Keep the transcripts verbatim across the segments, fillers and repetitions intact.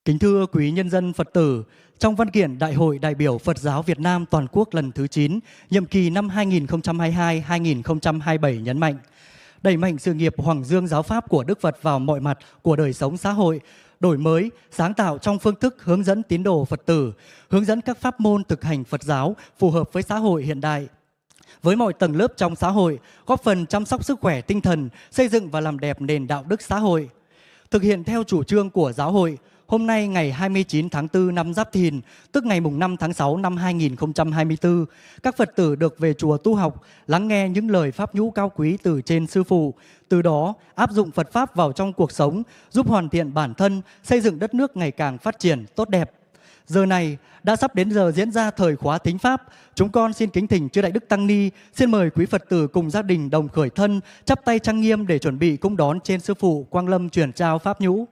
Kính thưa quý nhân dân Phật tử, trong văn kiện Đại hội đại biểu Phật giáo Việt Nam toàn quốc lần thứ chín, nhiệm kỳ năm hai nghìn không trăm hai mươi hai đến hai nghìn không trăm hai mươi bảy nhấn mạnh, đẩy mạnh sự nghiệp hoằng dương giáo pháp của Đức Phật vào mọi mặt của đời sống xã hội, đổi mới, sáng tạo trong phương thức hướng dẫn tín đồ Phật tử, hướng dẫn các pháp môn thực hành Phật giáo phù hợp với xã hội hiện đại, với mọi tầng lớp trong xã hội, góp phần chăm sóc sức khỏe tinh thần, xây dựng và làm đẹp nền đạo đức xã hội. Thực hiện theo chủ trương của giáo hội, hôm nay ngày hai mươi chín tháng tư năm Giáp Thìn, tức ngày mùng năm tháng sáu năm hai nghìn không trăm hai mươi tư, các Phật tử được về chùa tu học, lắng nghe những lời pháp nhũ cao quý từ trên Sư Phụ, từ đó áp dụng Phật Pháp vào trong cuộc sống, giúp hoàn thiện bản thân, xây dựng đất nước ngày càng phát triển, tốt đẹp. Giờ này đã sắp đến giờ diễn ra thời khóa thính Pháp, chúng con xin kính thỉnh Chư Đại Đức Tăng Ni, xin mời quý Phật tử cùng gia đình đồng khởi thân, chắp tay trang nghiêm để chuẩn bị cung đón trên Sư Phụ Quang Lâm truyền trao Pháp nhũ.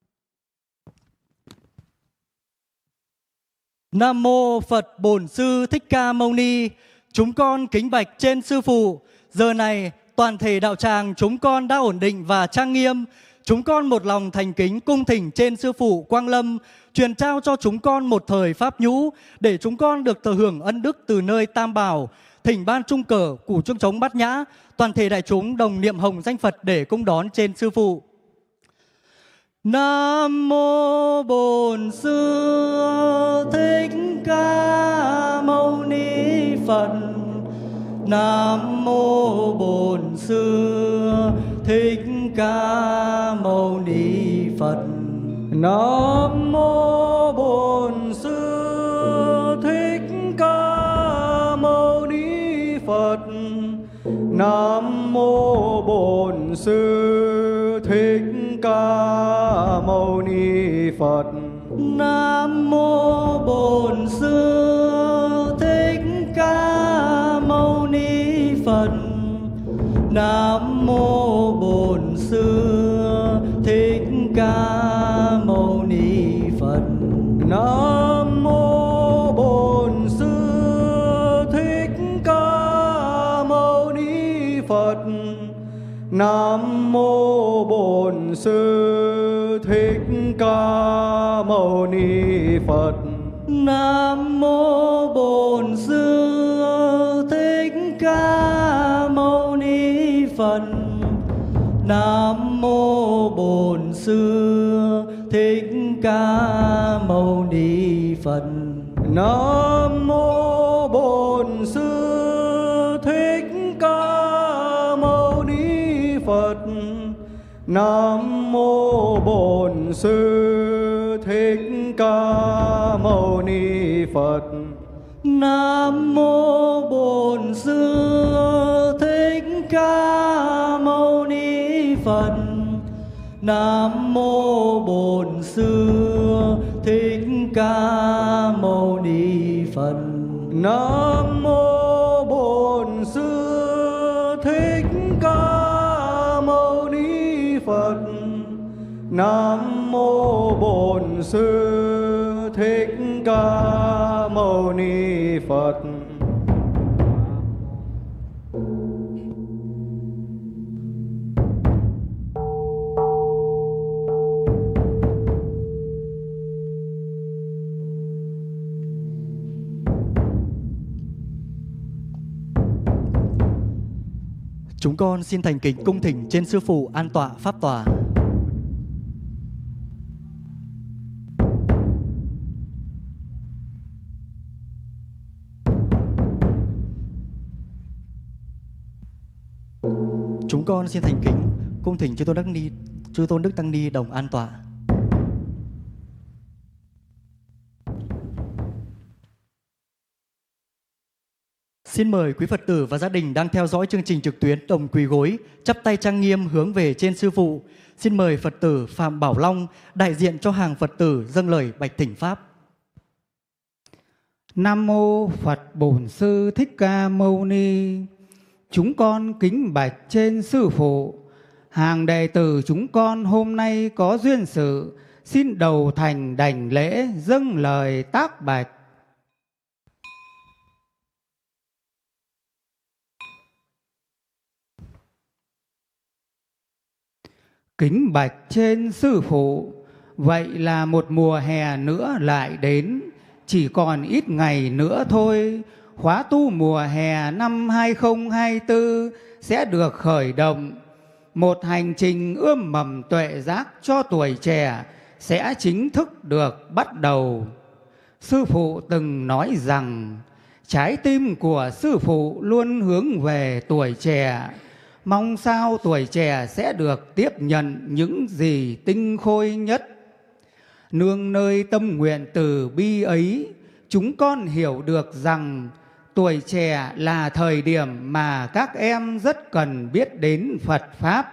Nam mô Phật Bổn Sư Thích Ca Mâu Ni. Chúng con kính bạch trên Sư Phụ. Giờ này toàn thể đạo tràng chúng con đã ổn định và trang nghiêm. Chúng con một lòng thành kính cung thỉnh trên Sư Phụ Quang Lâm truyền trao cho chúng con một thời pháp nhũ để chúng con được thừa hưởng ân đức từ nơi Tam Bảo. Thỉnh ban trung cờ củ chuông trống bát nhã, toàn thể đại chúng đồng niệm hồng danh Phật để cung đón trên Sư Phụ. Nam mô Bổn Sư Thích Ca Mâu Ni Phật. Nam mô Bổn Sư Thích Ca Mâu Ni Phật. Nam mô Bổn Sư Thích Ca Mâu Ni Phật. Nam mô Bổn Sư Thích Ca Mâu Ni Phật. Nam mô Bổn Sư Thích Ca Mâu Ni Phật. Nam mô Bổn Sư Thích Ca Mâu Ni Phật. Nam mô Bổn Sư Thích Ca Mâu Ni Phật. Nam mô Bổn Sư Thích Ca Mâu Ni Phật. Nam mô Bổn Sư Thích Ca Mâu Ni Phật. Nam mô Bổn Sư Thích Ca Mâu Ni Phật. Nam mô Bổn Sư Thích Ca Mâu Ni Phật. Nam mô Bổn Sư Thích Ca Mâu Ni Phật. Nam mô Bổn Sư Thích Ca Mâu Ni Phật. Nam mô Bổn Sư Thích Ca Mâu Ni Phật. Nam mô Bổn Sư Thích Ca Mâu Ni Phật. Nam mô Bổn Sư Thích Ca Mâu Ni Phật. Chúng con xin thành kính cung thỉnh trên Sư Phụ an tọa pháp tòa. Chúng con xin thành kính cung thỉnh chư tôn Đắc Ni, chư tôn Đức Tăng Ni đồng an tọa. Xin mời quý Phật tử và gia đình đang theo dõi chương trình trực tuyến đồng quỳ gối, chắp tay trang nghiêm hướng về trên Sư Phụ. Xin mời Phật tử Phạm Bảo Long đại diện cho hàng Phật tử dâng lời bạch thỉnh Pháp. Nam mô Phật Bổn Sư Thích Ca Mâu Ni. Chúng con kính bạch trên Sư Phụ. Hàng đệ tử chúng con hôm nay có duyên sự, xin đầu thành đảnh lễ dâng lời tác bạch. Kính bạch trên Sư Phụ, Vậy là một mùa hè nữa lại đến, chỉ còn ít ngày nữa thôi. Khóa tu mùa hè năm hai không hai tư sẽ được khởi động. Một hành trình ươm mầm tuệ giác cho tuổi trẻ sẽ chính thức được bắt đầu. Sư phụ từng nói rằng trái tim của sư phụ luôn hướng về tuổi trẻ. Mong sao tuổi trẻ sẽ được tiếp nhận những gì tinh khôi nhất. Nương nơi tâm nguyện từ bi ấy, chúng con hiểu được rằng tuổi trẻ là thời điểm mà các em rất cần biết đến Phật Pháp.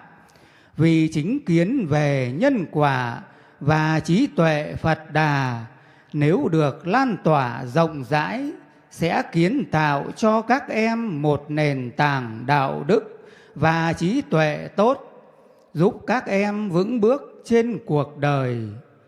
Vì chính kiến về nhân quả và trí tuệ Phật Đà nếu được lan tỏa rộng rãi sẽ kiến tạo cho các em một nền tảng đạo đức và trí tuệ tốt, giúp các em vững bước trên cuộc đời.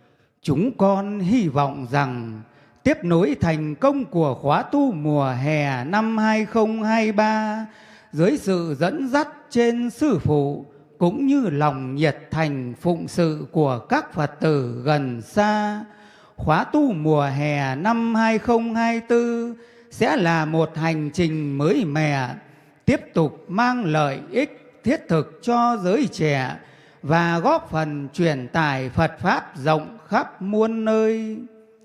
Chúng con hy vọng rằng tiếp nối thành công của khóa tu mùa hè năm hai không hai ba dưới sự dẫn dắt trên sư phụ cũng như lòng nhiệt thành phụng sự của các Phật tử gần xa, khóa tu mùa hè năm hai không hai tư sẽ là một hành trình mới mẻ, tiếp tục mang lợi ích thiết thực cho giới trẻ và góp phần truyền tải Phật Pháp rộng khắp muôn nơi.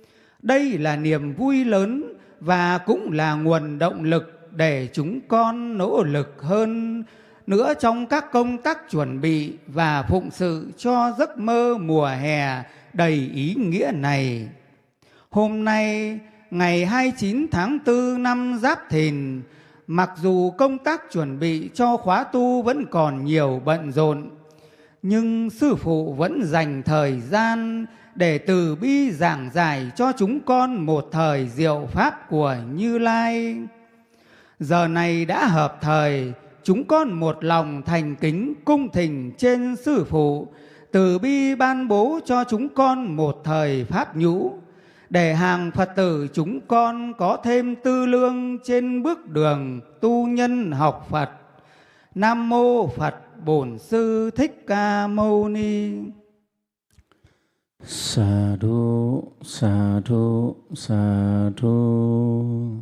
Đây là niềm vui lớn và cũng là nguồn động lực để chúng con nỗ lực hơn nữa trong các công tác chuẩn bị và phụng sự cho giấc mơ mùa hè đầy ý nghĩa này. Hôm nay, ngày hai mươi chín tháng tư năm Giáp Thìn, mặc dù công tác chuẩn bị cho khóa tu vẫn còn nhiều bận rộn, nhưng sư phụ vẫn dành thời gian để từ bi giảng giải cho chúng con một thời diệu pháp của Như Lai. Giờ này đã hợp thời, chúng con một lòng thành kính cung thỉnh trên sư phụ từ bi ban bố cho chúng con một thời pháp nhũ, để hàng Phật tử chúng con có thêm tư lương trên bước đường tu nhân học Phật. Nam mô Phật Bổn Sư Thích Ca Mâu Ni. Sa thu, sa thu, sa thu.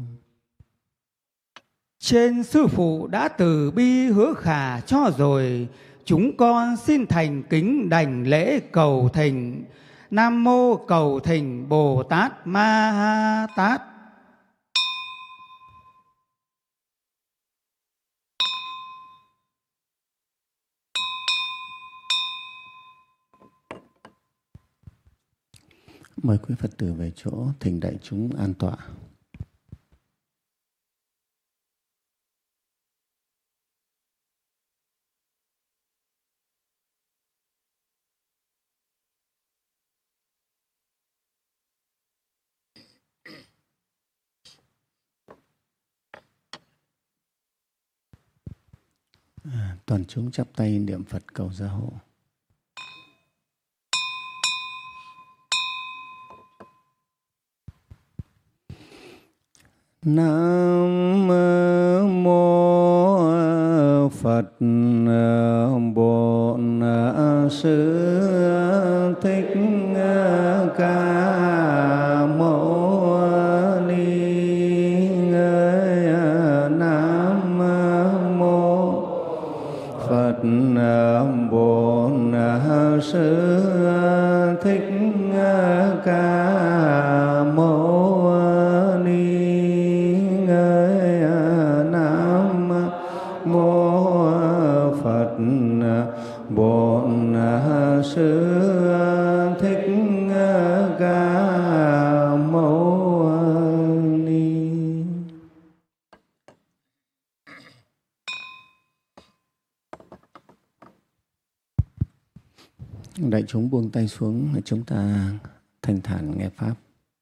Trên sư phụ đã từ bi hứa khả cho rồi, chúng con xin thành kính đảnh lễ cầu thỉnh. Nam mô cầu thỉnh Bồ Tát Ma Ha Tát. Mời quý Phật tử về chỗ, thỉnh đại chúng an tọa. À, toàn chúng chắp tay niệm Phật cầu gia hộ. Nam mô Phật Bổn Sư Thích Ca Mâu Ni. Nam mô Phật Bổn Sư Thích Ca Mâu Ni. Nam mô Phật Bổn Sư Thích Ca Mâu Ni. Đại chúng buông tay xuống để chúng ta thanh thản nghe Pháp.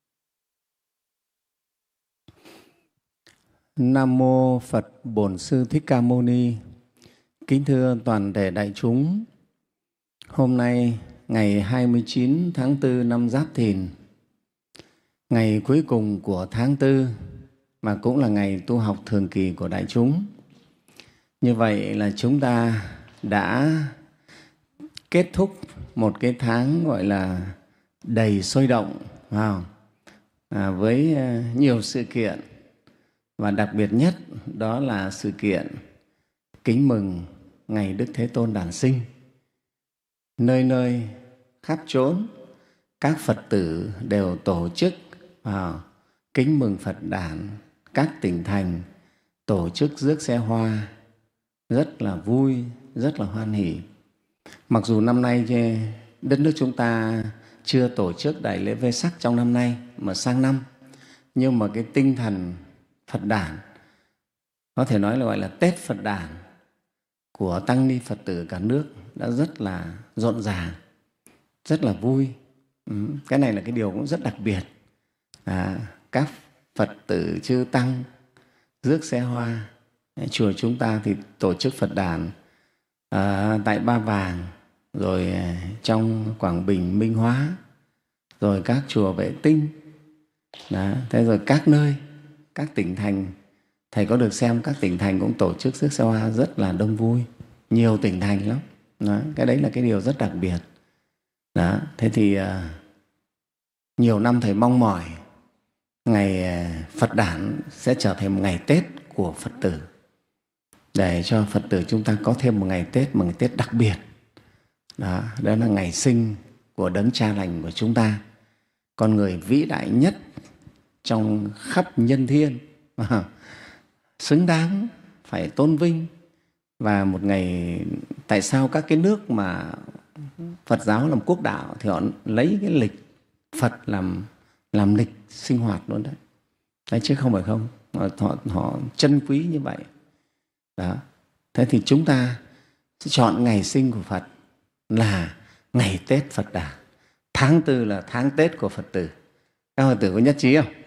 Nam mô Phật Bổn Sư Thích Ca Mâu Ni. Kính thưa toàn thể đại chúng, hôm nay ngày hai mươi chín tháng tư năm Giáp Thìn, ngày cuối cùng của tháng tư mà cũng là ngày tu học thường kỳ của đại chúng. Như vậy là chúng ta đã kết thúc một cái tháng gọi là đầy sôi động, phải không? À, với nhiều sự kiện, và đặc biệt nhất đó là sự kiện kính mừng ngày Đức Thế Tôn đản sinh. Nơi nơi khắp chốn các Phật tử đều tổ chức vào kính mừng Phật đản, các tỉnh thành tổ chức rước xe hoa, rất là vui, rất là hoan hỉ. Mặc dù năm nay đất nước chúng ta chưa tổ chức đại lễ Vê Sắc trong năm nay mà sang năm, nhưng mà cái tinh thần Phật đản, có thể nói là gọi là Tết Phật đản của tăng ni Phật tử cả nước đã rất là rộn ràng, rất là vui. Ừ, cái này là cái điều cũng rất đặc biệt. À, các Phật tử chư tăng rước xe hoa. Chùa chúng ta thì tổ chức Phật đản à, tại Ba Vàng, rồi trong Quảng Bình, Minh Hóa, rồi các chùa Vệ Tinh. Đó, thế rồi các nơi, các tỉnh thành, Thầy có được xem các tỉnh thành cũng tổ chức rước xe hoa rất là đông vui, nhiều tỉnh thành lắm. Đó, cái đấy là cái điều rất đặc biệt. Đó, thế thì à, nhiều năm Thầy mong mỏi ngày Phật đản sẽ trở thành một ngày Tết của Phật tử, để cho Phật tử chúng ta có thêm một ngày Tết, một ngày Tết đặc biệt. Đó, đó là ngày sinh của Đấng Cha Lành của chúng ta, con người vĩ đại nhất trong khắp nhân thiên, xứng đáng phải tôn vinh. Và một ngày, tại sao các cái nước mà Phật giáo làm quốc đạo thì họ lấy cái lịch Phật làm làm lịch sinh hoạt luôn đấy, đấy chứ không phải không, họ, họ, họ trân quý như vậy. Đó. Thế thì chúng ta sẽ chọn ngày sinh của Phật là ngày Tết Phật đản. Tháng tư là tháng Tết của Phật tử. Các Phật tử có nhất trí không?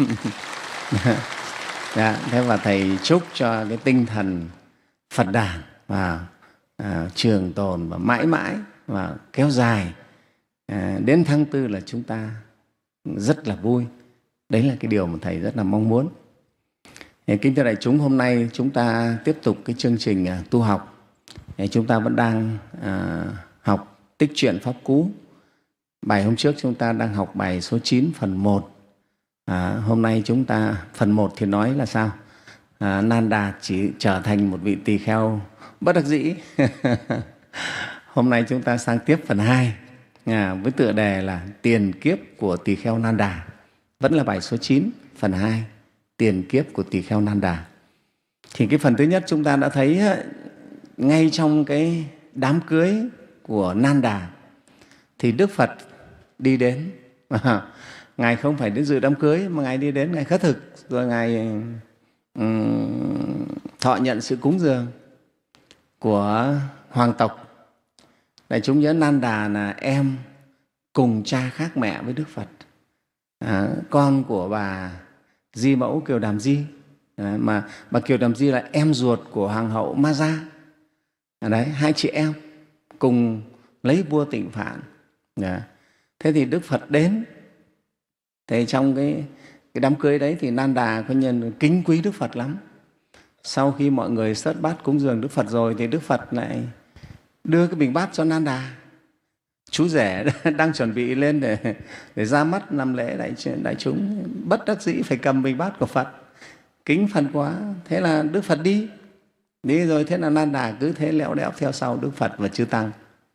Dạ, thế và Thầy chúc cho cái tinh thần Phật đản và à, trường tồn và mãi mãi và kéo dài à, đến tháng tư là chúng ta rất là vui. Đấy là cái điều mà Thầy rất là mong muốn. Thì, kính thưa đại chúng, hôm nay chúng ta tiếp tục cái chương trình à, tu học. Thì chúng ta vẫn đang à, học Tích Truyện Pháp Cú. Bài hôm trước chúng ta đang học bài số chín phần một. À, hôm nay chúng ta phần một thì nói là sao? À, Nanda chỉ trở thành một vị tỳ kheo bất đắc dĩ. Hôm nay chúng ta sang tiếp phần hai à, với tựa đề là Tiền kiếp của tỳ kheo Nanda. Vẫn là bài số chín, phần hai, Tiền kiếp của tỳ kheo Nanda. Thì cái phần thứ nhất chúng ta đã thấy ngay trong cái đám cưới của Nanda thì Đức Phật đi đến. Ngài không phải đến dự đám cưới mà Ngài đi đến, Ngài khất thực, rồi Ngài um, thọ nhận sự cúng dường của hoàng tộc. Đại chúng nhớ Nanda là em cùng cha khác mẹ với Đức Phật, à, con của bà Di Mẫu Kiều Đàm Di, à, mà bà Kiều Đàm Di là em ruột của Hoàng hậu Ma Gia. À, đấy, hai chị em cùng lấy vua Tịnh Phạn. À, thế thì Đức Phật đến. Thế trong cái, cái đám cưới đấy thì Nanda có nhân kính quý Đức Phật lắm. Sau khi mọi người sớt bát cúng dường Đức Phật rồi thì Đức Phật lại đưa cái bình bát cho Nanda. Chú rể đang chuẩn bị lên để, để ra mắt làm lễ, đại, đại chúng bất đắc dĩ phải cầm bình bát của Phật. Kính Phật quá. Thế là Đức Phật đi. Đi rồi thế là Nanda cứ thế lẽo đẽo theo sau Đức Phật và chư Tăng.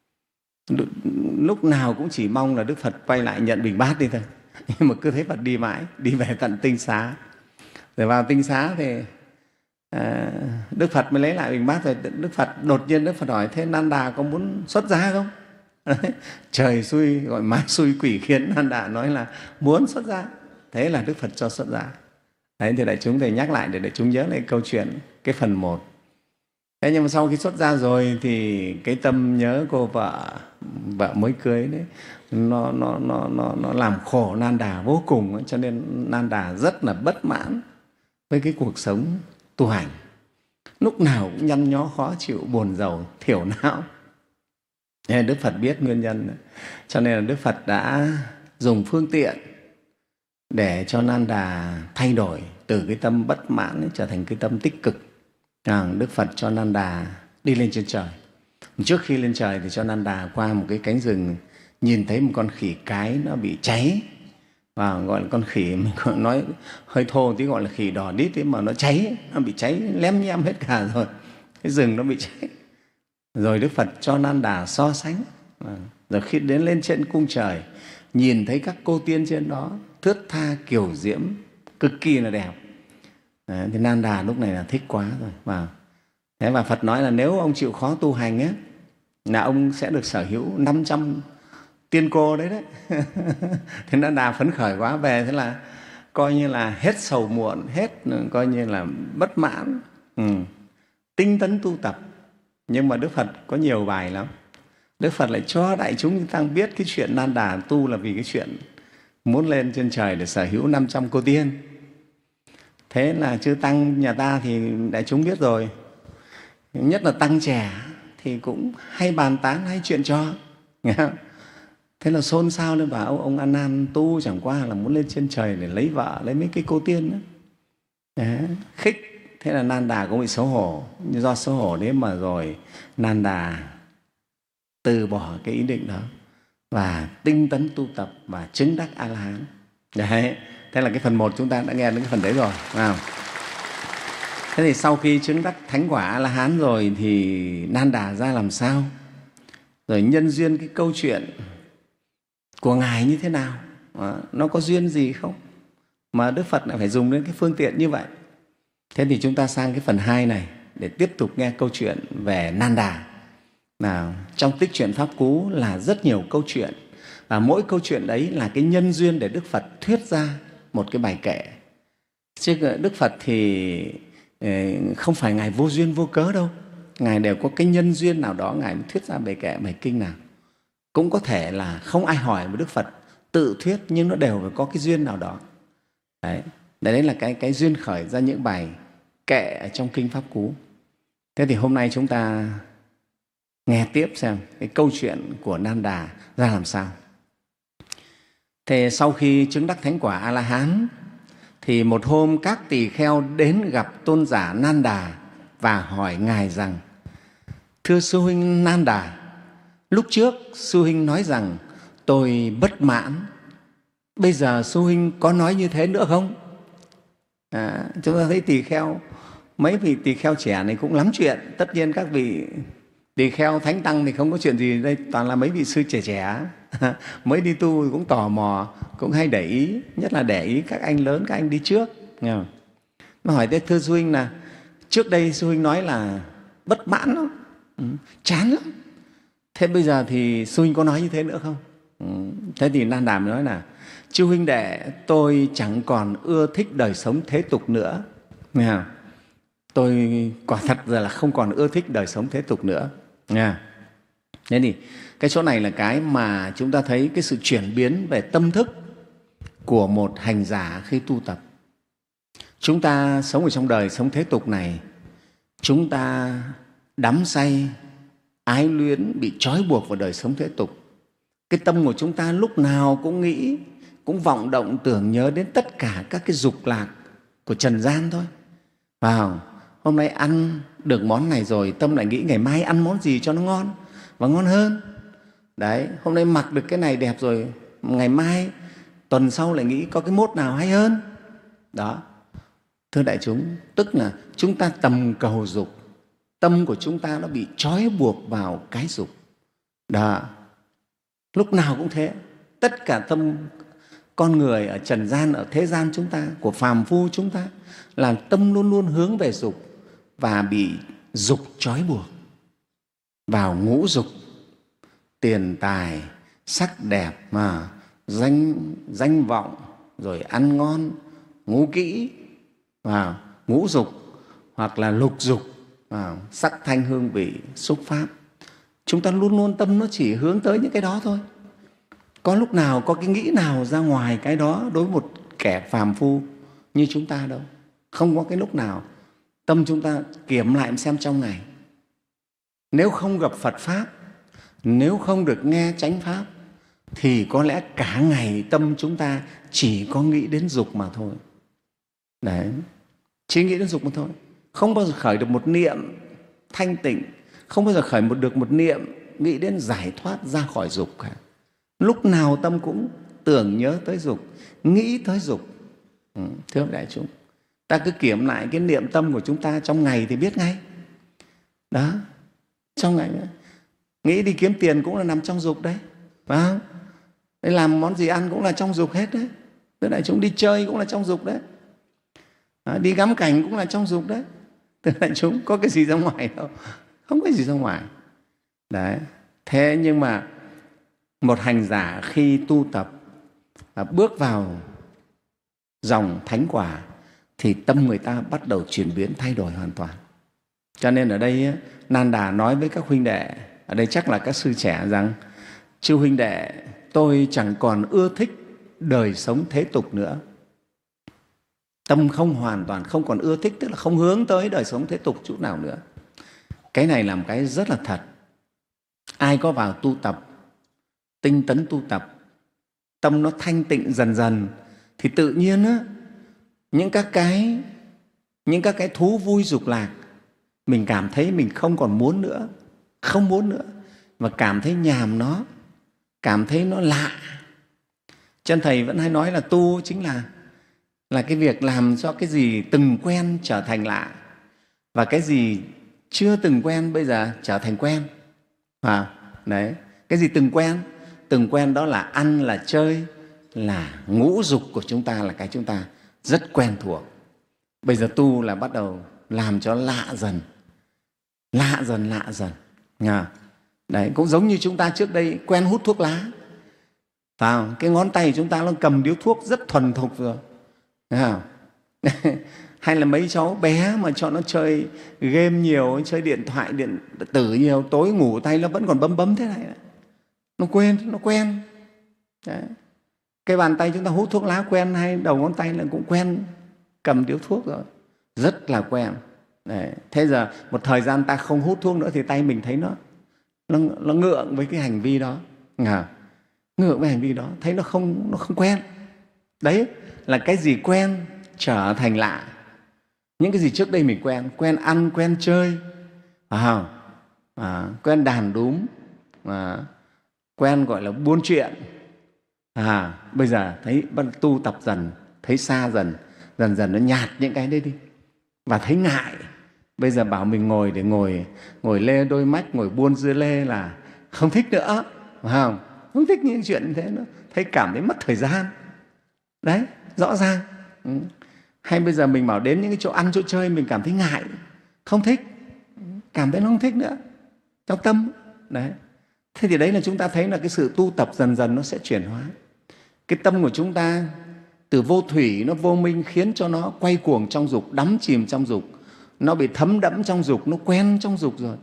Lúc nào cũng chỉ mong là Đức Phật quay lại nhận bình bát đi thôi. Nhưng mà cứ thấy Phật đi mãi, đi về tận Tinh Xá. Rồi vào Tinh Xá thì à, Đức Phật mới lấy lại bình bát. Rồi Đức Phật đột nhiên Đức Phật hỏi: thế Nanda có muốn xuất gia không? Đấy, trời xui, gọi ma xui quỷ khiến, Nanda nói là muốn xuất gia. Thế là Đức Phật cho xuất gia. Đấy, thì đại chúng thầy nhắc lại để đại chúng nhớ lại câu chuyện cái phần một. Thế nhưng mà sau khi xuất gia rồi thì cái tâm nhớ cô vợ vợ mới cưới đấy nó nó nó nó nó làm khổ Nanda vô cùng ấy, cho nên Nanda rất là bất mãn với cái cuộc sống tu hành, lúc nào cũng nhăn nhó khó chịu, buồn rầu, thiểu não. Nên Đức Phật biết nguyên nhân, cho nên là Đức Phật đã dùng phương tiện để cho Nanda thay đổi từ cái tâm bất mãn ấy, trở thành cái tâm tích cực. À, Đức Phật cho Nanda đi lên trên trời. Trước khi lên trời thì cho Nanda qua một cái cánh rừng nhìn thấy một con khỉ cái nó bị cháy, và gọi là con khỉ, mình còn nói hơi thô tí gọi là khỉ đỏ đít ấy, mà nó cháy, nó bị cháy lém nhem hết cả rồi, cái rừng nó bị cháy. Rồi Đức Phật cho Nan Đà so sánh. Rồi khi đến lên trên cung trời, nhìn thấy các cô tiên trên đó thướt tha kiều diễm, cực kỳ là đẹp. Đấy, thì Nan Đà lúc này là thích quá rồi. Và thế và Phật nói là nếu ông chịu khó tu hành ấy, là ông sẽ được sở hữu năm trăm tiên cô đấy đấy. Thế Nan Đà phấn khởi quá, về thế là coi như là hết sầu muộn, hết coi như là bất mãn, ừ. tinh tấn tu tập. Nhưng mà Đức Phật có nhiều bài lắm. Đức Phật lại cho đại chúng chúng ta biết cái chuyện Nan Đà tu là vì cái chuyện muốn lên trên trời để sở hữu năm trăm cô tiên. Thế là chư tăng nhà ta thì đại chúng biết rồi, nhất là tăng trẻ thì cũng hay bàn tán, hay chuyện trò. Thế là xôn xao lên bảo ông A Nan tu chẳng qua là muốn lên trên trời để lấy vợ, lấy mấy cái cô tiên đó. Đấy, khích. Thế là Nan Đà cũng bị xấu hổ. Do xấu hổ đấy mà rồi Nan Đà từ bỏ cái ý định đó và tinh tấn tu tập và chứng đắc A-la-hán. Đấy, thế là cái phần một chúng ta đã nghe đến cái phần đấy rồi. Wow. Thế thì sau khi chứng đắc thánh quả A-la-hán rồi thì Nan Đà ra làm sao? Rồi nhân duyên cái câu chuyện của Ngài như thế nào? À, nó có duyên gì không? Mà Đức Phật lại phải dùng đến cái phương tiện như vậy. Thế thì chúng ta sang cái phần hai này để tiếp tục nghe câu chuyện về Nan Đà. Nào, trong tích truyện Pháp Cú là rất nhiều câu chuyện, và mỗi câu chuyện đấy là cái nhân duyên để Đức Phật thuyết ra một cái bài kệ. Chứ Đức Phật thì không phải Ngài vô duyên vô cớ đâu. Ngài đều có cái nhân duyên nào đó Ngài mới thuyết ra bài kệ, bài kinh nào. Cũng có thể là không ai hỏi mà Đức Phật tự thuyết, nhưng nó đều phải có cái duyên nào đó. Đấy, đấy là cái, cái duyên khởi ra những bài kệ ở trong kinh Pháp Cú. Thế thì hôm nay chúng ta nghe tiếp xem cái câu chuyện của Nan Đà ra làm sao. Thế sau khi chứng đắc thánh quả A-la-hán thì một hôm các tỳ kheo đến gặp tôn giả Nan Đà và hỏi Ngài rằng: Thưa sư huynh Nan Đà, lúc trước sư huynh nói rằng tôi bất mãn, bây giờ sư huynh có nói như thế nữa không? À, chúng ta thấy tỳ kheo, mấy vị tỳ kheo trẻ này cũng lắm chuyện. Tất nhiên các vị tỳ kheo thánh tăng thì không có chuyện gì đây, toàn là mấy vị sư trẻ trẻ mới đi tu cũng tò mò, cũng hay để ý, nhất là để ý các anh lớn, các anh đi trước. Nó hỏi thế: thưa sư huynh, là trước đây sư huynh nói là bất mãn lắm, ừ, chán lắm, thế bây giờ thì sư huynh có nói như thế nữa không? Ừ. Thế thì Nan Đà nói là: chư huynh đệ, tôi chẳng còn ưa thích đời sống thế tục nữa. Nghe? Tôi quả thật là không còn ưa thích đời sống thế tục nữa. Nghe? Thế thì cái chỗ này là cái mà chúng ta thấy cái sự chuyển biến về tâm thức của một hành giả khi tu tập. Chúng ta sống ở trong đời sống thế tục này, chúng ta đắm say, ái luyến, bị trói buộc vào đời sống thế tục. Cái tâm của chúng ta lúc nào cũng nghĩ, cũng vọng động tưởng nhớ đến tất cả các cái dục lạc của trần gian thôi. Vào hôm nay ăn được món này rồi, tâm lại nghĩ ngày mai ăn món gì cho nó ngon và ngon hơn. Đấy, hôm nay mặc được cái này đẹp rồi, ngày mai, tuần sau lại nghĩ có cái mốt nào hay hơn. Đó, thưa đại chúng, tức là chúng ta tầm cầu dục, tâm của chúng ta nó bị trói buộc vào cái dục. Đó, lúc nào cũng thế. Tất cả tâm con người ở trần gian, ở thế gian chúng ta, của phàm phu chúng ta, là tâm luôn luôn hướng về dục và bị dục trói buộc vào ngũ dục: tiền tài, sắc đẹp, mà danh danh vọng, rồi ăn ngon, ngũ kỹ, vào ngũ dục, hoặc là lục dục, vào sắc thanh hương vị xúc pháp. Chúng ta luôn luôn tâm nó chỉ hướng tới những cái đó thôi. Có lúc nào có cái nghĩ nào ra ngoài cái đó đối với một kẻ phàm phu như chúng ta đâu. Không có cái lúc nào. Tâm chúng ta kiểm lại xem trong ngày, nếu không gặp Phật Pháp, nếu không được nghe chánh Pháp, thì có lẽ cả ngày tâm chúng ta chỉ có nghĩ đến dục mà thôi. Đấy, chỉ nghĩ đến dục mà thôi. Không bao giờ khởi được một niệm thanh tịnh, không bao giờ khởi một được một niệm nghĩ đến giải thoát ra khỏi dục cả. lúc nào tâm cũng tưởng nhớ tới dục, nghĩ tới dục. Ừ, thưa đại chúng, ta cứ kiểm lại cái niệm tâm của chúng ta trong ngày thì biết ngay. Đó, trong ngày nữa. Nghĩ đi kiếm tiền cũng là nằm trong dục đấy, phải không? Để làm món gì ăn cũng là trong dục hết đấy. Thưa đại chúng, đi chơi cũng là trong dục đấy. Đó, đi ngắm cảnh cũng là trong dục đấy. Thưa đại chúng, có cái gì ra ngoài đâu, không có gì ra ngoài. Đấy. Thế nhưng mà một hành giả khi tu tập bước vào dòng thánh quả thì tâm người ta bắt đầu chuyển biến, thay đổi hoàn toàn. Cho nên ở đây Nan Đà nói với các huynh đệ, ở đây chắc là các sư trẻ, rằng chư huynh đệ, tôi chẳng còn ưa thích đời sống thế tục nữa. Tâm không hoàn toàn không còn ưa thích, tức là không hướng tới đời sống thế tục chút nào nữa. Cái này là một cái rất là thật. Ai có vào tu tập, tinh tấn tu tập, tâm nó thanh tịnh dần dần thì tự nhiên á, những các cái những các cái thú vui dục lạc mình cảm thấy mình không còn muốn nữa, không muốn nữa, và cảm thấy nhàm nó, cảm thấy nó lạ. Chân Thầy vẫn hay nói là tu chính là là cái việc làm cho cái gì từng quen trở thành lạ, và cái gì chưa từng quen bây giờ trở thành quen. À, đấy, cái gì từng quen, từng quen đó là ăn, là chơi, là ngũ dục của chúng ta, là cái chúng ta rất quen thuộc. Bây giờ tu là bắt đầu làm cho lạ dần, lạ dần, lạ dần. À, đấy, cũng giống như chúng ta trước đây quen hút thuốc lá. Phải, cái ngón tay chúng ta nó cầm điếu thuốc rất thuần thục rồi. Hay là mấy cháu bé mà cho nó chơi game nhiều, chơi điện thoại, điện tử nhiều, tối ngủ tay nó vẫn còn bấm bấm thế này. Nó quên, nó quen. Đấy. Cái bàn tay chúng ta hút thuốc lá quen, hay đầu ngón tay là cũng quen cầm điếu thuốc rồi, rất là quen. Đấy. Thế giờ một thời gian ta không hút thuốc nữa thì tay mình thấy nó nó, nó ngượng với cái hành vi đó. À, ngượng với hành vi đó, thấy nó không, nó không quen. Đấy là cái gì quen trở thành lạ. Những cái gì trước đây mình quen, quen ăn, quen chơi, à, à, quen đàn đúm, à, quen gọi là buôn chuyện, à, bây giờ thấy tu tập dần, thấy xa dần, dần dần nó nhạt những cái đấy đi và thấy ngại. Bây giờ bảo mình ngồi để ngồi ngồi lê đôi mách, ngồi buôn dưa lê là không thích nữa, phải không? Không thích những chuyện như thế nữa, thấy cảm thấy mất thời gian. Đấy, rõ ràng. Ừ. Hay bây giờ mình bảo đến những cái chỗ ăn, chỗ chơi mình cảm thấy ngại, không thích, cảm thấy nó không thích nữa trong tâm. Đấy. Thế thì đấy là chúng ta thấy là cái sự tu tập dần dần nó sẽ chuyển hóa. Cái tâm của chúng ta từ vô thủy, nó vô minh, khiến cho nó quay cuồng trong dục, đắm chìm trong dục, nó bị thấm đẫm trong dục, nó quen trong dục rồi.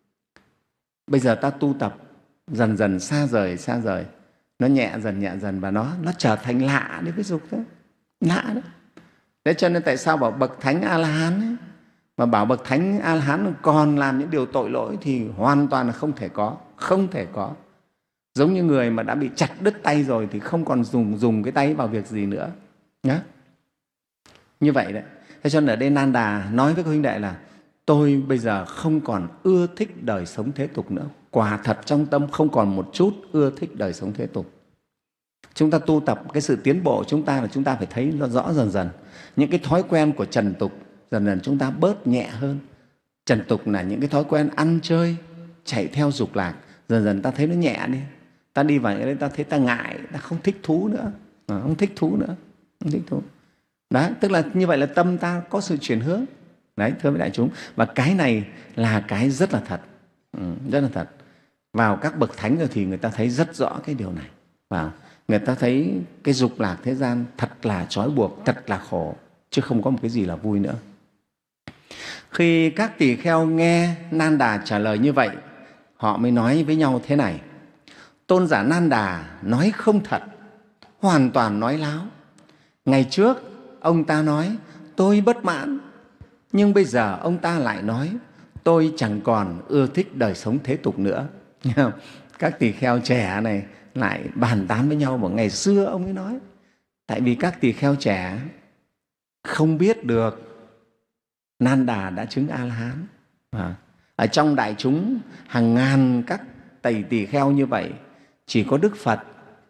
Bây giờ ta tu tập dần dần xa rời, xa rời, nó nhẹ dần, nhẹ dần, và nó nó trở thành lạ đến với dục thôi, lạ đó. Thế cho nên tại sao bảo bậc thánh A-la-hán ấy, mà bảo bậc thánh A-la-hán còn làm những điều tội lỗi thì hoàn toàn là không thể có, không thể có. Giống như người mà đã bị chặt đứt tay rồi thì không còn dùng dùng cái tay vào việc gì nữa. Nhá. Như vậy đấy. Thế cho nên ở đây Nan Đà nói với các huynh đệ là tôi bây giờ không còn ưa thích đời sống thế tục nữa. Quả thật trong tâm không còn một chút ưa thích đời sống thế tục. Chúng ta tu tập, cái sự tiến bộ của chúng ta là chúng ta phải thấy nó rõ dần dần. Những cái thói quen của trần tục dần dần chúng ta bớt nhẹ hơn. Trần tục là những cái thói quen ăn chơi, chạy theo dục lạc, dần dần ta thấy nó nhẹ đi. Ta đi vào những đấy ta thấy ta ngại, ta không thích thú nữa, không thích thú nữa, không thích thú. Đấy, tức là như vậy là tâm ta có sự chuyển hướng. Đấy, thưa với đại chúng, và cái này là cái rất là thật, ừ, rất là thật. Vào các bậc thánh rồi thì người ta thấy rất rõ cái điều này. Và người ta thấy cái dục lạc thế gian thật là trói buộc, thật là khổ, chứ không có một cái gì là vui nữa. Khi các tỳ kheo nghe Nan Đà trả lời như vậy, họ mới nói với nhau thế này: tôn giả Nan Đà nói không thật, hoàn toàn nói láo. Ngày trước ông ta nói tôi bất mãn, nhưng bây giờ ông ta lại nói tôi chẳng còn ưa thích đời sống thế tục nữa. Các tỳ kheo trẻ này lại bàn tán với nhau, bảo ngày xưa ông ấy nói. Tại vì các tỳ kheo trẻ không biết được Nan Đà đã chứng A-la-hán. À, ở trong đại chúng hàng ngàn các tỳ tỳ kheo như vậy, chỉ có Đức Phật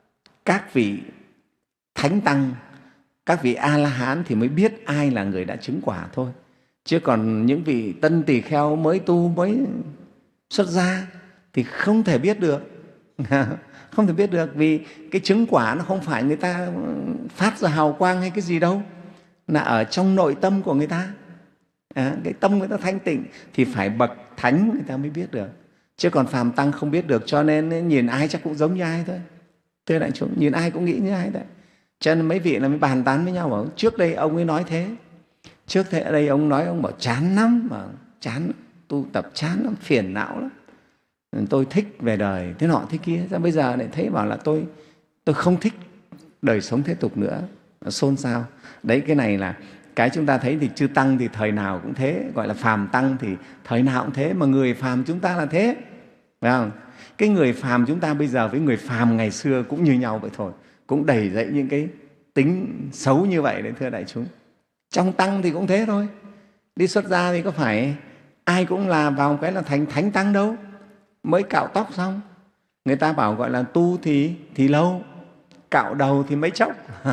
các vị thánh tăng, các vị A-la-hán thì mới biết ai là người đã chứng quả thôi. Chứ còn những vị tân tỳ kheo mới tu, mới xuất gia thì không thể biết được. Không thể biết được, vì cái chứng quả nó không phải người ta phát ra hào quang hay cái gì đâu, là ở trong nội tâm của người ta. À, cái tâm người ta thanh tịnh thì phải bậc thánh người ta mới biết được. Chứ còn phàm tăng không biết được, cho nên nhìn ai chắc cũng giống như ai thôi. Thưa đại chúng, nhìn ai cũng nghĩ như ai đấy. Cho nên mấy vị là mới bàn tán với nhau, bảo trước đây ông ấy nói thế, trước thế ở đây ông nói, ông bảo chán lắm, mà chán, tu tập chán lắm, phiền não lắm, tôi thích về đời thế nọ thế kia. Ra bây giờ lại thấy bảo là tôi tôi không thích đời sống thế tục nữa, xôn xao. Đấy, cái này là cái chúng ta thấy thì chư tăng thì thời nào cũng thế, gọi là phàm tăng thì thời nào cũng thế, mà người phàm chúng ta là thế, phải không? Cái người phàm chúng ta bây giờ với người phàm ngày xưa cũng như nhau vậy thôi, cũng đầy dẫy những cái tính xấu như vậy đấy, thưa đại chúng. Trong tăng thì cũng thế thôi, đi xuất gia thì có phải ai cũng là vào cái là thành thánh tăng đâu. Mới cạo tóc xong, người ta bảo gọi là tu thì thì lâu, cạo đầu thì mấy chốc.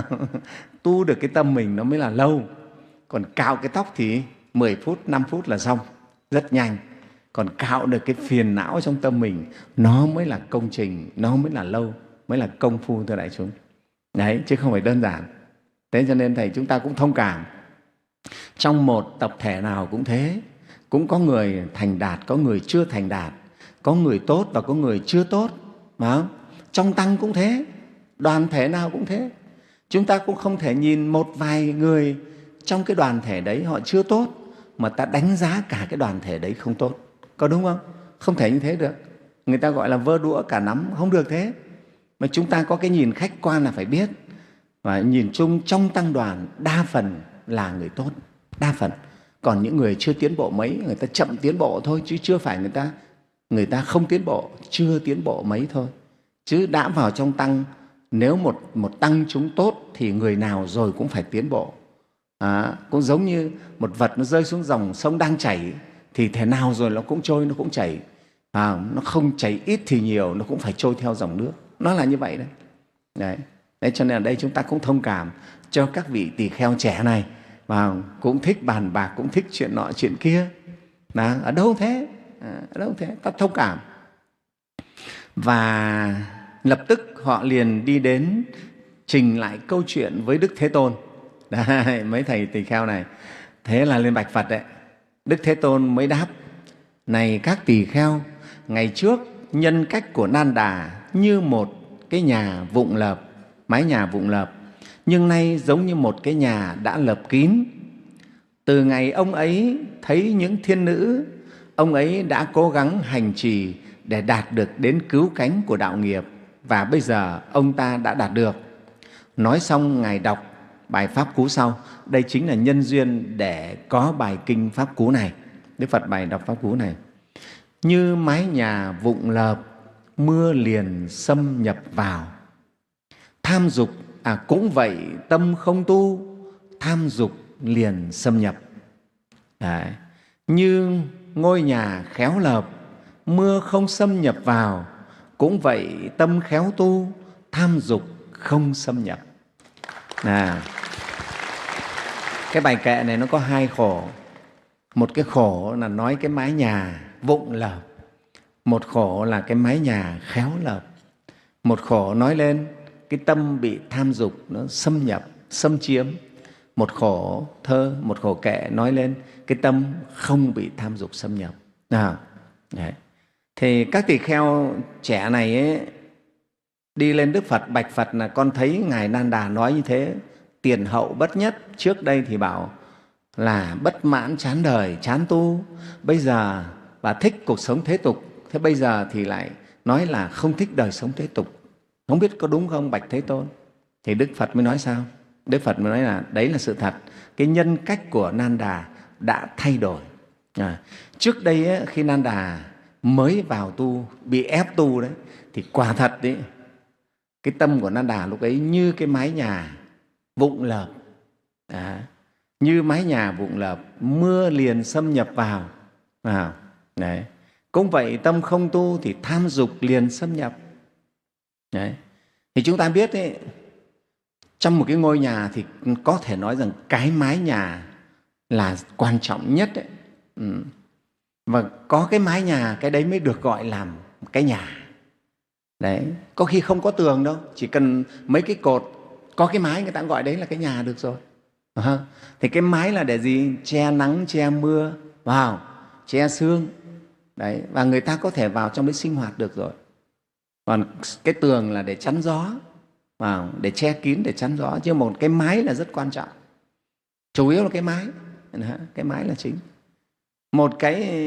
Tu được cái tâm mình nó mới là lâu, còn cạo cái tóc thì mười phút, năm phút là xong, rất nhanh. Còn cạo được cái phiền não trong tâm mình, nó mới là công trình, nó mới là lâu, mới là công phu, thưa đại chúng. Đấy, chứ không phải đơn giản. Thế cho nên Thầy chúng ta cũng thông cảm. Trong một tập thể nào cũng thế, cũng có người thành đạt, có người chưa thành đạt, có người tốt và có người chưa tốt. Phải không? Trong tăng cũng thế, đoàn thể nào cũng thế. Chúng ta cũng không thể nhìn một vài người trong cái đoàn thể đấy họ chưa tốt mà ta đánh giá cả cái đoàn thể đấy không tốt. Có đúng không? Không thể như thế được. Người ta gọi là vơ đũa cả nắm, không được thế. Mà chúng ta có cái nhìn khách quan là phải biết. Và nhìn chung trong tăng đoàn đa phần là người tốt, đa phần. Còn những người chưa tiến bộ mấy, người ta chậm tiến bộ thôi, chứ chưa phải người ta người ta không tiến bộ, chưa tiến bộ mấy thôi. Chứ đã vào trong tăng, nếu một, một tăng chúng tốt thì người nào rồi cũng phải tiến bộ. À, cũng giống như một vật nó rơi xuống dòng sông đang chảy thì thế nào rồi nó cũng trôi, nó cũng chảy. À, nó không chảy ít thì nhiều, nó cũng phải trôi theo dòng nước. Nó là như vậy đấy. Đấy. Đấy, cho nên ở đây chúng ta cũng thông cảm cho các vị tỳ kheo trẻ này, và cũng thích bàn bạc, cũng thích chuyện nọ chuyện kia. Đó, ở đâu thế? À, ở đâu thế? Ta thông cảm. Và lập tức họ liền đi đến trình lại câu chuyện với Đức Thế Tôn. Đấy, mấy thầy tỳ kheo này. Thế là lên bạch Phật đấy. Đức Thế Tôn mới đáp: này các tỳ kheo, ngày trước nhân cách của Nan Đà như một cái nhà vụng lợp, mái nhà vụng lợp, nhưng nay giống như một cái nhà đã lợp kín. Từ ngày ông ấy thấy những thiên nữ, ông ấy đã cố gắng hành trì để đạt được đến cứu cánh của đạo nghiệp, và bây giờ ông ta đã đạt được. Nói xong, Ngài đọc bài Pháp Cú sau. Đây chính là nhân duyên để có bài kinh Pháp Cú này. Đức Phật bày đọc Pháp Cú này: như mái nhà vụng lợp, mưa liền xâm nhập vào. Tham dục, à cũng vậy, tâm không tu, tham dục liền xâm nhập. Đấy. Như ngôi nhà khéo lợp, mưa không xâm nhập vào, cũng vậy tâm khéo tu, tham dục không xâm nhập. À, cái bài kệ này nó có hai khổ. Một cái khổ là nói cái mái nhà vụng lợp, một khổ là cái mái nhà khéo lợp. Một khổ nói lên cái tâm bị tham dục nó xâm nhập, xâm chiếm. Một khổ thơ, một khổ kệ nói lên cái tâm không bị tham dục xâm nhập. À, đấy. Thì các tỳ kheo trẻ này ấy, đi lên Đức Phật bạch Phật là con thấy Ngài Nan Đà nói như thế, tiền hậu bất nhất. Trước đây thì bảo là bất mãn, chán đời, chán tu. Bây giờ bà thích cuộc sống thế tục, thế bây giờ thì lại nói là không thích đời sống thế tục. Không biết có đúng không bạch Thế Tôn? Thì Đức Phật mới nói sao? Đức Phật mới nói là đấy là sự thật. Cái nhân cách của Nan Đà đã thay đổi. À, trước đây ấy, khi Nan Đà mới vào tu, bị ép tu đấy, thì quả thật đấy, cái tâm của Nan Đà lúc ấy như cái mái nhà vụng lợp. À, như mái nhà vụng lợp, mưa liền xâm nhập vào. À, đấy. Cũng vậy, tâm không tu thì tham dục liền xâm nhập. Đấy. Thì chúng ta biết ấy, trong một cái ngôi nhà thì có thể nói rằng cái mái nhà là quan trọng nhất đấy. Ừ. Và có cái mái nhà, cái đấy mới được gọi là cái nhà. Đấy, có khi không có tường đâu, chỉ cần mấy cái cột, có cái mái người ta gọi đấy là cái nhà được rồi. À, thì cái mái là để gì? Che nắng, che mưa, vào, che sương. Đấy, và người ta có thể vào trong đấy sinh hoạt được rồi. Còn cái tường là để chắn gió, vào, để che kín, để chắn gió. Chứ một cái mái là rất quan trọng. Chủ yếu là cái mái, cái mái là chính. Một cái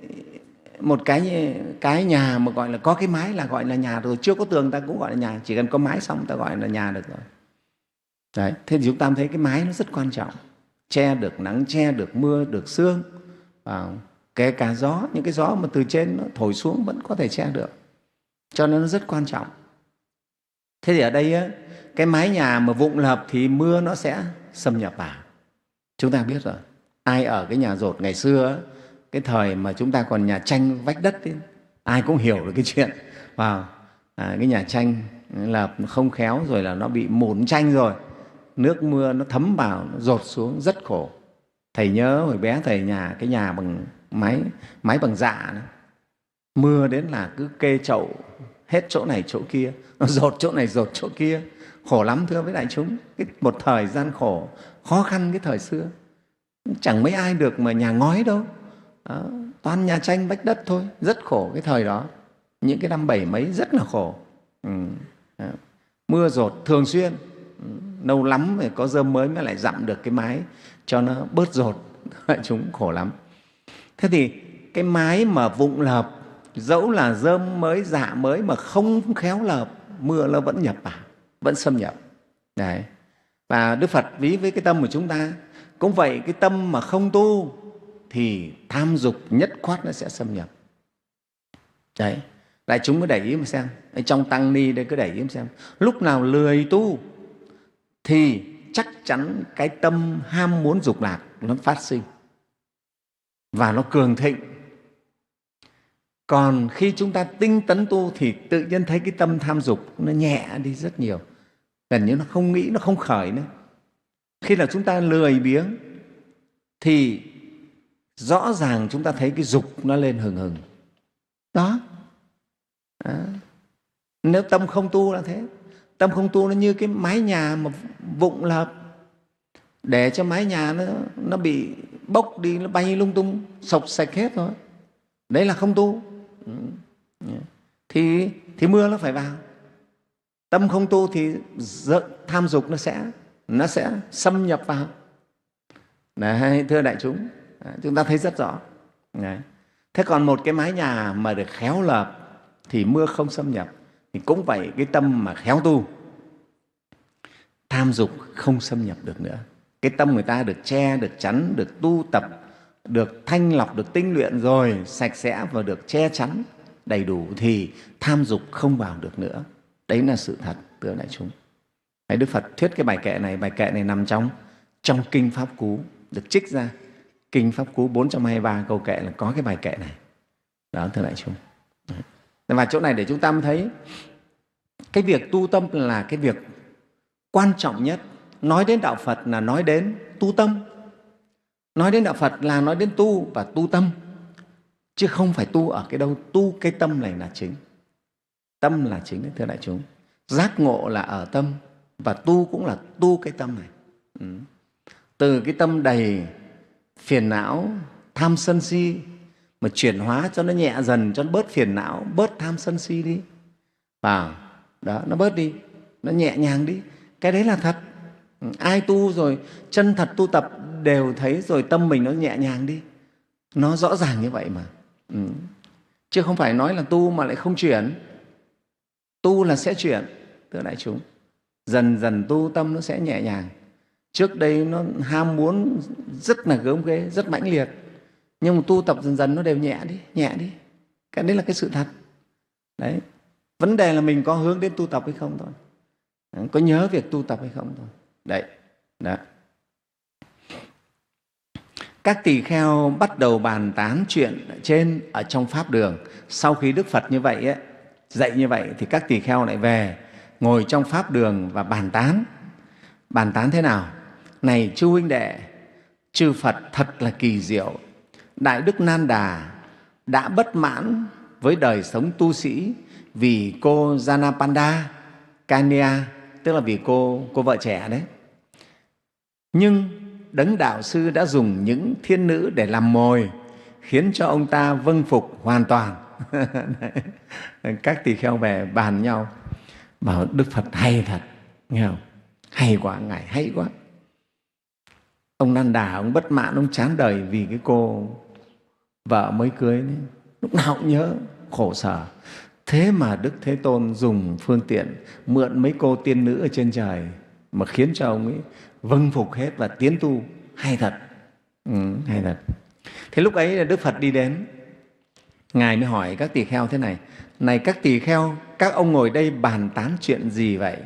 một cái cái nhà mà gọi là có cái mái là gọi là nhà rồi. Chưa có tường ta cũng gọi là nhà, chỉ cần có mái xong ta gọi là nhà được rồi. Đấy, thế thì chúng ta thấy cái mái nó rất quan trọng, che được nắng, che được mưa, được sương, và kể cả gió, những cái gió mà từ trên nó thổi xuống vẫn có thể che được, cho nên nó rất quan trọng. Thế thì ở đây á, cái mái nhà mà vụng lợp thì mưa nó sẽ xâm nhập vào. Chúng ta biết rồi, ai ở cái nhà dột ngày xưa, cái thời mà chúng ta còn nhà tranh vách đất ấy, ai cũng hiểu được cái chuyện vào à, cái nhà tranh là không khéo rồi là nó bị mủn tranh rồi, nước mưa nó thấm vào, nó dột xuống rất khổ. Thầy nhớ hồi bé thầy nhà cái nhà bằng mái mái bằng dạ đó. Mưa đến là cứ kê chậu hết chỗ này chỗ kia, nó dột chỗ này dột chỗ kia, khổ lắm thưa với đại chúng. Cái một thời gian khổ khó khăn cái thời xưa, chẳng mấy ai được mà nhà ngói đâu. Đó, toàn nhà tranh vách đất thôi, rất khổ cái thời đó. Những cái năm bảy mấy rất là khổ. Ừ. Đó. Mưa dột thường xuyên, ừ. Lâu lắm phải có rơm mới mới lại dặm được cái mái cho nó bớt dột. Chúng khổ lắm. Thế thì cái mái mà vụng lợp, dẫu là rơm mới, dạ mới mà không khéo lợp, mưa nó vẫn nhập vào, vẫn xâm nhập. Đấy. Và Đức Phật ví với cái tâm của chúng ta cũng vậy, cái tâm mà không tu thì tham dục nhất khoát nó sẽ xâm nhập. Đấy, đại chúng cứ để ý mà xem, ở trong tăng ni đây cứ để ý mà xem, lúc nào lười tu thì chắc chắn cái tâm ham muốn dục lạc nó phát sinh và nó cường thịnh. Còn khi chúng ta tinh tấn tu thì tự nhiên thấy cái tâm tham dục nó nhẹ đi rất nhiều, gần như nó không nghĩ, nó không khởi nữa. Khi nào chúng ta lười biếng thì rõ ràng chúng ta thấy cái dục nó lên hừng hừng. Đó. Đó. Nếu tâm không tu là thế. Tâm không tu nó như cái mái nhà mà vụng lợp, để cho mái nhà nó, nó bị bốc đi, nó bay lung tung, sộc sạch hết rồi. Đấy là không tu. Thì, thì mưa nó phải vào. Tâm không tu thì tham dục nó sẽ, nó sẽ xâm nhập vào. Đấy, thưa đại chúng, chúng ta thấy rất rõ. Đấy. Thế còn một cái mái nhà mà được khéo lợp thì mưa không xâm nhập. Thì cũng vậy, cái tâm mà khéo tu, tham dục không xâm nhập được nữa. Cái tâm người ta được che, được chắn, được tu tập, được thanh lọc, được tinh luyện rồi, sạch sẽ và được che chắn đầy đủ thì tham dục không vào được nữa. Đấy là sự thật, thưa đại chúng. Đấy, Đức Phật thuyết cái bài kệ này, bài kệ này nằm trong, trong Kinh Pháp Cú, được trích ra. Kinh Pháp Cú bốn trăm hai mươi ba câu kệ là có cái bài kệ này. Đó, thưa đại chúng. Đấy. Và chỗ này để chúng ta mới thấy cái việc tu tâm là cái việc quan trọng nhất. Nói đến Đạo Phật là nói đến tu tâm. Nói đến Đạo Phật là nói đến tu và tu tâm. Chứ không phải tu ở cái đâu, tu cái tâm này là chính. Tâm là chính đấy, thưa đại chúng. Giác ngộ là ở tâm và tu cũng là tu cái tâm này. Ừ. Từ cái tâm đầy phiền não, tham sân si mà chuyển hóa cho nó nhẹ dần, cho nó bớt phiền não, bớt tham sân si đi. Vào, đó, nó bớt đi, nó nhẹ nhàng đi. Cái đấy là thật. Ai tu rồi, chân thật tu tập đều thấy rồi tâm mình nó nhẹ nhàng đi. Nó rõ ràng như vậy mà. Ừ. Chứ không phải nói là tu mà lại không chuyển. Tu là sẽ chuyển, thưa đại chúng. Dần dần tu tâm nó sẽ nhẹ nhàng. Trước đây nó ham muốn rất là gớm ghê, rất mãnh liệt. Nhưng mà tu tập dần dần nó đều nhẹ đi, nhẹ đi. Cái đấy là cái sự thật. Đấy. Vấn đề là mình có hướng đến tu tập hay không thôi. Có nhớ việc tu tập hay không thôi. Đấy. Đó. Các tỳ kheo bắt đầu bàn tán chuyện trên ở trong Pháp đường. Sau khi Đức Phật như vậy ấy, dạy như vậy thì các tỳ kheo lại về ngồi trong pháp đường và bàn tán. Bàn tán thế nào? Này chư huynh đệ, chư Phật thật là kỳ diệu. Đại Đức Nan Đà đã bất mãn với đời sống tu sĩ vì cô Janapanda Kanya, tức là vì cô, cô vợ trẻ đấy. Nhưng Đấng Đạo Sư đã dùng những thiên nữ để làm mồi, khiến cho ông ta vâng phục hoàn toàn. Các tỳ kheo về bàn nhau, bảo Đức Phật hay thật, nghe không? Hay quá, Ngài hay quá. Ông Nan Đà, ông bất mãn, ông chán đời vì cái cô vợ mới cưới đấy. Lúc nào cũng nhớ, khổ sở. Thế mà Đức Thế Tôn dùng phương tiện mượn mấy cô tiên nữ ở trên trời mà khiến cho ông ấy vâng phục hết và tiến tu. Hay thật, ừ, hay thật. Thế lúc ấy là Đức Phật đi đến, Ngài mới hỏi các tỳ kheo thế này: này các tỳ kheo, các ông ngồi đây bàn tán chuyện gì vậy?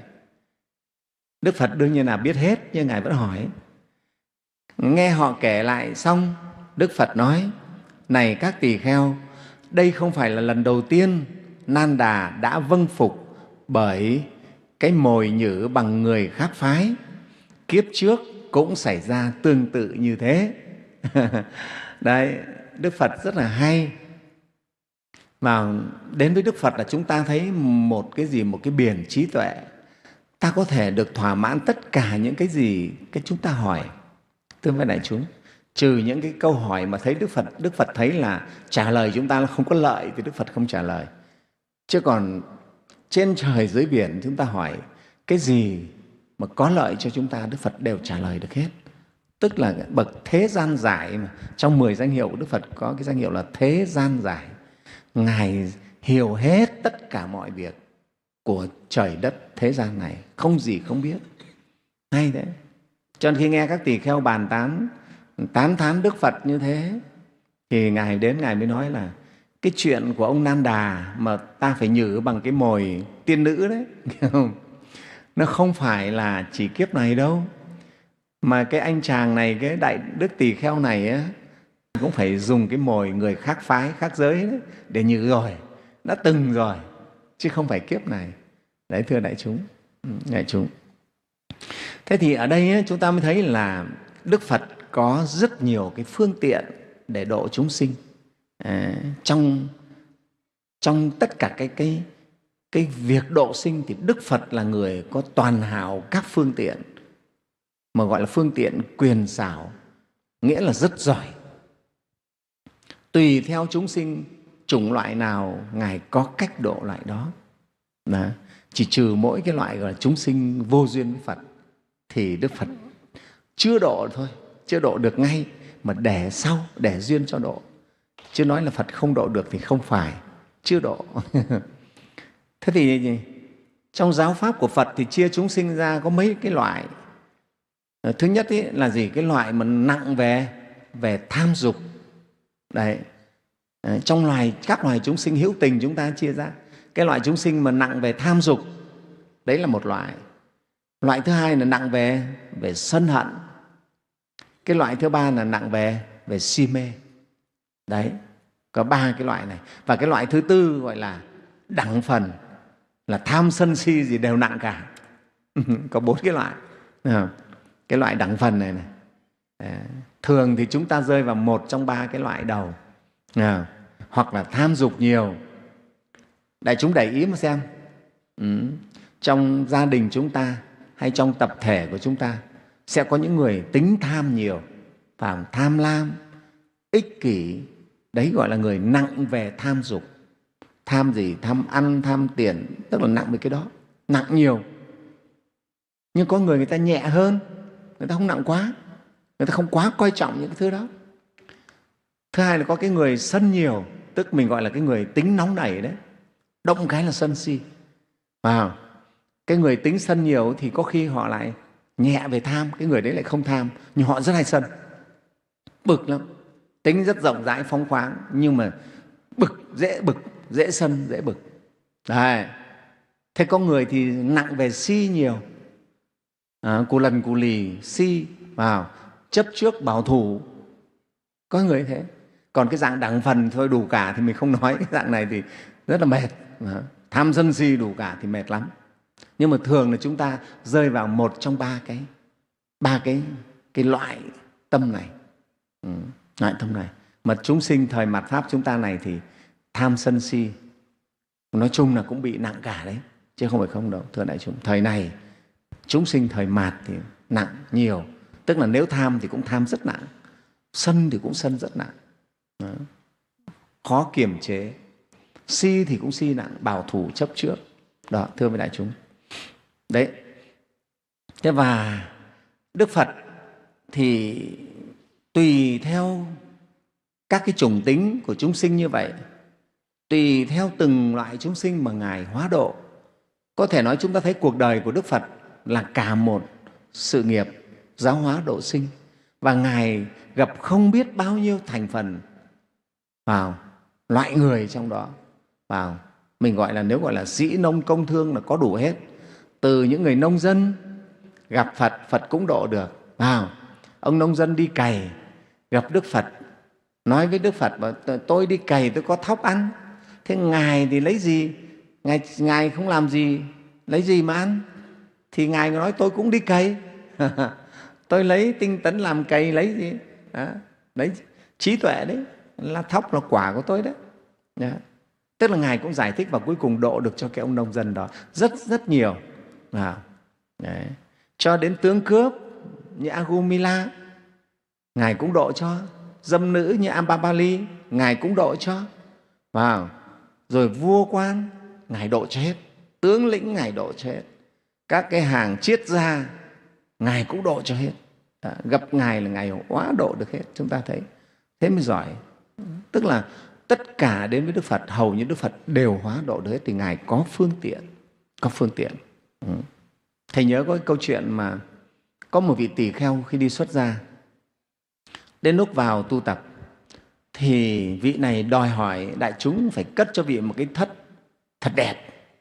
Đức Phật đương nhiên là biết hết, nhưng Ngài vẫn hỏi. Nghe họ kể lại xong, Đức Phật nói: này các tỳ kheo, đây không phải là lần đầu tiên Nan Đà đã vâng phục bởi cái mồi nhử bằng người khác phái. Kiếp trước cũng xảy ra tương tự như thế. Đấy, Đức Phật rất là hay. Mà đến với Đức Phật là chúng ta thấy một cái gì, một cái biển trí tuệ. Ta có thể được thỏa mãn tất cả những cái gì cái chúng ta hỏi. Thưa với đại chúng, trừ những cái câu hỏi mà thấy Đức Phật, Đức Phật thấy là trả lời chúng ta là không có lợi thì Đức Phật không trả lời. Chứ còn trên trời dưới biển chúng ta hỏi cái gì mà có lợi cho chúng ta, Đức Phật đều trả lời được hết. Tức là bậc thế gian giải mà. Trong mười danh hiệu của Đức Phật có cái danh hiệu là thế gian giải. Ngài hiểu hết tất cả mọi việc của trời đất thế gian này, không gì không biết. Hay đấy. Cho nên khi nghe các tỳ kheo bàn tán, tán thán Đức Phật như thế, thì Ngài đến, Ngài mới nói là cái chuyện của ông Nan Đà mà ta phải nhử bằng cái mồi tiên nữ đấy, không? Nó không phải là chỉ kiếp này đâu, mà cái anh chàng này, cái đại đức tỳ kheo này á, cũng phải dùng cái mồi người khác phái, khác giới đấy, để nhử rồi, đã từng rồi, chứ không phải kiếp này. Đấy, thưa đại chúng, đại chúng. Thế thì ở đây ấy, chúng ta mới thấy là Đức Phật có rất nhiều cái phương tiện để độ chúng sinh. À, trong, trong tất cả cái, cái, cái việc độ sinh thì Đức Phật là người có toàn hảo các phương tiện, mà gọi là phương tiện quyền xảo, nghĩa là rất giỏi. Tùy theo chúng sinh chủng loại nào, Ngài có cách độ loại đó. Đó. Chỉ trừ mỗi cái loại gọi là chúng sinh vô duyên với Phật thì Đức Phật chưa độ thôi, chưa độ được ngay, mà để sau, để duyên cho độ. Chứ nói là Phật không độ được thì không phải, chưa độ. Thế thì trong giáo pháp của Phật thì chia chúng sinh ra có mấy cái loại. Thứ nhất ý là gì? Cái loại mà nặng về, về tham dục. Đấy. Trong loài, các loài chúng sinh hữu tình chúng ta chia ra, cái loại chúng sinh mà nặng về tham dục, đấy là một loại. Loại thứ hai là nặng về, về sân hận. Cái loại thứ ba là nặng về, về si mê. Đấy, có ba cái loại này. Và cái loại thứ tư gọi là đẳng phần, là tham sân si gì đều nặng cả. Có bốn cái loại. Cái loại đẳng phần này này, thường thì chúng ta rơi vào một trong ba cái loại đầu. À, hoặc là tham dục nhiều. Đại chúng để ý mà xem, ừ, trong gia đình chúng ta hay trong tập thể của chúng ta sẽ có những người tính tham nhiều, và tham lam, ích kỷ. Đấy gọi là người nặng về tham dục. Tham gì? Tham ăn, tham tiền, tức là nặng về cái đó, nặng nhiều. Nhưng có người người ta nhẹ hơn, người ta không nặng quá, người ta không quá coi trọng những cái thứ đó. Thứ hai là có cái người sân nhiều, tức mình gọi là cái người tính nóng nảy đấy, động cái là sân si. À, cái người tính sân nhiều thì có khi họ lại nhẹ về tham, cái người đấy lại không tham, nhưng họ rất hay sân, bực lắm, tính rất rộng rãi phóng khoáng, nhưng mà bực, dễ bực, dễ sân, dễ bực. Đấy. Thế có người thì nặng về si nhiều, à, cù lần cù lì, si, vào chấp trước bảo thủ, có người thế. Còn cái dạng đẳng phần thôi đủ cả thì mình không nói, cái dạng này thì rất là mệt. Tham sân si đủ cả thì mệt lắm. Nhưng mà thường là chúng ta rơi vào một trong ba cái ba cái cái loại tâm này. Ừ, loại tâm này. Mà chúng sinh thời mạt Pháp chúng ta này thì tham sân si nói chung là cũng bị nặng cả đấy, chứ không phải không đâu, thưa đại chúng. Thời này chúng sinh thời mạt thì nặng nhiều, tức là nếu tham thì cũng tham rất nặng, sân thì cũng sân rất nặng. Đó. Khó kiềm chế. Si thì cũng si nặng, bảo thủ chấp trước. Đó, thưa với đại chúng. Đấy. Thế và Đức Phật thì tùy theo các cái chủng tính của chúng sinh như vậy, tùy theo từng loại chúng sinh mà Ngài hóa độ. Có thể nói chúng ta thấy cuộc đời của Đức Phật là cả một sự nghiệp giáo hóa độ sinh, và Ngài gặp không biết bao nhiêu thành phần vào loại người trong đó. Vào mình gọi là, nếu gọi là sĩ nông công thương là có đủ hết. Từ những người nông dân gặp Phật, Phật cũng độ được. Vào ông nông dân đi cày gặp Đức Phật, nói với Đức Phật bảo tôi đi cày tôi có thóc ăn. Thế Ngài thì lấy gì? Ngài, Ngài không làm gì, lấy gì mà ăn? Thì Ngài nói tôi cũng đi cày. Tôi lấy tinh tấn làm cày lấy gì? Đó, lấy trí tuệ đấy, là thóc là quả của tôi đấy. Đó. Tức là Ngài cũng giải thích và cuối cùng độ được cho cái ông nông dân đó rất rất nhiều. Đó. Đấy. Cho đến tướng cướp như Agumila, Ngài cũng độ cho. Dâm nữ như Ambabali, Ngài cũng độ cho. Wow. Rồi vua quan, Ngài độ cho hết. Tướng lĩnh, Ngài độ cho hết. Các cái hàng triết gia, Ngài cũng độ cho hết. Đó. Gặp Ngài là Ngài hóa độ được hết. Chúng ta thấy thế mới giỏi. Tức là tất cả đến với Đức Phật, hầu như Đức Phật đều hóa độ được hết, thì Ngài có phương tiện. Có phương tiện. Ừ. Thầy nhớ có cái câu chuyện mà có một vị tỳ kheo khi đi xuất gia, đến lúc vào tu tập thì vị này đòi hỏi đại chúng phải cất cho vị một cái thất thật đẹp.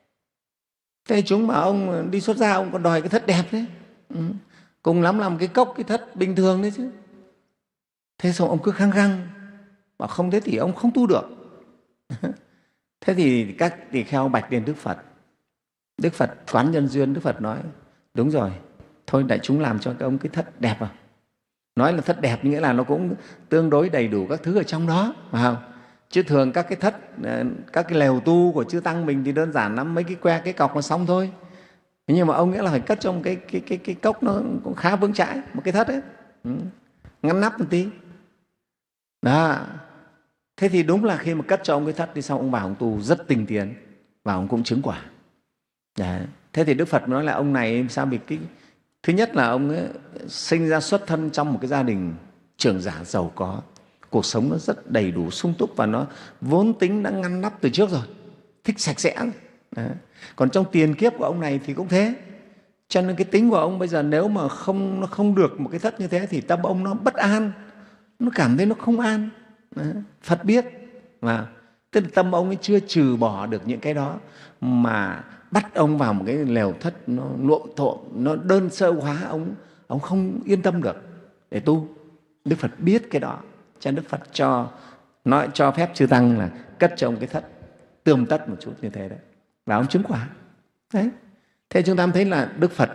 Thế chúng mà ông đi xuất gia ông còn đòi cái thất đẹp đấy. Ừ. Cùng lắm làm cái cốc, cái thất bình thường đấy chứ. Thế xong ông cứ khăng khăng bảo không thế thì ông không tu được. Thế thì các tỳ kheo bạch lên Đức Phật. Đức Phật quán nhân duyên, Đức Phật nói đúng rồi, thôi đại chúng làm cho ông cái thất đẹp à. Nói là thất đẹp nghĩa là nó cũng tương đối đầy đủ các thứ ở trong đó, phải không? Chứ thường các cái thất, các cái lều tu của chư Tăng mình thì đơn giản lắm, mấy cái que, cái cọc mà xong thôi. Nhưng mà ông nghĩa là phải cất trong cái, cái, cái, cái cốc nó cũng khá vững chãi, một cái thất ấy, ừ. Ngăn nắp một tí. Đó. Thế thì đúng là khi mà cất cho ông cái thất thì sau ông vào ông tu rất tinh tiến và ông cũng chứng quả. Đấy. Thế thì Đức Phật nói là ông này sao bị cái thứ nhất là ông ấy sinh ra xuất thân trong một cái gia đình trưởng giả giàu có, cuộc sống nó rất đầy đủ sung túc và nó vốn tính đã ngăn nắp từ trước rồi, thích sạch sẽ. Đấy. Còn trong tiền kiếp của ông này thì cũng thế, cho nên cái tính của ông bây giờ nếu mà không nó không được một cái thất như thế thì tâm ông nó bất an, nó cảm thấy nó không an. Đấy. Phật biết mà, tức là tâm ông ấy chưa trừ bỏ được những cái đó mà bắt ông vào một cái lều thất nó luộm thuộm, nó đơn sơ hóa, ông ông không yên tâm được để tu. Đức Phật biết cái đó, cho nên Đức Phật cho nói cho phép chư Tăng là cất cho ông cái thất tươm tất một chút như thế đấy, và ông chứng quả. Đấy. Thế chúng ta thấy là Đức Phật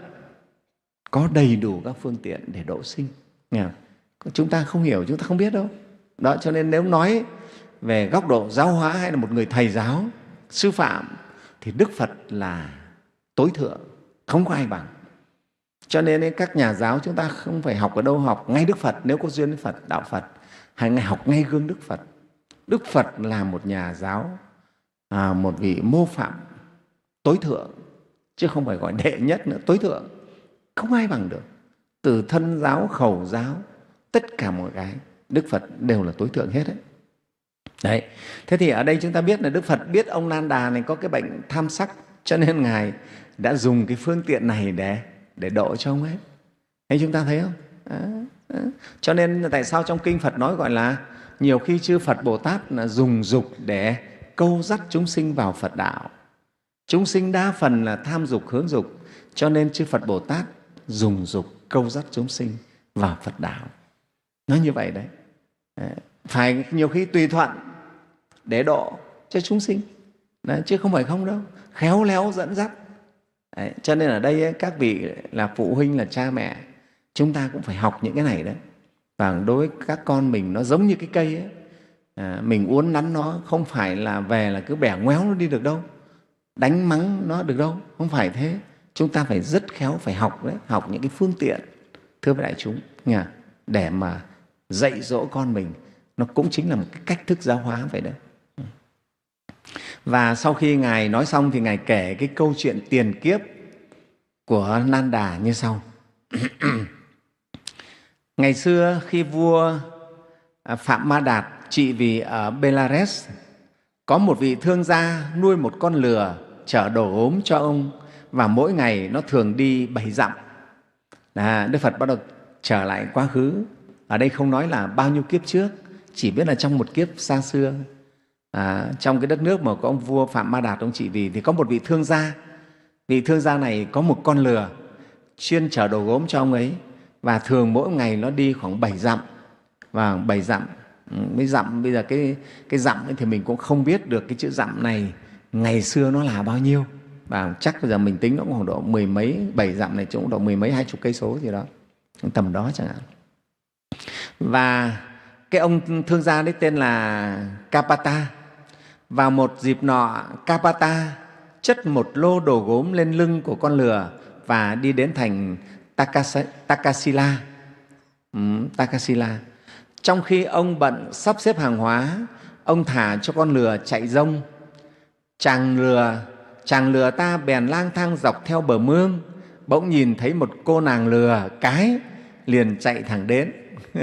có đầy đủ các phương tiện để độ sinh. Nghe không? Chúng ta không hiểu, chúng ta không biết đâu. Đó, cho nên nếu nói về góc độ giáo hóa hay là một người thầy giáo, sư phạm, thì Đức Phật là tối thượng, không có ai bằng. Cho nên các nhà giáo chúng ta không phải học ở đâu, học ngay Đức Phật. Nếu có duyên với Phật, đạo Phật, hay học ngay gương Đức Phật. Đức Phật là một nhà giáo, à, một vị mô phạm tối thượng, chứ không phải gọi đệ nhất nữa, tối thượng. Không ai bằng được. Từ thân giáo, khẩu giáo, tất cả mọi cái, Đức Phật đều là tối thượng hết đấy. Đấy. Thế thì ở đây chúng ta biết là Đức Phật biết ông Nan Đà này có cái bệnh tham sắc, cho nên Ngài đã dùng cái phương tiện này để, để độ cho ông ấy. Thế chúng ta thấy không? Đó, đó. Cho nên tại sao trong Kinh Phật nói gọi là nhiều khi chư Phật Bồ Tát là dùng dục để câu dắt chúng sinh vào Phật đạo. Chúng sinh đa phần là tham dục, hướng dục, cho nên chư Phật Bồ Tát dùng dục câu dắt chúng sinh vào Phật đạo. Nói như vậy đấy. Đấy. Phải nhiều khi tùy thuận để độ cho chúng sinh. Đấy, chứ không phải không đâu. Khéo léo dẫn dắt. Đấy, cho nên ở đây ấy, các vị là phụ huynh, là cha mẹ, chúng ta cũng phải học những cái này đấy. Và đối với các con mình nó giống như cái cây ấy, à, mình uốn nắn nó, không phải là về là cứ bẻ ngoéo nó đi được đâu, đánh mắng nó được đâu, không phải thế. Chúng ta phải rất khéo, phải học đấy, học những cái phương tiện, thưa với đại chúng, nghe, để mà dạy dỗ con mình. Nó cũng chính là một cái cách thức giáo hóa vậy đấy. Và sau khi Ngài nói xong thì Ngài kể cái câu chuyện tiền kiếp của Nan Đà như sau. Ngày xưa khi vua Phạm Ma Đạt trị vì ở Belarus, có một vị thương gia nuôi một con lừa chở đồ ốm cho ông, và mỗi ngày nó thường đi bảy dặm. À, Đức Phật bắt đầu trở lại quá khứ. Ở đây không nói là bao nhiêu kiếp trước, chỉ biết là trong một kiếp xa xưa, à, trong cái đất nước mà có ông vua Phạm Ma Đạt ông trị vì, thì có một vị thương gia. Vị thương gia này có một con lừa chuyên chở đồ gốm cho ông ấy, và thường mỗi ngày nó đi khoảng bảy dặm. Và bảy dặm, mấy dặm bây giờ cái cái dặm ấy thì mình cũng không biết được cái chữ dặm này ngày xưa nó là bao nhiêu. Và chắc bây giờ mình tính nó cũng khoảng độ mười mấy, bảy dặm này cũng độ mười mấy hai chục cây số gì đó, tầm đó chẳng hạn. Và cái ông thương gia đấy tên là Kapata. Vào một dịp nọ, Kapata chất một lô đồ gốm lên lưng của con lừa và đi đến thành Takasila. Ừ, Takasila. Trong khi ông bận sắp xếp hàng hóa, ông thả cho con lừa chạy rông. Chàng lừa, chàng lừa ta bèn lang thang dọc theo bờ mương, bỗng nhìn thấy một cô nàng lừa cái, liền chạy thẳng đến.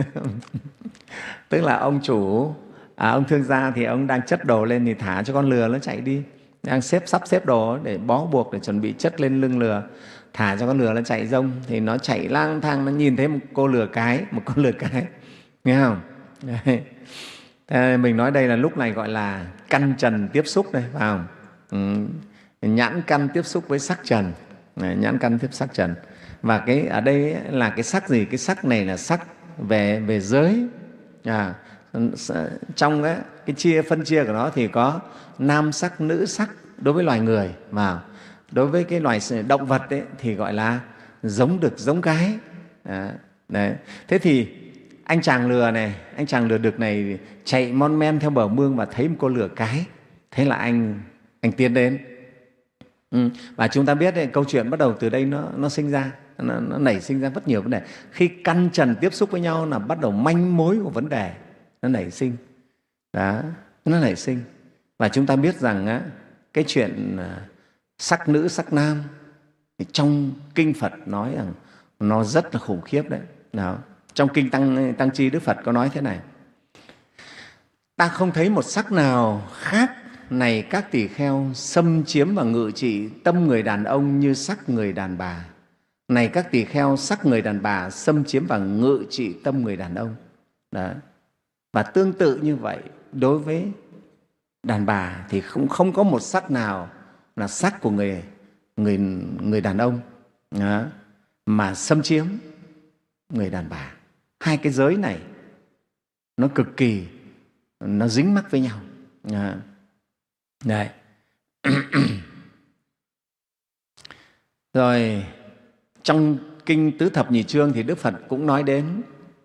Tức là ông chủ, à, ông thương gia thì ông đang chất đồ lên thì thả cho con lừa nó chạy đi, đang xếp sắp xếp đồ để bó buộc để chuẩn bị chất lên lưng lừa, thả cho con lừa nó chạy rông. Thì nó chạy lang thang, nó nhìn thấy một cô lừa cái, một con lừa cái, nghe không? Đấy. Thế mình nói đây là lúc này gọi là căn trần tiếp xúc đây, phải không? Ừ. Nhãn căn tiếp xúc với sắc trần, nhãn căn tiếp sắc trần. Và cái ở đây là cái sắc gì? Cái sắc này là sắc về về giới. À, trong cái, cái chia phân chia của nó thì có nam sắc, nữ sắc đối với loài người, mà đối với cái loài động vật ấy, thì gọi là giống đực, giống cái. À, đấy. Thế thì anh chàng lừa này, anh chàng lừa đực này chạy mon men theo bờ mương và thấy một cô lừa cái, thế là anh anh tiến đến. Ừ. Và chúng ta biết đấy, câu chuyện bắt đầu từ đây nó, nó sinh ra, nó, nó nảy sinh ra rất nhiều vấn đề. Khi căn trần tiếp xúc với nhau là bắt đầu manh mối của vấn đề nó nảy sinh. Đó, nó nảy sinh. Và chúng ta biết rằng á, cái chuyện sắc nữ, sắc nam thì trong Kinh Phật nói rằng nó rất là khủng khiếp đấy. Đó. Trong Kinh Tăng, Tăng Chi, Đức Phật có nói thế này: ta không thấy một sắc nào khác này các tỳ kheo xâm chiếm và ngự trị tâm người đàn ông như sắc người đàn bà. Này các tỳ kheo, sắc người đàn bà xâm chiếm và ngự trị tâm người đàn ông. Đó. Và tương tự như vậy, đối với đàn bà thì cũng không có một sắc nào là sắc của người, người, người đàn ông đó, mà xâm chiếm người đàn bà. Hai cái giới này nó cực kỳ, nó dính mắc với nhau. Đó. Đấy. Rồi trong Kinh Tứ Thập Nhị Chương thì Đức Phật cũng nói đến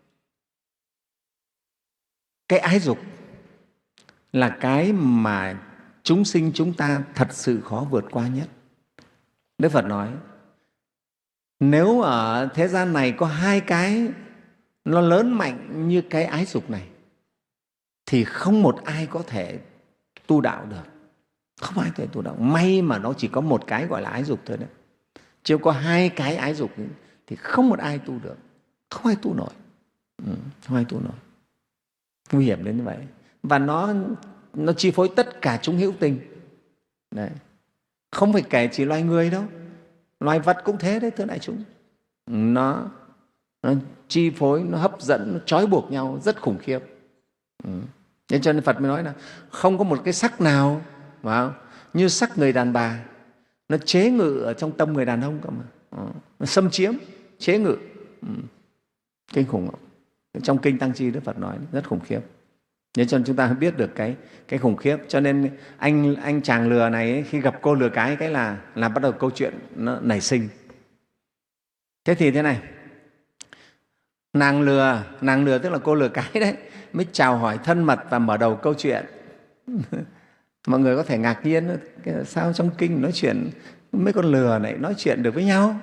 cái ái dục là cái mà chúng sinh chúng ta thật sự khó vượt qua nhất. Đức Phật nói nếu ở thế gian này có hai cái nó lớn mạnh như cái ái dục này thì không một ai có thể tu đạo được. Không ai có thể tu đạo. May mà nó chỉ có một cái gọi là ái dục thôi đấy. Chứ có hai cái ái dục thì không một ai tu được. Không ai tu nổi. Ừ, không ai tu nổi. Nguy hiểm đến như vậy. Và nó, nó chi phối tất cả chúng hữu tình. Đấy. Không phải kể chỉ loài người đâu. Loài vật cũng thế đấy, thưa đại chúng. Nó, nó chi phối, nó hấp dẫn, nó trói buộc nhau rất khủng khiếp. Ừ. Nên cho nên Phật mới nói là không có một cái sắc nào mà như sắc người đàn bà, nó chế ngự ở trong tâm người đàn ông cơ mà. Ừ. Nó xâm chiếm, chế ngự. Ừ. Kinh khủng. Trong Kinh Tăng Chi Đức Phật nói rất khủng khiếp. Thế cho nên chúng ta biết được cái cái khủng khiếp. Cho nên anh anh chàng lừa này ấy, khi gặp cô lừa cái cái là là bắt đầu câu chuyện nó nảy sinh. Thế thì thế này, nàng lừa, nàng lừa tức là cô lừa cái đấy, mới chào hỏi thân mật và mở đầu câu chuyện. Mọi người có thể ngạc nhiên, sao trong kinh nói chuyện mấy con lừa này nói chuyện được với nhau?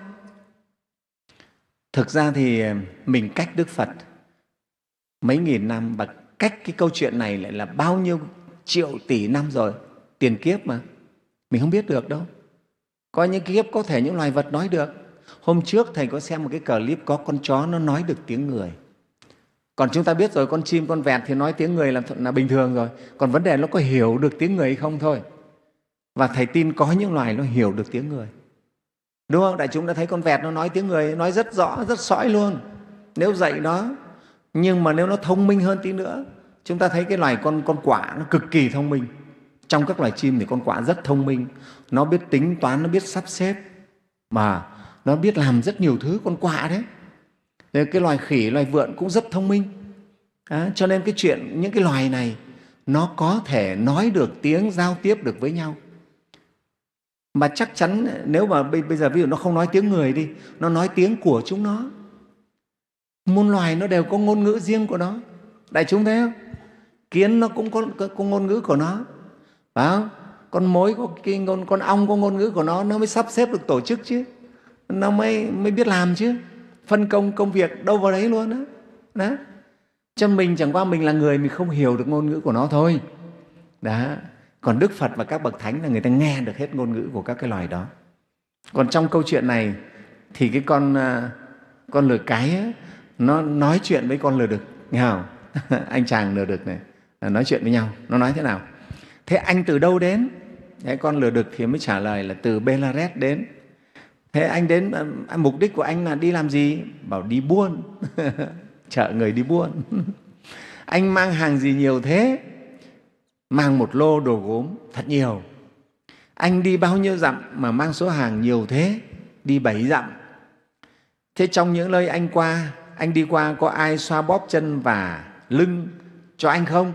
Thực ra thì mình cách Đức Phật mấy nghìn năm và cách cái câu chuyện này lại là bao nhiêu triệu tỷ năm rồi, tiền kiếp mà. Mình không biết được đâu. Có những kiếp có thể những loài vật nói được. Hôm trước Thầy có xem một cái clip có con chó nó nói được tiếng người. Còn chúng ta biết rồi, con chim, con vẹt thì nói tiếng người là, là bình thường rồi. Còn vấn đề nó có hiểu được tiếng người hay không thôi. Và Thầy tin có những loài nó hiểu được tiếng người. Đúng không? Đại chúng đã thấy con vẹt nó nói tiếng người, nói rất rõ, rất sõi luôn. Nếu dạy nó. Nhưng mà nếu nó thông minh hơn tí nữa, chúng ta thấy cái loài con, con quạ nó cực kỳ thông minh. Trong các loài chim thì con quạ rất thông minh. Nó biết tính toán, nó biết sắp xếp. Mà nó biết làm rất nhiều thứ, con quạ đấy. Rồi cái loài khỉ, loài vượn cũng rất thông minh. À, cho nên cái chuyện những cái loài này nó có thể nói được tiếng, giao tiếp được với nhau. Mà chắc chắn nếu mà bây giờ ví dụ nó không nói tiếng người đi, nó nói tiếng của chúng nó. Muôn loài nó đều có ngôn ngữ riêng của nó. Đại chúng thấy không? Kiến nó cũng có, có, có ngôn ngữ của nó. Phải không? Con mối có cái ngôn, con ong có ngôn ngữ của nó, nó mới sắp xếp được tổ chức chứ. Nó mới, mới biết làm chứ. Phân công công việc đâu vào đấy luôn đó. Đó. Cho mình chẳng qua mình là người, mình không hiểu được ngôn ngữ của nó thôi. Đó. Còn Đức Phật và các bậc thánh là người ta nghe được hết ngôn ngữ của các cái loài đó. Còn trong câu chuyện này thì cái con con lừa cái ấy, nó nói chuyện với con lừa đực, nghe không? Anh chàng lừa đực này nói chuyện với nhau, nó nói thế nào? Thế anh từ đâu đến? Thế con lừa đực thì mới trả lời là từ Belarus đến. Thế anh đến, mục đích của anh là đi làm gì? Bảo đi buôn. Chợ người đi buôn. Anh mang hàng gì nhiều thế? Mang một lô đồ gốm thật nhiều. Anh đi bao nhiêu dặm mà mang số hàng nhiều thế? Đi bảy dặm. Thế trong những nơi anh qua, anh đi qua có ai xoa bóp chân và lưng cho anh không?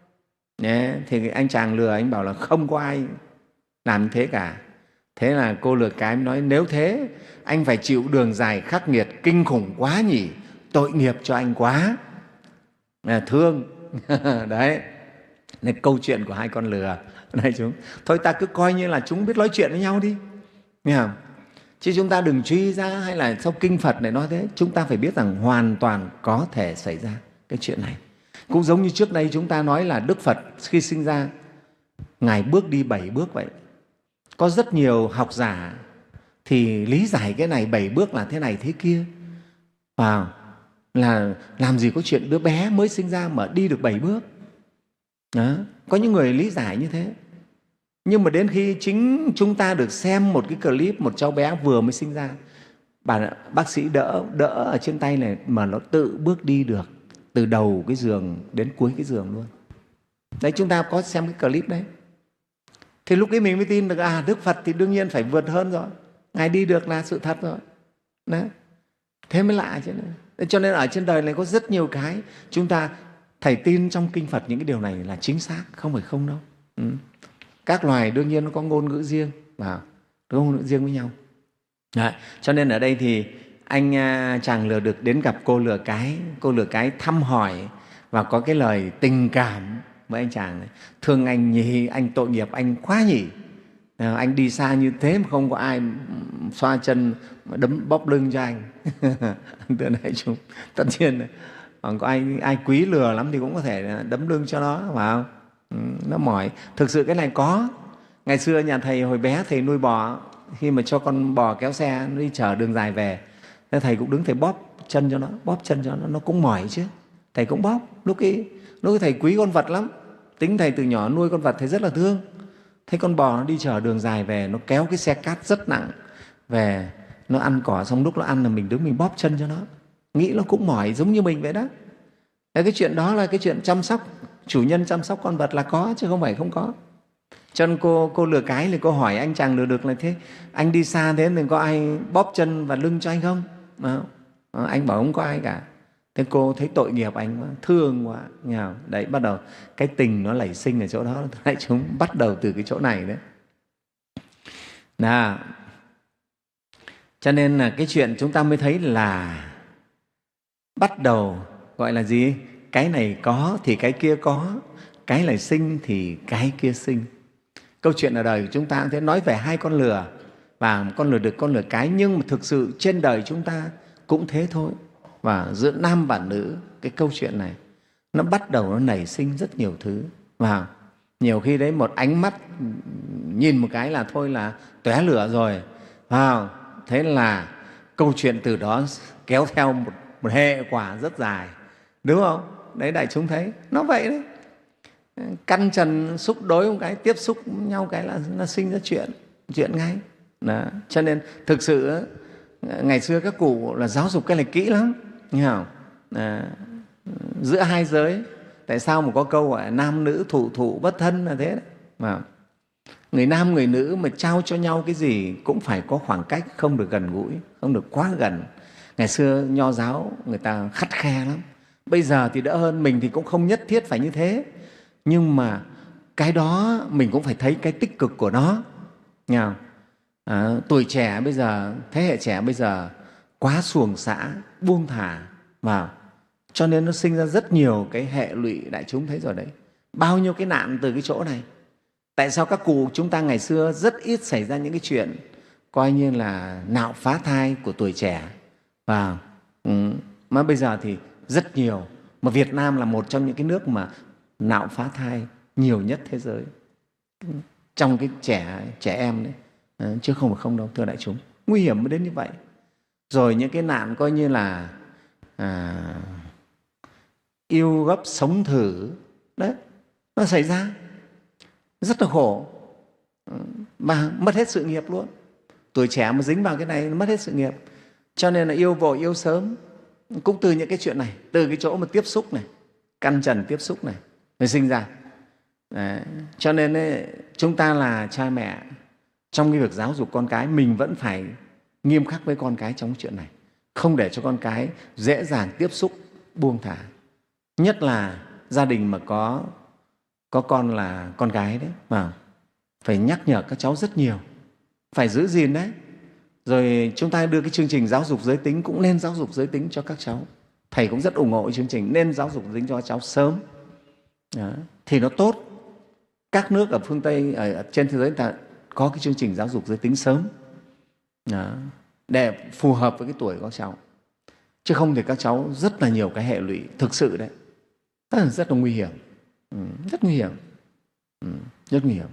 Đấy, thì anh chàng lừa anh bảo là không có ai làm thế cả. Thế là cô lừa cái mới nói nếu thế anh phải chịu đường dài khắc nghiệt kinh khủng quá nhỉ, tội nghiệp cho anh quá. Là thương. Đấy. Nên câu chuyện của hai con lừa này chúng. Thôi ta cứ coi như là chúng biết nói chuyện với nhau đi. Nghe không? Chứ chúng ta đừng truy ra hay là sau kinh Phật này nói thế. Chúng ta phải biết rằng hoàn toàn có thể xảy ra cái chuyện này. Cũng giống như trước đây chúng ta nói là Đức Phật khi sinh ra, Ngài bước đi bảy bước vậy. Có rất nhiều học giả thì lý giải cái này bảy bước là thế này thế kia. Và là làm gì có chuyện đứa bé mới sinh ra mà đi được bảy bước. Đó. Có những người lý giải như thế. Nhưng mà đến khi chính chúng ta được xem một cái clip một cháu bé vừa mới sinh ra, bà, bác sĩ đỡ, đỡ ở trên tay này mà nó tự bước đi được từ đầu cái giường đến cuối cái giường luôn. Đấy, chúng ta có xem cái clip đấy. Thì lúc ấy mình mới tin được, à Đức Phật thì đương nhiên phải vượt hơn rồi. Ngài đi được là sự thật rồi. Đấy. Thế mới lạ chứ. Cho nên ở trên đời này có rất nhiều cái chúng ta Thầy tin trong kinh Phật những cái điều này là chính xác, không phải không đâu. Ừ. Các loài đương nhiên nó có ngôn ngữ riêng và có ngôn ngữ riêng với nhau. Đấy. Cho nên ở đây thì anh chàng lừa được đến gặp cô lừa cái, cô lừa cái thăm hỏi và có cái lời tình cảm với anh chàng này. Thương anh nhỉ, anh tội nghiệp anh quá nhỉ. Anh đi xa như thế mà không có ai xoa chân đấm bóp lưng cho anh. Từ này chúng tất nhiên này. Còn có ai, ai quý lừa lắm thì cũng có thể đấm lưng cho nó, phải không? Ừ, nó mỏi. Thực sự cái này có. Ngày xưa nhà Thầy hồi bé Thầy nuôi bò, khi mà cho con bò kéo xe nó đi chở đường dài về, Thầy cũng đứng Thầy bóp chân cho nó, bóp chân cho nó, nó cũng mỏi chứ. Thầy cũng bóp. Lúc ấy, lúc ấy Thầy quý con vật lắm. Tính Thầy từ nhỏ nuôi con vật Thầy rất là thương. Thấy con bò nó đi chở đường dài về, nó kéo cái xe cát rất nặng về, nó ăn cỏ xong lúc nó ăn là mình đứng mình bóp chân cho nó. Nghĩ nó cũng mỏi giống như mình vậy đó. Cái chuyện đó là cái chuyện chăm sóc, chủ nhân chăm sóc con vật là có chứ không phải không có. Cho nên cô, cô lừa cái thì cô hỏi anh chàng lừa được là thế, anh đi xa thế thì có ai bóp chân và lưng cho anh không? À, anh bảo không có ai cả. Thế cô thấy tội nghiệp anh quá, thương quá, nghe không? Đấy, bắt đầu cái tình nó nảy sinh ở chỗ đó, đại chúng bắt đầu từ cái chỗ này đấy. Nào, cho nên là cái chuyện chúng ta mới thấy là bắt đầu gọi là gì? Cái này có thì cái kia có, cái này sinh thì cái kia sinh. Câu chuyện ở đời của chúng ta cũng thế, nói về hai con lừa, và con lừa đực, con lừa cái, nhưng mà thực sự trên đời chúng ta cũng thế thôi. Và giữa nam và nữ, cái câu chuyện này nó bắt đầu nó nảy sinh rất nhiều thứ. Và nhiều khi đấy một ánh mắt nhìn một cái là thôi là tóe lửa rồi. Và thế là câu chuyện từ đó kéo theo một, một hệ quả rất dài, đúng không? Đấy, đại chúng thấy nó vậy đấy. Căn trần xúc đối một cái, tiếp xúc nhau cái là nó sinh ra chuyện chuyện ngay. Đó. Cho nên thực sự ngày xưa các cụ là giáo dục cái này kỹ lắm, nghe không? À, giữa hai giới, tại sao mà có câu gọi là nam nữ thụ thụ bất thân là thế đấy. Mà người nam người nữ mà trao cho nhau cái gì cũng phải có khoảng cách, không được gần gũi, không được quá gần. Ngày xưa nho giáo người ta khắt khe lắm. Bây giờ thì đỡ hơn, mình thì cũng không nhất thiết phải như thế, nhưng mà cái đó mình cũng phải thấy cái tích cực của nó, nghe không? À, tuổi trẻ bây giờ, thế hệ trẻ bây giờ quá xuồng xã, buông thả vào, cho nên nó sinh ra rất nhiều cái hệ lụy, đại chúng thấy rồi đấy. Bao nhiêu cái nạn từ cái chỗ này. Tại sao các cụ chúng ta ngày xưa rất ít xảy ra những cái chuyện coi như là nạo phá thai của tuổi trẻ, và ừ, mà bây giờ thì rất nhiều. Mà Việt Nam là một trong những cái nước mà nạo phá thai nhiều nhất thế giới trong cái trẻ trẻ em đấy, à, chứ không phải không đâu, thưa đại chúng. Nguy hiểm mới đến như vậy. Rồi những cái nạn coi như là à, yêu gấp sống thử đấy, nó xảy ra rất là khổ, mà mất hết sự nghiệp luôn. Tuổi trẻ mà dính vào cái này nó mất hết sự nghiệp. Cho nên là yêu vội yêu sớm cũng từ những cái chuyện này, từ cái chỗ mà tiếp xúc này, căn trần tiếp xúc này mới sinh ra. Đấy. Cho nên ấy, chúng ta là cha mẹ, trong cái việc giáo dục con cái mình vẫn phải nghiêm khắc với con cái trong chuyện này, không để cho con cái dễ dàng tiếp xúc, buông thả. Nhất là gia đình mà có có con là con gái đấy, mà phải nhắc nhở các cháu rất nhiều, phải giữ gìn đấy. Rồi chúng ta đưa cái chương trình giáo dục giới tính, cũng nên giáo dục giới tính cho các cháu. Thầy cũng rất ủng hộ chương trình nên giáo dục giới tính cho các cháu sớm. Đó. Thì nó tốt. Các nước ở phương Tây, ở trên thế giới ta có cái chương trình giáo dục giới tính sớm. Đó. Để phù hợp với cái tuổi của các cháu. Chứ không thì các cháu rất là nhiều cái hệ lụy thực sự đấy. Rất là, rất là nguy hiểm. Ừ, rất nguy hiểm. Ừ, rất nguy hiểm.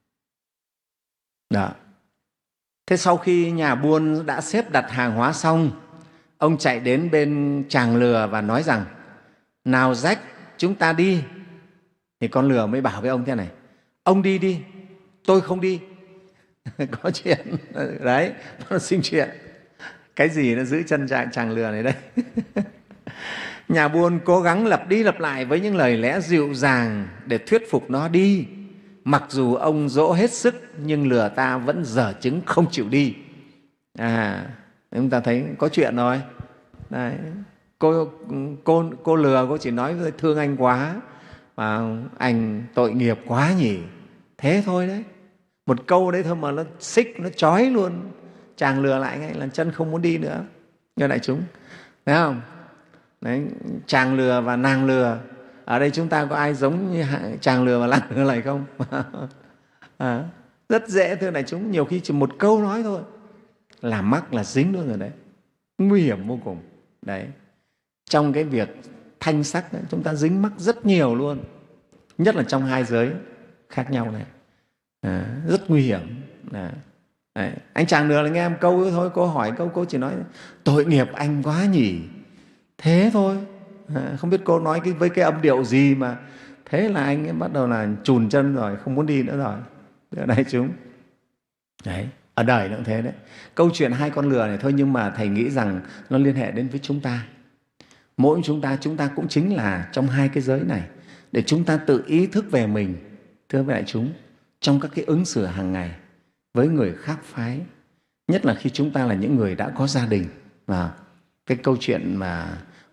Đó. Thế sau khi nhà buôn đã xếp đặt hàng hóa xong, ông chạy đến bên chàng lừa và nói rằng: nào rách, chúng ta đi. Thì con lừa mới bảo với ông thế này: ông đi đi, tôi không đi. Có chuyện đấy, nó sinh chuyện. Cái gì nó giữ chân chàng, chàng lừa này đây? Nhà buôn cố gắng lặp đi lặp lại với những lời lẽ dịu dàng để thuyết phục nó đi. Mặc dù ông dỗ hết sức nhưng lừa ta vẫn dở chứng không chịu đi. À, chúng ta thấy có chuyện rồi. Đấy. Cô, cô, cô lừa, cô chỉ nói thương anh quá, mà anh tội nghiệp quá nhỉ. Thế thôi đấy. Một câu đấy thôi mà nó xích, nó trói luôn. Chàng lừa lại ngay là chân không muốn đi nữa. Nghe đại chúng, thấy không? Đấy, chàng lừa và nàng lừa. Ở đây chúng ta có ai giống như chàng lừa và nàng lừa này không? À, rất dễ, thưa đại chúng. Nhiều khi chỉ một câu nói thôi là mắc, là dính luôn rồi đấy. Nguy hiểm vô cùng. Đấy. Trong cái việc thanh sắc đấy, chúng ta dính mắc rất nhiều luôn. Nhất là trong hai giới khác nhau này. À, rất nguy hiểm. À, đấy. Anh chàng lừa là nghe một câu ấy thôi, cô hỏi câu, cô chỉ nói tội nghiệp anh quá nhỉ. Thế thôi. À, không biết cô nói cái, với cái âm điệu gì mà thế là anh ấy bắt đầu là chùn chân rồi, không muốn đi nữa rồi. Đại chúng. Đấy, ở đời nó cũng thế đấy. Câu chuyện hai con lừa này thôi, nhưng mà thầy nghĩ rằng nó liên hệ đến với chúng ta. Mỗi chúng ta, chúng ta cũng chính là trong hai cái giới này, để chúng ta tự ý thức về mình, thưa với đại chúng, trong các cái ứng xử hàng ngày với người khác phái. Nhất là khi chúng ta là những người đã có gia đình. Và cái câu chuyện mà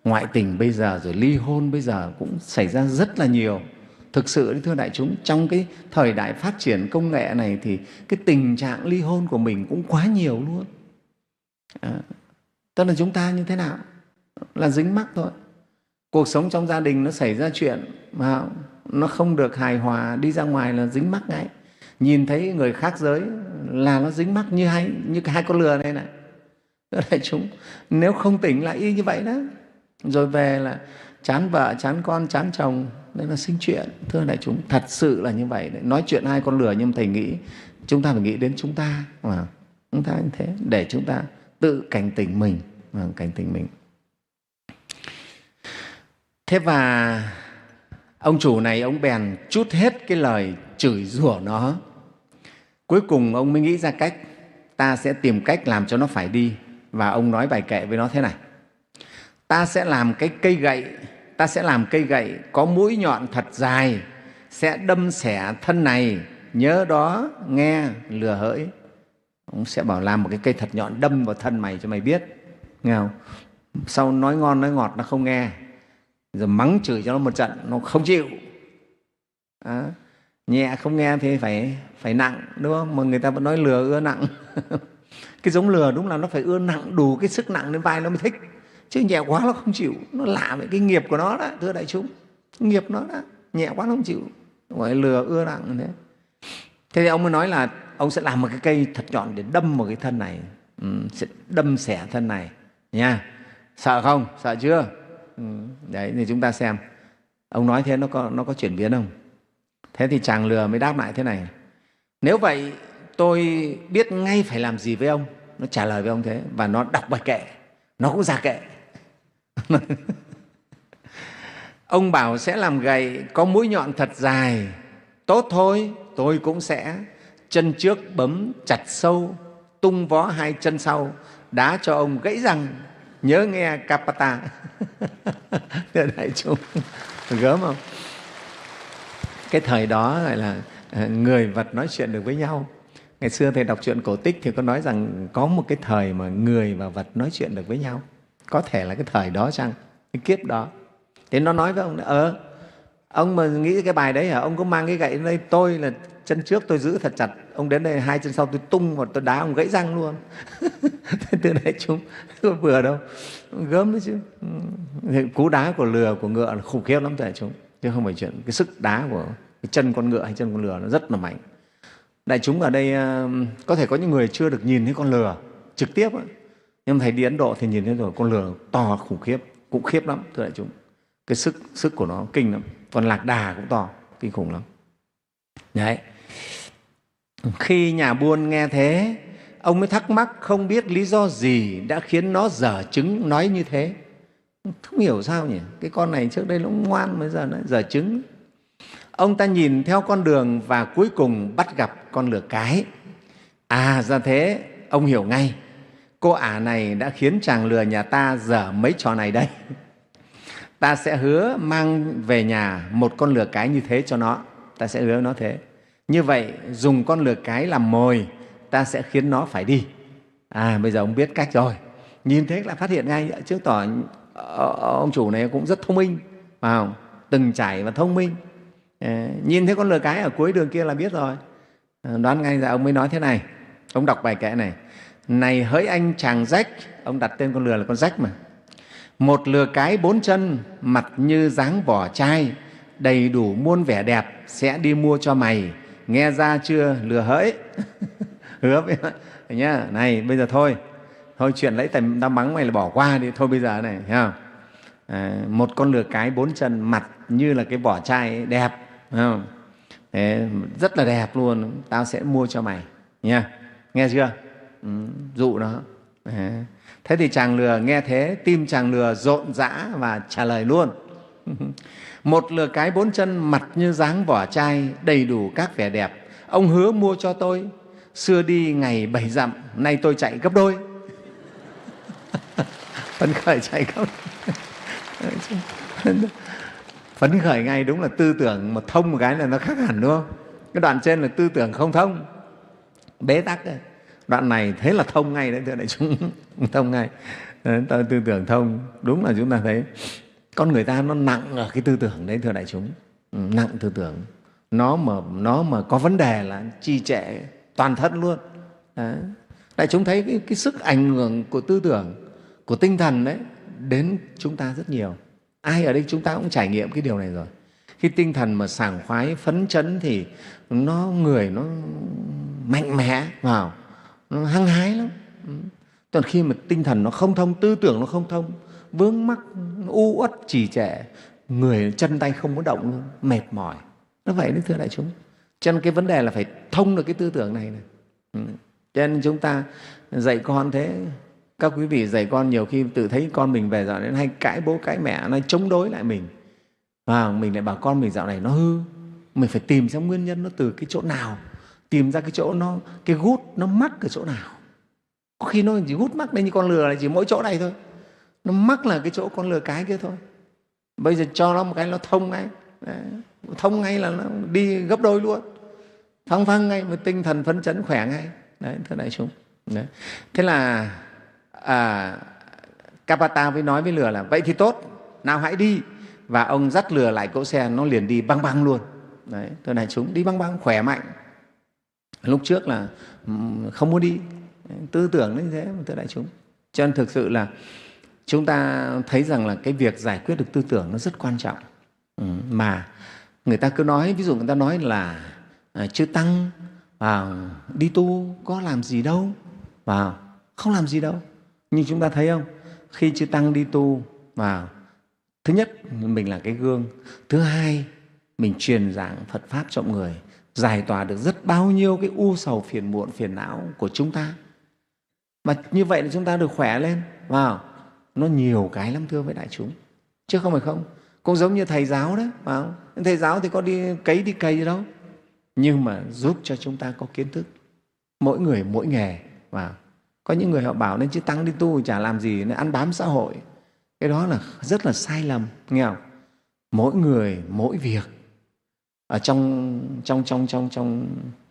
ngoại tình bây giờ, rồi ly hôn bây giờ cũng xảy ra rất là nhiều. Thực sự thưa đại chúng, trong cái thời đại phát triển công nghệ này thì cái tình trạng ly hôn của mình cũng quá nhiều luôn. À, tức là chúng ta như thế nào là dính mắc thôi. Cuộc sống trong gia đình nó xảy ra chuyện mà nó không được hài hòa, đi ra ngoài là dính mắc ngay. Nhìn thấy người khác giới là nó dính mắc như hai, như cái hai con lừa này này. Thưa đại chúng, nếu không tỉnh là y như vậy đó. Rồi về là chán vợ, chán con, chán chồng, nên là sinh chuyện. Thưa đại chúng, thật sự là như vậy đấy. Nói chuyện hai con lừa, nhưng Thầy nghĩ chúng ta phải nghĩ đến chúng ta, mà chúng ta như thế để chúng ta tự cảnh tỉnh mình, mà cảnh tỉnh mình. Thế và ông chủ này ông bèn trút hết cái lời chửi rủa nó. Cuối cùng ông mới nghĩ ra cách, ta sẽ tìm cách làm cho nó phải đi. Và ông nói bài kệ với nó thế này: ta sẽ làm cái cây gậy, ta sẽ làm cây gậy có mũi nhọn thật dài, sẽ đâm xẻ thân này, nhớ đó nghe lừa hỡi. Ông sẽ bảo làm một cái cây thật nhọn đâm vào thân mày cho mày biết, nghe không? Sau nói ngon nói ngọt nó không nghe, rồi mắng chửi cho nó một trận nó không chịu. À, nhẹ không nghe thì phải phải nặng, đúng không? Mà người ta vẫn nói lừa ưa nặng. Cái giống lừa đúng là nó phải ưa nặng, đủ cái sức nặng lên vai nó mới thích, chứ nhẹ quá nó không chịu. Nó lạ với cái nghiệp của nó đó, thưa đại chúng, nghiệp nó đó, nhẹ quá nó không chịu, gọi là lừa ưa nặng như thế. Thế thì ông mới nói là ông sẽ làm một cái cây thật nhọn để đâm vào cái thân này, ừ, sẽ đâm xẻ thân này nha. Sợ không? Sợ chưa? Ừ, đấy thì chúng ta xem ông nói thế nó có nó có chuyển biến không. Thế thì chàng lừa mới đáp lại thế này: nếu vậy tôi biết ngay phải làm gì với ông. Nó trả lời với ông thế, và nó đọc bài kệ, nó cũng ra kệ. Ông bảo sẽ làm gậy có mũi nhọn thật dài, tốt thôi, tôi cũng sẽ. Chân trước bấm chặt sâu, tung vó hai chân sau, đá cho ông gãy răng, nhớ nghe Kapata. Đại chúng gớm không? Cái thời đó gọi là người vật nói chuyện được với nhau. Ngày xưa Thầy đọc truyện cổ tích thì có nói rằng có một cái thời mà người và vật nói chuyện được với nhau. Có thể là cái thời đó chăng? Cái kiếp đó. Thế nó nói với ông, ờ, ông mà nghĩ cái bài đấy hả? Ông có mang cái gậy đến đây, tôi là chân trước tôi giữ thật chặt, ông đến đây hai chân sau tôi tung và tôi đá ông gãy răng luôn. Thế từ đấy chúng có vừa đâu, gớm đấy chứ. Cú đá của lừa, của ngựa là khủng khiếp lắm thầy chúng, chứ không phải chuyện cái sức đá của cái chân con ngựa hay chân con lừa nó rất là mạnh. Đại chúng ở đây có thể có những người chưa được nhìn thấy con lừa trực tiếp ấy. Nhưng Thầy đi Ấn Độ thì nhìn thấy rồi, con lừa to khủng khiếp, cũng khiếp lắm thưa đại chúng. Cái sức sức của nó kinh lắm. Còn lạc đà cũng to, kinh khủng lắm. Đấy. Khi nhà buôn nghe thế, ông mới thắc mắc không biết lý do gì đã khiến nó dở chứng nói như thế. Không hiểu sao nhỉ? Cái con này trước đây nó ngoan, bây giờ nó dở chứng. Ông ta nhìn theo con đường và cuối cùng bắt gặp con lừa cái. À ra thế, ông hiểu ngay. Cô ả này đã khiến chàng lừa nhà ta dở mấy trò này đây. Ta sẽ hứa mang về nhà một con lừa cái như thế cho nó. Ta sẽ hứa nó thế. Như vậy dùng con lừa cái làm mồi, ta sẽ khiến nó phải đi. À bây giờ ông biết cách rồi. Nhìn thế là phát hiện ngay. Trước tỏ ông chủ này cũng rất thông minh, phải không? Từng trải và thông minh. À, nhìn thấy con lừa cái ở cuối đường kia là biết rồi. À, đoán ngay ra ông mới nói thế này. Ông đọc bài kệ này: này hỡi anh chàng rách, ông đặt tên con lừa là con rách mà. Một lừa cái bốn chân, mặt như dáng vỏ chai, đầy đủ muôn vẻ đẹp, sẽ đi mua cho mày. Nghe ra chưa lừa hỡi? Hứa với nhá. Này bây giờ thôi, thôi chuyện lấy tao mắng mày là bỏ qua đi. Thôi bây giờ này, thấy không? À, một con lừa cái bốn chân, mặt như là cái vỏ chai đẹp, thấy không? Thế, rất là đẹp luôn, tao sẽ mua cho mày nha. Nghe chưa? Ừ, dụ nó. À. Thế thì chàng lừa nghe thế, tim chàng lừa rộn rã và trả lời luôn. Một lừa cái bốn chân, mặt như dáng vỏ chai, đầy đủ các vẻ đẹp, ông hứa mua cho tôi. Xưa đi ngày bảy dặm, nay tôi chạy gấp đôi. Phấn khởi chạy gấp phấn khởi ngay, đúng là tư tưởng mà thông một cái là nó khác hẳn, đúng không? Cái đoạn trên là tư tưởng không thông, bế tắc. Đoạn này thế là thông ngay đấy thưa đại chúng. Thông ngay. Đấy, tư tưởng thông. Đúng là chúng ta thấy con người ta nó nặng ở cái tư tưởng đấy thưa đại chúng. Ừ, nặng tư tưởng. Nó mà, nó mà có vấn đề là trì trệ toàn thân luôn. Đấy. Đại chúng thấy cái, cái sức ảnh hưởng của tư tưởng, của tinh thần đấy đến chúng ta rất nhiều. Ai ở đây chúng ta cũng trải nghiệm cái điều này rồi. Khi tinh thần mà sảng khoái, phấn chấn thì nó người nó mạnh mẽ vào, nó hăng hái lắm. Còn khi mà tinh thần nó không thông, tư tưởng nó không thông, vướng mắc, u uất, trì trệ, người chân tay không có động luôn, mệt mỏi. Nó vậy đấy thưa đại chúng. Cho nên cái vấn đề là phải thông được cái tư tưởng này này. Cho nên chúng ta dạy con thế, các quý vị dạy con nhiều khi tự thấy con mình về dạo này hay cãi bố cãi mẹ, nó chống đối lại mình. À, mình lại bảo con mình dạo này nó hư. Mình phải tìm xem nguyên nhân nó từ cái chỗ nào, tìm ra cái chỗ nó, cái gút nó mắc ở chỗ nào. Có khi nó chỉ gút mắc đây như con lừa này chỉ mỗi chỗ này thôi. Nó mắc là cái chỗ con lừa cái kia thôi. Bây giờ cho nó một cái nó thông ngay. Đấy. Thông ngay là nó đi gấp đôi luôn. Phăng phăng ngay, với tinh thần phấn chấn khỏe ngay. Đấy, thưa đại chúng. Đấy. Thế là à, Kapata mới nói với lừa là vậy thì tốt, nào hãy đi. Và ông dắt lừa lại cỗ xe, nó liền đi băng băng luôn. Đấy, thưa đại chúng, đi băng băng khỏe mạnh. Lúc trước là không muốn đi, tư tưởng như thế, thưa đại chúng. Cho nên thực sự là chúng ta thấy rằng là cái việc giải quyết được tư tưởng nó rất quan trọng. Ừ, mà người ta cứ nói, ví dụ người ta nói là à, chư Tăng vào đi tu có làm gì đâu, vào không làm gì đâu. Nhưng chúng ta thấy không, khi chư Tăng đi tu vào, thứ nhất mình là cái gương, thứ hai mình truyền giảng Phật Pháp cho mọi người, giải tỏa được rất bao nhiêu cái u sầu phiền muộn phiền não của chúng ta. Mà như vậy là chúng ta được khỏe lên. Vào nó nhiều cái lắm thưa với đại chúng, chứ không phải không. Cũng giống như thầy giáo đấy, vào thầy giáo thì có đi cấy đi cày gì đâu, nhưng mà giúp cho chúng ta có kiến thức. Mỗi người mỗi nghề. Vào có những người họ bảo nên chứ Tăng đi tu chả làm gì, nên ăn bám xã hội. Cái đó là rất là sai lầm, nghe không? Mỗi người mỗi việc. Ở trong trong trong trong trong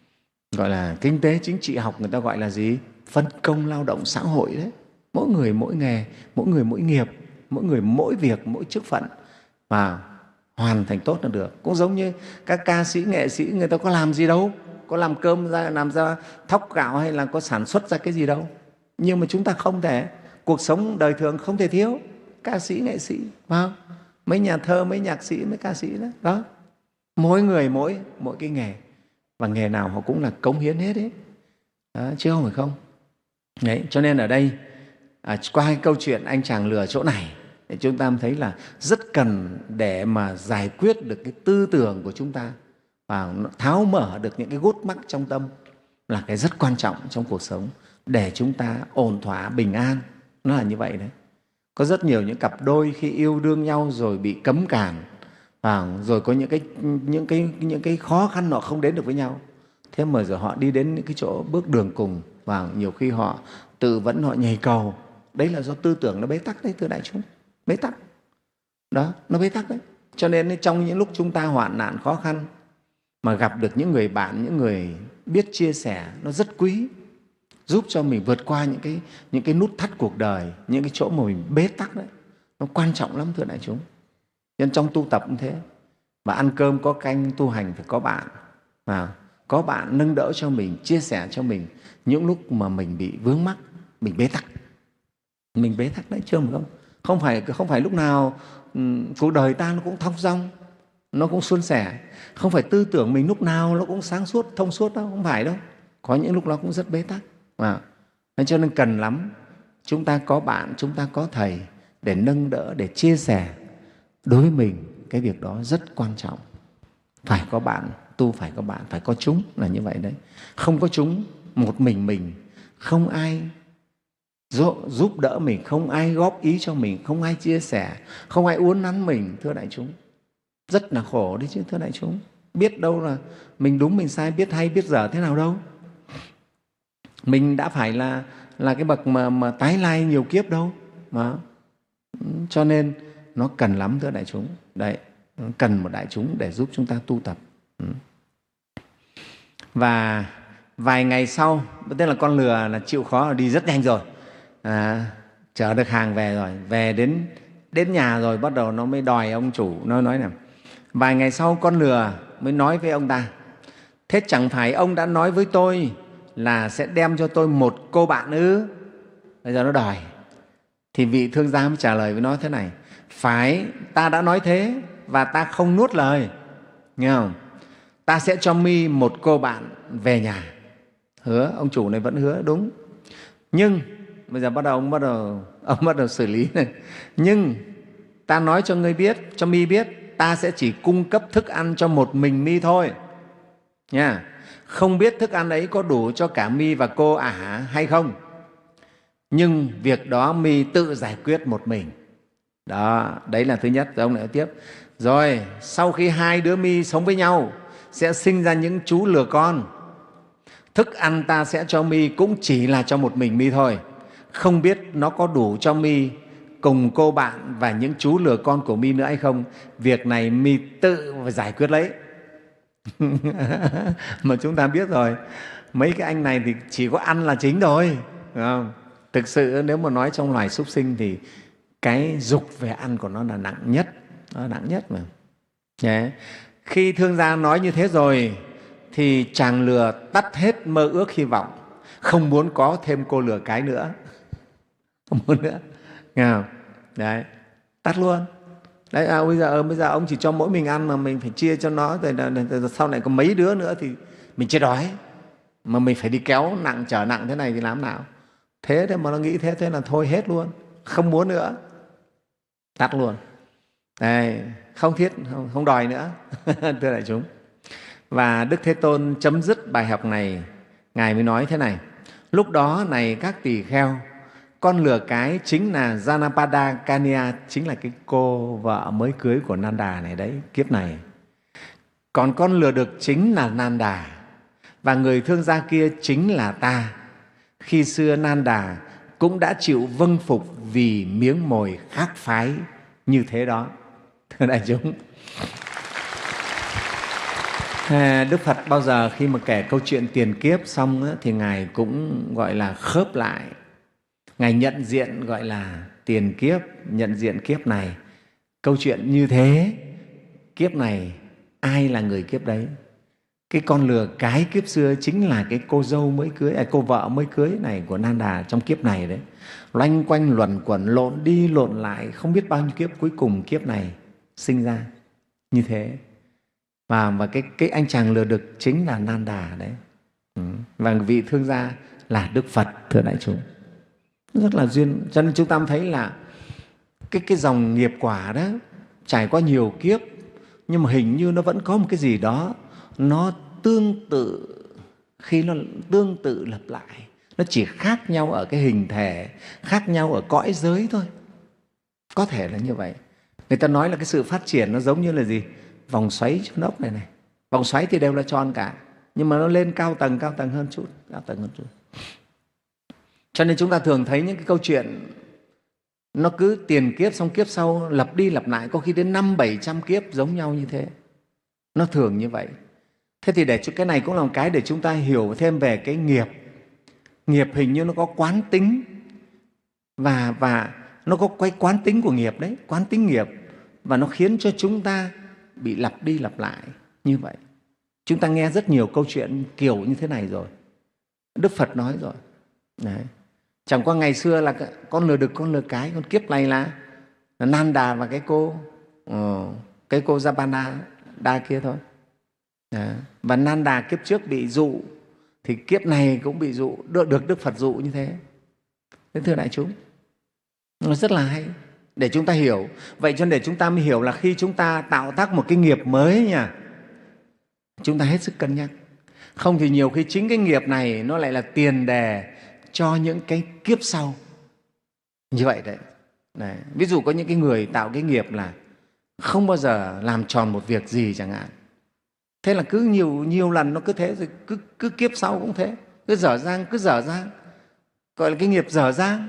gọi là kinh tế chính trị học người ta gọi là gì? Phân công lao động xã hội đấy. Mỗi người mỗi nghề, mỗi người mỗi nghiệp, mỗi người mỗi việc, mỗi chức phận và hoàn thành tốt là được. Cũng giống như các ca sĩ, nghệ sĩ, người ta có làm gì đâu, có làm cơm ra, làm ra thóc gạo hay là có sản xuất ra cái gì đâu. Nhưng mà chúng ta không thể, cuộc sống đời thường không thể thiếu ca sĩ, nghệ sĩ, phải không? Mấy nhà thơ, mấy nhạc sĩ, mấy ca sĩ đó. đó. Mỗi người mỗi mỗi cái nghề, và nghề nào họ cũng là cống hiến hết đấy, đó, chứ không phải không. Đấy, cho nên ở đây à, qua cái câu chuyện anh chàng lừa chỗ này để chúng ta thấy là rất cần để mà giải quyết được cái tư tưởng của chúng ta và tháo mở được những cái gút mắc trong tâm là cái rất quan trọng trong cuộc sống để chúng ta ổn thỏa bình an. Nó là như vậy đấy. Có rất nhiều những cặp đôi khi yêu đương nhau rồi bị cấm cản, và rồi có những cái, những, cái, những cái khó khăn họ không đến được với nhau. Thế mà giờ họ đi đến những cái chỗ bước đường cùng, và nhiều khi họ tự vẫn, họ nhảy cầu. Đấy là do tư tưởng nó bế tắc đấy thưa đại chúng. Bế tắc. Đó, nó bế tắc đấy. Cho nên trong những lúc chúng ta hoạn nạn khó khăn mà gặp được những người bạn, những người biết chia sẻ, nó rất quý, giúp cho mình vượt qua những cái, những cái nút thắt cuộc đời, những cái chỗ mà mình bế tắc đấy. Nó quan trọng lắm thưa đại chúng. Nên trong tu tập cũng thế. Và ăn cơm có canh, tu hành phải có bạn. Và có bạn nâng đỡ cho mình, chia sẻ cho mình những lúc mà mình bị vướng mắc, mình bế tắc. Mình bế tắc đấy chứ không? Không phải, không phải lúc nào um, cuộc đời ta nó cũng thong dong, nó cũng suôn sẻ. Không phải tư tưởng mình lúc nào nó cũng sáng suốt, thông suốt đâu, không phải đâu. Có những lúc nó cũng rất bế tắc. À, nên cho nên cần lắm chúng ta có bạn, chúng ta có thầy để nâng đỡ, để chia sẻ. Đối với mình cái việc đó rất quan trọng. Phải có bạn, tu phải có bạn, phải có chúng, là như vậy đấy. Không có chúng, một mình mình, không ai giúp đỡ mình, không ai góp ý cho mình, không ai chia sẻ, không ai uốn nắn mình, thưa đại chúng. Rất là khổ đấy chứ thưa đại chúng. Biết đâu là mình đúng mình sai, biết hay biết dở thế nào đâu. Mình đã phải là, là cái bậc mà, mà tái lai nhiều kiếp đâu. Mà. Cho nên nó cần lắm thưa đại chúng. Đấy, cần một đại chúng để giúp chúng ta tu tập. Và Vài ngày sau, tức là con lừa là chịu khó là đi rất nhanh rồi, à, chở được hàng về rồi, về đến đến nhà rồi bắt đầu nó mới đòi ông chủ. Nó nói là vài ngày sau con lừa mới nói với ông ta: thế chẳng phải ông đã nói với tôi là sẽ đem cho tôi một cô bạn ư? Bây giờ nó đòi. Thì vị thương gia mới trả lời với nó thế này: phải, ta đã nói thế và ta không nuốt lời, nghe không? Ta sẽ cho mi một cô bạn về nhà. Hứa, ông chủ này vẫn hứa đúng. Nhưng bây giờ bắt đầu ông bắt đầu ông bắt đầu xử lý này. Nhưng ta nói cho ngươi biết, cho mi biết, ta sẽ chỉ cung cấp thức ăn cho một mình mi thôi nha. Không biết thức ăn ấy có đủ cho cả mi và cô ả hay không, nhưng việc đó mi tự giải quyết một mình. Đó, đấy là thứ nhất. Rồi ông lại nói tiếp: rồi sau khi hai đứa mi sống với nhau sẽ sinh ra những chú lừa con. Thức ăn ta sẽ cho mi cũng chỉ là cho một mình mi thôi, không biết nó có đủ cho mi cùng cô bạn và những chú lừa con của mi nữa hay không. Việc này mi tự giải quyết lấy. Mà chúng ta biết rồi, mấy cái anh này thì chỉ có ăn là chính thôi, phải không? Thực sự nếu mà nói trong loài súc sinh thì cái dục về ăn của nó là nặng nhất, nó là nặng nhất mà. Yeah. Khi thương gia nói như thế rồi thì chàng lừa tắt hết mơ ước hy vọng, không muốn có thêm cô lừa cái nữa, không muốn nữa, nghe không? Đấy, tắt luôn. Đấy, à, bây, giờ, bây giờ ông chỉ cho mỗi mình ăn mà mình phải chia cho nó, rồi, rồi, rồi sau này có mấy đứa nữa thì mình chết đói, mà mình phải đi kéo nặng chở nặng thế này thì làm nào? Thế thế mà nó nghĩ thế, thế là thôi hết luôn, không muốn nữa, tắt luôn. Đây, không thiết, không, không đòi nữa. Thưa đại chúng. Và Đức Thế Tôn chấm dứt bài học này, Ngài mới nói thế này: lúc đó này các tỳ kheo, con lừa cái chính là Janapada Kanya, chính là cái cô vợ mới cưới của Nanda này đấy, kiếp này. Còn con lừa được chính là Nanda, và người thương gia kia chính là ta. Khi xưa Nanda cũng đã chịu vâng phục vì miếng mồi khác phái như thế đó. Thưa đại chúng, Đức Phật bao giờ khi mà kể câu chuyện tiền kiếp xong thì Ngài cũng gọi là khớp lại. Ngài nhận diện gọi là tiền kiếp, nhận diện kiếp này. Câu chuyện như thế, kiếp này ai là người kiếp đấy? Cái con lừa cái kiếp xưa chính là cái cô dâu mới cưới, à, cô vợ mới cưới này của Nanda trong kiếp này đấy. Loanh quanh luẩn quẩn, lộn đi lộn lại, không biết bao nhiêu kiếp, cuối cùng kiếp này sinh ra như thế. Và, và cái, cái anh chàng lừa được chính là Nanda đấy. Ừ. Và vị thương gia là Đức Phật, thưa đại chúng. Rất là duyên. Cho nên chúng ta thấy là cái, cái dòng nghiệp quả đó trải qua nhiều kiếp, nhưng mà hình như nó vẫn có một cái gì đó nó tương tự, khi nó tương tự lặp lại, nó chỉ khác nhau ở cái hình thể, khác nhau ở cõi giới thôi. Có thể là như vậy. Người ta nói là cái sự phát triển nó giống như là gì? Vòng xoáy trong ốc này này. Vòng xoáy thì đều là tròn cả, nhưng mà nó lên cao tầng, cao tầng hơn chút, cao tầng hơn chút. Cho nên chúng ta thường thấy những cái câu chuyện nó cứ tiền kiếp xong kiếp sau lặp đi lặp lại, có khi đến năm bảy trăm kiếp giống nhau như thế. Nó thường như vậy. Thế thì để cái này cũng là một cái để chúng ta hiểu thêm về cái nghiệp. Nghiệp hình như nó có quán tính, và, và nó có cái quán tính của nghiệp đấy, quán tính nghiệp, và nó khiến cho chúng ta bị lặp đi lặp lại như vậy. Chúng ta nghe rất nhiều câu chuyện kiểu như thế này rồi. Đức Phật nói rồi. Đấy. Chẳng qua ngày xưa là con lừa đực, con lừa cái, con kiếp này là, là Nanda và cái cô ờ, cái cô Japanada kia thôi. Đấy. Và Nanda kiếp trước bị dụ thì kiếp này cũng bị dụ, được, được Đức Phật dụ như thế. Thế thưa đại chúng, nó rất là hay để chúng ta hiểu. Vậy cho nên để chúng ta mới hiểu là khi chúng ta tạo tác một cái nghiệp mới nha, chúng ta hết sức cân nhắc. Không thì nhiều khi chính cái nghiệp này nó lại là tiền đề cho những cái kiếp sau. Như vậy đấy. Đấy. Ví dụ có những cái người tạo cái nghiệp là không bao giờ làm tròn một việc gì chẳng hạn. Thế là cứ nhiều nhiều lần nó cứ thế, rồi cứ, cứ kiếp sau cũng thế, cứ dở dang, cứ dở dang. Gọi là cái nghiệp dở dang.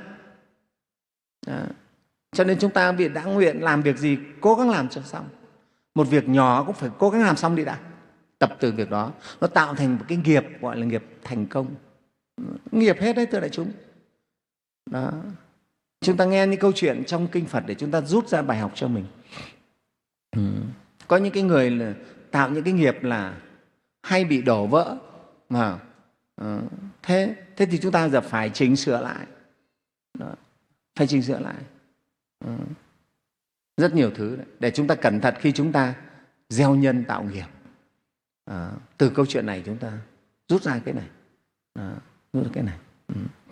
Đó. Cho nên chúng ta bị đã nguyện làm việc gì, cố gắng làm cho xong. Một việc nhỏ cũng phải cố gắng làm xong đi đã. tập từ việc đó, nó tạo thành một cái nghiệp gọi là nghiệp thành công. Nghiệp hết đấy thưa đại chúng. Đó. Chúng ta nghe những câu chuyện trong kinh Phật để chúng ta rút ra bài học cho mình. Ừ. Có những cái người là tạo những cái nghiệp là hay bị đổ vỡ. Mà, ừ. thế, thế thì chúng ta giờ phải chỉnh sửa lại. Đó. Phải chỉnh sửa lại. Ừ. Rất nhiều thứ đấy. Để chúng ta cẩn thận khi chúng ta gieo nhân tạo nghiệp. À, từ câu chuyện này chúng ta rút ra cái này. À, rút ra cái này. Ừ.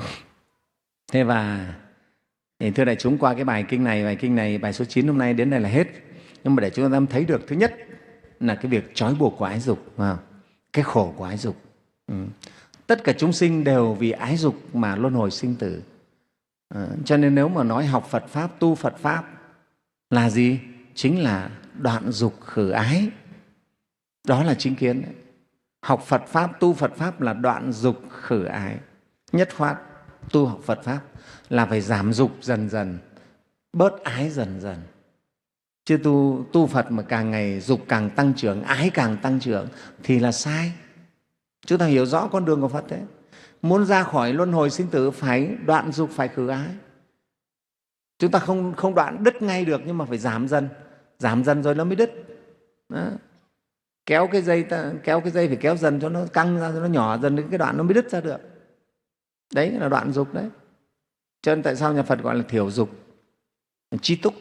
Thế và thì thưa đại chúng, qua cái bài kinh này, bài kinh này, bài số chín hôm nay đến đây là hết. Nhưng mà để chúng ta thấy được, thứ nhất là cái việc trói buộc của ái dục, à, cái khổ của ái dục. Ừ. Tất cả chúng sinh đều vì ái dục mà luân hồi sinh tử. À, cho nên nếu mà nói học Phật Pháp, tu Phật Pháp là gì? Chính là đoạn dục khử ái. Đó là chính kiến đấy. Học Phật Pháp, tu Phật Pháp là đoạn dục khử ái. Nhất khoát tu học Phật Pháp là phải giảm dục dần dần, bớt ái dần dần. Chứ tu, tu Phật mà càng ngày dục càng tăng trưởng, ái càng tăng trưởng thì là sai. Chúng ta hiểu rõ con đường của Phật đấy. Muốn ra khỏi luân hồi sinh tử phải đoạn dục, phải khử ái. Chúng ta không, không đoạn đứt ngay được, nhưng mà phải giảm dần. Giảm dần rồi nó mới đứt. Đó. Kéo cái dây, kéo cái dây phải kéo dần cho nó căng ra, cho nó nhỏ dần đến cái đoạn nó mới đứt ra được. Đấy là đoạn dục đấy. Cho nên tại sao nhà Phật gọi là thiểu dục, chi túc.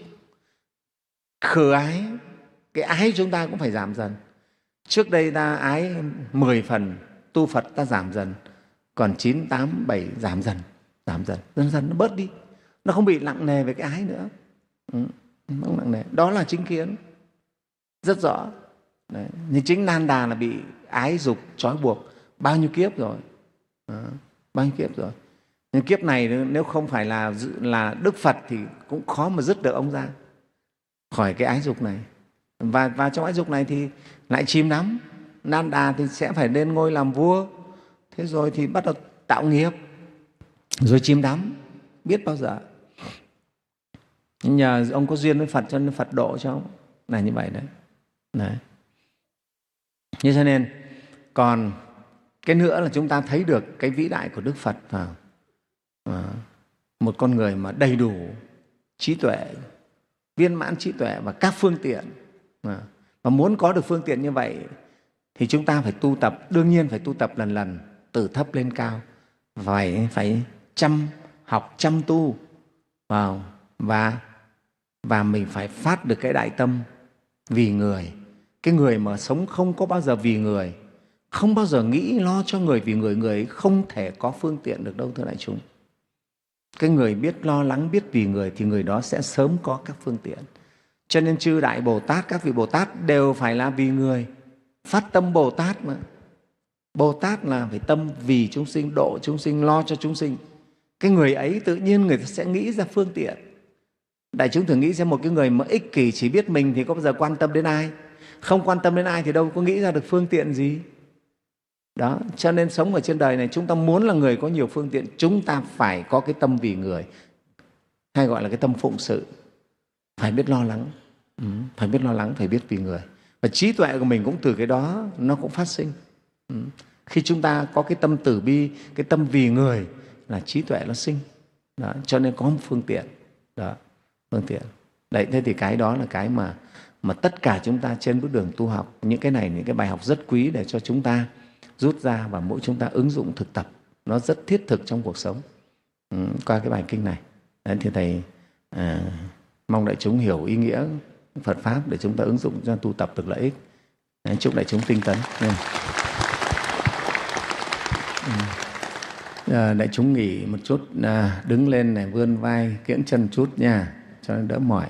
Khử ái, cái ái chúng ta cũng phải giảm dần. Trước đây ta ái mười phần, tu Phật ta giảm dần, còn chín, tám, bảy giảm dần, giảm dần, dần dần nó bớt đi. Nó không bị nặng nề về cái ái nữa. Ừ, không nặng nề. Đó là chính kiến rất rõ. Đấy. Nhưng chính Nan Đà là bị ái dục trói buộc bao nhiêu kiếp rồi. Đó, bao nhiêu kiếp rồi. Nhưng kiếp này nếu không phải là, là Đức Phật thì cũng khó mà dứt được ông ra khỏi cái ái dục này. Và, và trong ái dục này thì lại chìm đắm. Nan Đà thì sẽ phải lên ngôi làm vua. Thế rồi thì bắt đầu tạo nghiệp. Rồi chìm đắm. Biết bao giờ. Nhờ ông có duyên với Phật cho nên Phật độ cho ông. Là như vậy đấy. Đấy. Như cho nên còn cái nữa là chúng ta thấy được cái vĩ đại của Đức Phật. À, à, một con người mà đầy đủ trí tuệ, viên mãn trí tuệ và các phương tiện. À, và muốn có được phương tiện như vậy thì chúng ta phải tu tập, đương nhiên phải tu tập lần lần, từ thấp lên cao, phải, phải chăm học, chăm tu vào và, và mình phải phát được cái đại tâm vì người. Cái người mà sống không có bao giờ vì người, không bao giờ nghĩ lo cho người, vì người, người ấy không thể có phương tiện được đâu thưa đại chúng. Cái người biết lo lắng, biết vì người thì người đó sẽ sớm có các phương tiện. Cho nên chư Đại Bồ Tát, các vị Bồ Tát đều phải là vì người. Phát tâm Bồ Tát mà. Bồ Tát là phải tâm vì chúng sinh, độ chúng sinh, lo cho chúng sinh. Cái người ấy tự nhiên người ta sẽ nghĩ ra phương tiện. Đại chúng thử nghĩ xem, một cái người mà ích kỷ chỉ biết mình thì có bao giờ quan tâm đến ai? Không quan tâm đến ai thì đâu có nghĩ ra được phương tiện gì. Đó, cho nên sống ở trên đời này, chúng ta muốn là người có nhiều phương tiện, chúng ta phải có cái tâm vì người, hay gọi là cái tâm phụng sự. Phải biết lo lắng, ừ, phải biết lo lắng, phải biết vì người. Và trí tuệ của mình cũng từ cái đó nó cũng phát sinh. Ừ. Khi chúng ta có cái tâm từ bi, cái tâm vì người là trí tuệ nó sinh. Đó, cho nên có một phương tiện. Đó, phương tiện. Đấy, thế thì cái đó là cái mà mà tất cả chúng ta trên bước đường tu học, những cái này, những cái bài học rất quý để cho chúng ta rút ra và mỗi chúng ta ứng dụng thực tập. Nó rất thiết thực trong cuộc sống. Ừ, qua cái bài kinh này. Đấy, thì Thầy à, mong đại chúng hiểu ý nghĩa Phật Pháp để chúng ta ứng dụng cho tu tập được lợi ích. Đấy, chúc đại chúng tinh tấn. À, đại chúng nghỉ một chút, à, đứng lên này, vươn vai, kiễng chân chút nha, cho nó đỡ mỏi.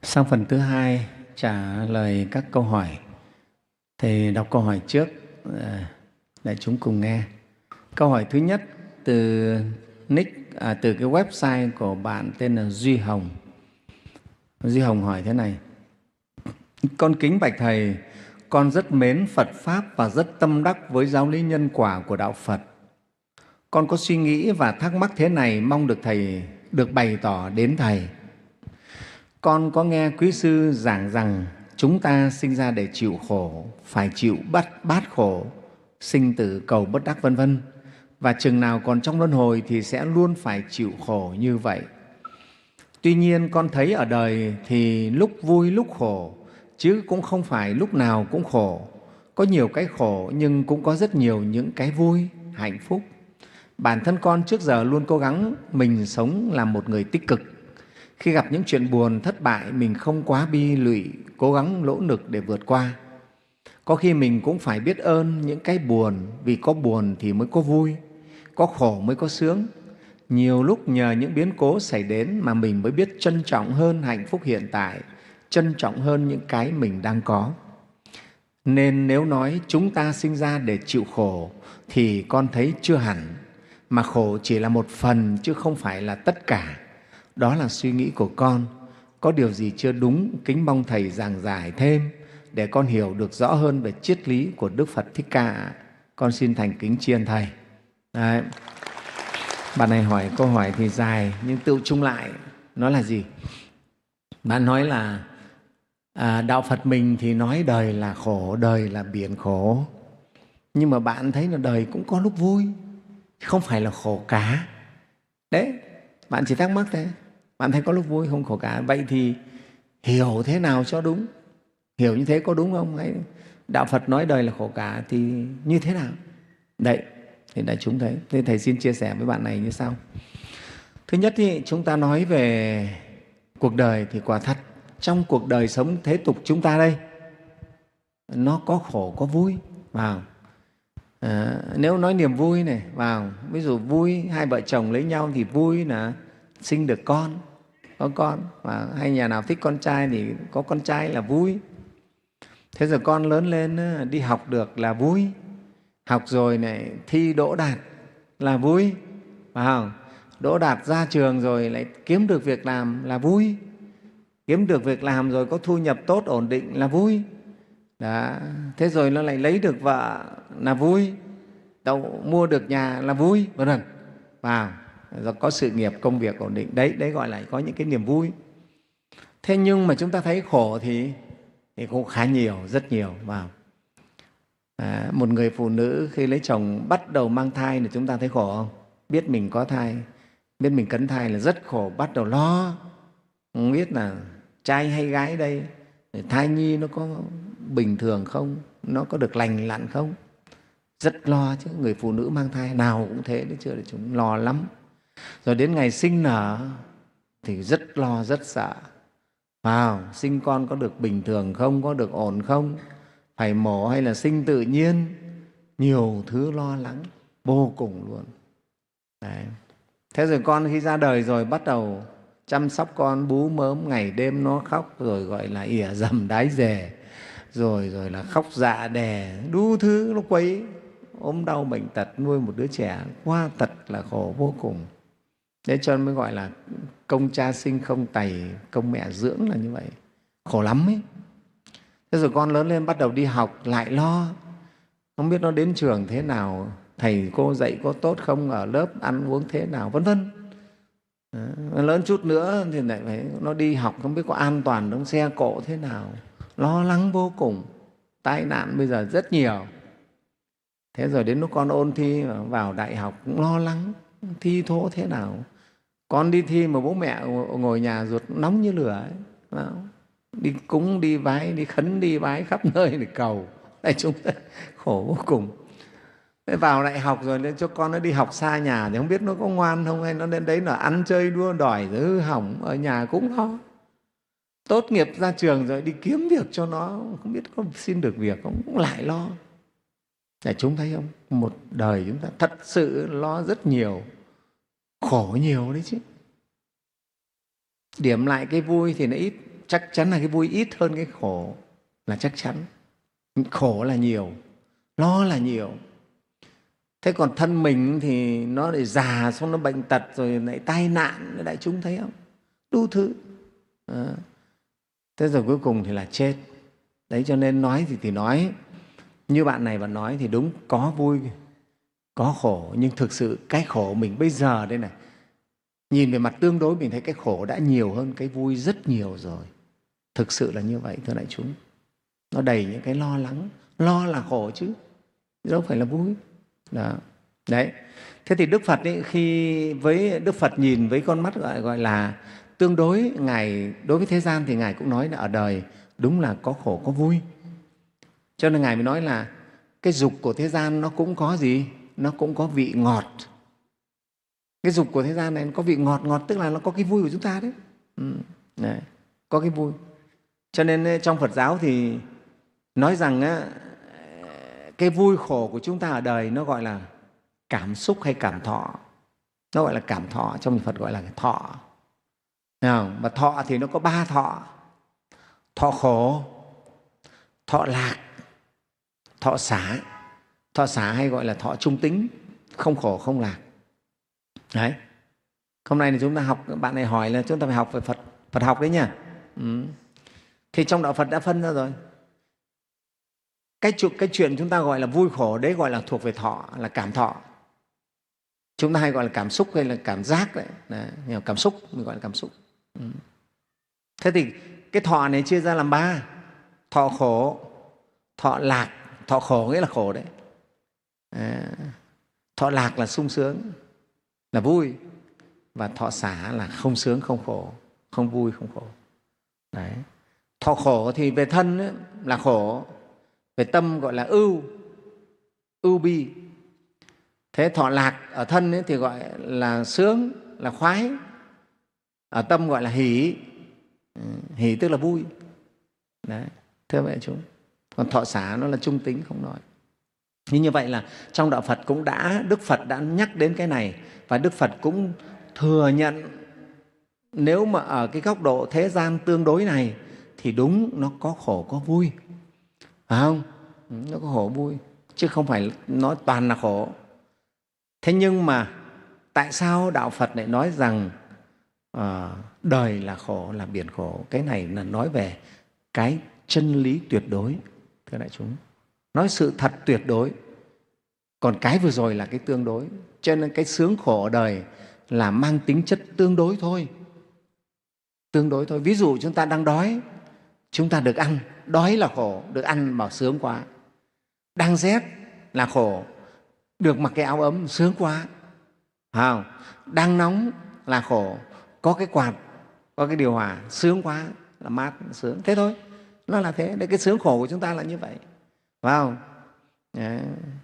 Sang phần thứ hai trả lời các câu hỏi. Thầy đọc câu hỏi trước để chúng cùng nghe. Câu hỏi thứ nhất từ nick à, từ cái website của bạn tên là Duy Hồng. Duy Hồng hỏi thế này: con kính bạch Thầy, con rất mến Phật Pháp và rất tâm đắc với giáo lý nhân quả của Đạo Phật. Con có suy nghĩ và thắc mắc thế này, mong được Thầy được bày tỏ đến Thầy. Con có nghe quý sư giảng rằng chúng ta sinh ra để chịu khổ, phải chịu bắt bát khổ, sinh tử cầu bất đắc vân vân, và chừng nào còn trong luân hồi thì sẽ luôn phải chịu khổ như vậy. Tuy nhiên con thấy ở đời thì lúc vui lúc khổ, chứ cũng không phải lúc nào cũng khổ. Có nhiều cái khổ nhưng cũng có rất nhiều những cái vui, hạnh phúc. Bản thân con trước giờ luôn cố gắng mình sống là một người tích cực. Khi gặp những chuyện buồn, thất bại, mình không quá bi lụy, cố gắng nỗ lực để vượt qua. Có khi mình cũng phải biết ơn những cái buồn, vì có buồn thì mới có vui, có khổ mới có sướng. Nhiều lúc nhờ những biến cố xảy đến mà mình mới biết trân trọng hơn hạnh phúc hiện tại, trân trọng hơn những cái mình đang có. Nên nếu nói chúng ta sinh ra để chịu khổ thì con thấy chưa hẳn, mà khổ chỉ là một phần chứ không phải là tất cả. Đó là suy nghĩ của con. Có điều gì chưa đúng, kính mong Thầy giảng giải thêm để con hiểu được rõ hơn về triết lý của Đức Phật Thích Ca. Con xin thành kính tri ân Thầy. Đấy. Bạn này hỏi câu hỏi thì dài, nhưng tự chung lại nó là gì? Bạn nói là à, Đạo Phật mình thì nói đời là khổ, đời là biển khổ. Nhưng mà bạn thấy là đời cũng có lúc vui, không phải là khổ cả. Đấy, bạn chỉ thắc mắc thế. Bạn thấy có lúc vui không khổ cả. Vậy thì hiểu thế nào cho đúng? Hiểu như thế có đúng không? Hay Đạo Phật nói đời là khổ cả thì như thế nào? Đấy, thì đại chúng thấy. Thế Thầy xin chia sẻ với bạn này như sau. Thứ nhất thì chúng ta nói về cuộc đời thì quả thật trong cuộc đời sống thế tục chúng ta đây, nó có khổ có vui vào. À, nếu nói niềm vui này vào, ví dụ vui hai vợ chồng lấy nhau thì vui là sinh được con, có con, và hay nhà nào thích con trai thì có con trai là vui. Thế rồi con lớn lên đi học được là vui, học rồi này thi đỗ đạt là vui, phải không? Đỗ đạt ra trường rồi lại kiếm được việc làm là vui, kiếm được việc làm rồi có thu nhập tốt ổn định là vui. Đó. Thế rồi nó lại lấy được vợ là vui, đậu mua được nhà là vui, vân vân. Vào rồi có sự nghiệp công việc ổn định, đấy đấy gọi là có những cái niềm vui. Thế nhưng mà chúng ta thấy khổ thì, thì cũng khá nhiều, rất nhiều. Vào à, một người phụ nữ khi lấy chồng bắt đầu mang thai thì chúng ta thấy khổ không? Biết mình có thai, biết mình cấn thai là rất khổ, bắt đầu lo, không biết là trai hay gái đây, thai nhi nó có bình thường không, nó có được lành lặn không, rất lo chứ. Người phụ nữ mang thai nào cũng thế đấy, chưa để chúng lo lắm. Rồi đến ngày sinh nở thì rất lo, rất sợ. Vào sinh con có được bình thường không, có được ổn không, phải mổ hay là sinh tự nhiên, nhiều thứ lo lắng vô cùng luôn. Đấy. Thế rồi con khi ra đời rồi bắt đầu chăm sóc con, bú mớm, ngày đêm nó khóc, rồi gọi là ỉa dầm đái dề, rồi rồi là khóc dạ đè, đủ thứ nó quấy, ốm đau bệnh tật, nuôi một đứa trẻ quá thật là khổ vô cùng. Thế cho nên mới gọi là công cha sinh không tày, công mẹ dưỡng là như vậy, khổ lắm ấy. Thế rồi con lớn lên bắt đầu đi học lại lo, không biết nó đến trường thế nào, thầy cô dạy có tốt không, ở lớp ăn uống thế nào, vân vân. Lớn chút nữa thì lại phải nó đi học không biết có an toàn không, xe cộ thế nào, lo lắng vô cùng. Tai nạn bây giờ rất nhiều. Thế rồi đến lúc con ôn thi vào đại học cũng lo lắng, thi thố thế nào. Con đi thi mà bố mẹ ngồi nhà ruột nóng như lửa ấy. Đi cúng, đi vái, đi khấn, đi vái khắp nơi để cầu. Đại chúng khổ vô cùng. Thế vào đại học rồi nên cho con nó đi học xa nhà thì không biết nó có ngoan không, hay nó đến đấy là ăn chơi đua đòi hư hỏng, ở nhà cũng lo. Tốt nghiệp ra trường rồi đi kiếm việc cho nó, không biết có xin được việc không, cũng lại lo. Để chúng thấy không? Một đời chúng ta thật sự lo rất nhiều, khổ nhiều đấy chứ. Điểm lại cái vui thì nó ít, chắc chắn là cái vui ít hơn cái khổ là chắc chắn. Khổ là nhiều, lo là nhiều. Thế còn thân mình thì nó lại già, xong nó bệnh tật, rồi lại tai nạn, đại chúng thấy không? Đủ thứ. À. Thế rồi cuối cùng thì là chết. Đấy, cho nên nói thì thì nói, như bạn này bạn nói thì đúng, có vui, có khổ, nhưng thực sự cái khổ mình bây giờ đây này, nhìn về mặt tương đối mình thấy cái khổ đã nhiều hơn cái vui rất nhiều rồi. Thực sự là như vậy, thưa đại chúng. Nó đầy những cái lo lắng, lo là khổ chứ, đâu phải là vui. Đó. Đấy. Thế thì Đức Phật ấy, khi với Đức Phật nhìn với con mắt gọi, gọi là tương đối, Ngài đối với thế gian thì Ngài cũng nói là ở đời đúng là có khổ có vui. Cho nên Ngài mới nói là cái dục của thế gian nó cũng có gì? Nó cũng có vị ngọt. Cái dục của thế gian này nó có vị ngọt, ngọt tức là nó có cái vui của chúng ta đấy. Ừ. Đấy. Có cái vui. Cho nên trong Phật giáo thì nói rằng á, cái vui khổ của chúng ta ở đời nó gọi là cảm xúc hay cảm thọ. Nó gọi là cảm thọ, trong Phật gọi là thọ. Mà thọ thì nó có ba thọ: thọ khổ, thọ lạc, thọ xả. Thọ xả hay gọi là thọ trung tính, không khổ không lạc. Đấy. Hôm nay thì chúng ta học, bạn này hỏi là chúng ta phải học về Phật, Phật học đấy nha. Ừ. Thì trong đạo Phật đã phân ra rồi. Cái, cái chuyện chúng ta gọi là vui khổ đấy gọi là thuộc về thọ, là cảm thọ. Chúng ta hay gọi là cảm xúc hay là cảm giác đấy. Đấy, cảm xúc, mình gọi là cảm xúc. Ừ. Thế thì cái thọ này chia ra làm ba: thọ khổ, thọ lạc. Thọ khổ nghĩa là khổ đấy. À, thọ lạc là sung sướng, là vui. Và thọ xả là không sướng, không khổ, không vui, không khổ. Đấy. Thọ khổ thì về thân ấy, là khổ, về tâm gọi là ưu, ưu bi. Thế thọ lạc ở thân ấy thì gọi là sướng, là khoái. Ở tâm gọi là hỷ, hỷ tức là vui. Đấy, thưa mẹ chúng. Còn thọ xả nó là trung tính, không nói. Nhưng như vậy là trong đạo Phật cũng đã, Đức Phật đã nhắc đến cái này, và Đức Phật cũng thừa nhận nếu mà ở cái góc độ thế gian tương đối này thì đúng nó có khổ có vui, phải không? Nó có khổ vui chứ không phải nó toàn là khổ. Thế nhưng mà tại sao đạo Phật lại nói rằng à, đời là khổ, là biển khổ? Cái này là nói về cái chân lý tuyệt đối, thưa đại chúng, nói sự thật tuyệt đối. Còn cái vừa rồi là cái tương đối. Cho nên cái sướng khổ ở đời là mang tính chất tương đối thôi. Tương đối thôi. Ví dụ chúng ta đang đói, chúng ta được ăn, đói là khổ, được ăn mà sướng quá. Đang rét là khổ, được mặc cái áo ấm sướng quá. Không? Đang nóng là khổ, có cái quạt, có cái điều hòa sướng quá, là mát, sướng. Thế thôi, nó là thế. Đấy, cái sướng khổ của chúng ta là như vậy, phải không? Đấy.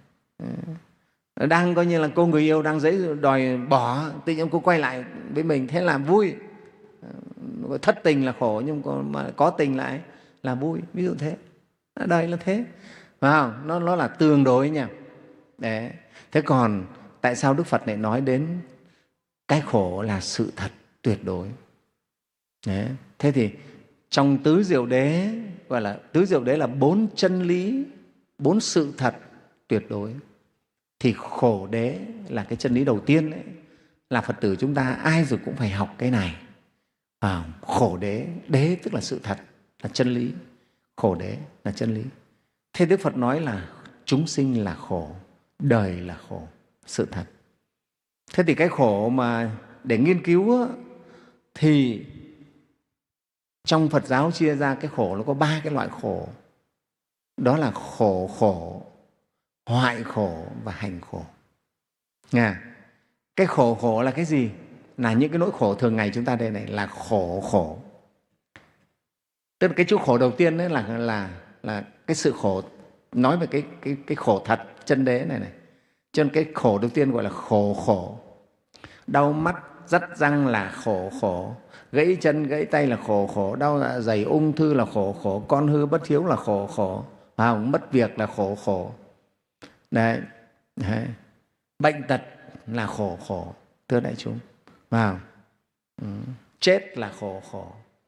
Đang coi như là cô người yêu đang dãy đòi bỏ, tự nhiên cô quay lại với mình, thế là vui. Thất tình là khổ, nhưng mà có tình lại là vui, ví dụ thế. Đời là thế, phải không? Nó, nó là tương đối nha. Đấy. Thế còn tại sao Đức Phật lại nói đến cái khổ là sự thật tuyệt đối? Đấy. Thế thì trong tứ diệu đế, gọi là tứ diệu đế là bốn chân lý, bốn sự thật tuyệt đối. Thì khổ đế là cái chân lý đầu tiên đấy, là Phật tử chúng ta ai rồi cũng phải học cái này. À, khổ đế, đế tức là sự thật, là chân lý. Khổ đế là chân lý. Thế Đức Phật nói là chúng sinh là khổ, đời là khổ, sự thật. Thế thì cái khổ mà để nghiên cứu thì trong Phật giáo chia ra cái khổ nó có ba cái loại khổ. Đó là khổ khổ, hoại khổ và hành khổ. Nghe? Cái khổ khổ là cái gì? Là những cái nỗi khổ thường ngày chúng ta đây này là khổ khổ. Tức là cái chỗ khổ đầu tiên đấy là, là, là cái sự khổ, nói về cái, cái, cái khổ thật, chân đế này này. Cho nên cái khổ đầu tiên gọi là khổ khổ. Đau mắt, rắt răng là khổ khổ. Gãy chân, gãy tay là khổ khổ. Đau dạ dày, ung thư là khổ khổ. Con hư bất hiếu là khổ khổ. À, mất việc là khổ khổ. Đấy. Đấy. Bệnh tật là khổ khổ, thưa đại chúng. Wow. Ừ. Chết là khổ khổ.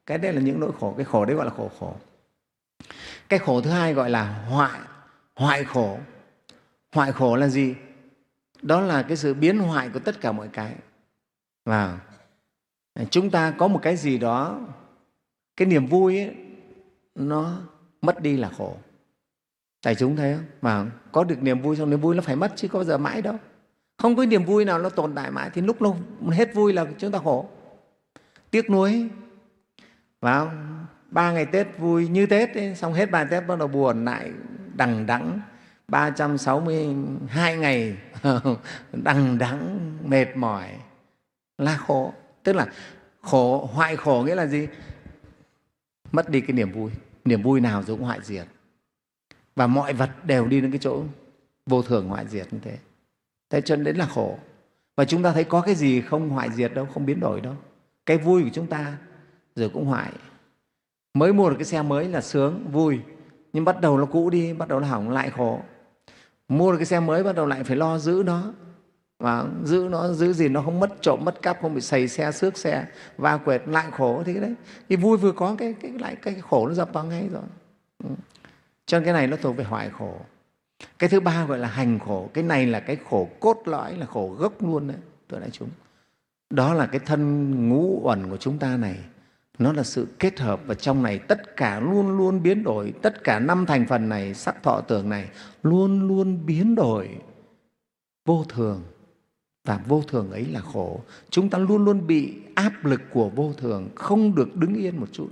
Cái đấy là những nỗi khổ, cái khổ đấy gọi là khổ khổ. Cái khổ thứ hai gọi là hoại, hoại khổ. Hoại khổ là gì? Đó là cái sự biến hoại của tất cả mọi cái. Và chúng ta có một cái gì đó, cái niềm vui ấy, nó mất đi là khổ. Đại chúng thấy không? Và có được niềm vui, xong niềm vui nó phải mất chứ có bao giờ mãi đâu. Không có niềm vui nào nó tồn tại mãi, thì lúc nó hết vui là chúng ta khổ. Tiếc nuối. Vào ba ngày Tết vui như Tết ấy, xong hết ba Tết bắt đầu buồn lại, đằng đẵng ba trăm sáu mươi hai ngày đằng đẵng mệt mỏi là khổ. Tức là khổ, hoại khổ nghĩa là gì? Mất đi cái niềm vui. Niềm vui nào rồi cũng hoại diệt. Và mọi vật đều đi đến cái chỗ vô thường hoại diệt như thế. Thế cho nên đấy là khổ. Và chúng ta thấy có cái gì không hoại diệt đâu, không biến đổi đâu. Cái vui của chúng ta rồi cũng hoại. Mới mua được cái xe mới là sướng, vui, nhưng bắt đầu nó cũ đi, bắt đầu nó hỏng lại khổ. Mua được cái xe mới bắt đầu lại phải lo giữ nó. Và giữ nó, giữ gì nó không mất trộm, mất cắp, không bị sầy xe, xước xe, va quẹt, lại khổ. Thì cái đấy, thì vui vừa có cái, cái, lại cái khổ nó dập vào ngay rồi. Ừ. Cho nên cái này nó thuộc về hoại khổ. Cái thứ ba gọi là hành khổ. Cái này là cái khổ cốt lõi, là khổ gốc luôn đấy, thưa đại chúng. Đó là cái thân ngũ uẩn của chúng ta này. Nó là sự kết hợp, và trong này tất cả luôn luôn biến đổi. Tất cả năm thành phần này, sắc thọ tưởng này, luôn luôn biến đổi, vô thường. Và vô thường ấy là khổ. Chúng ta luôn luôn bị áp lực của vô thường, không được đứng yên một chút.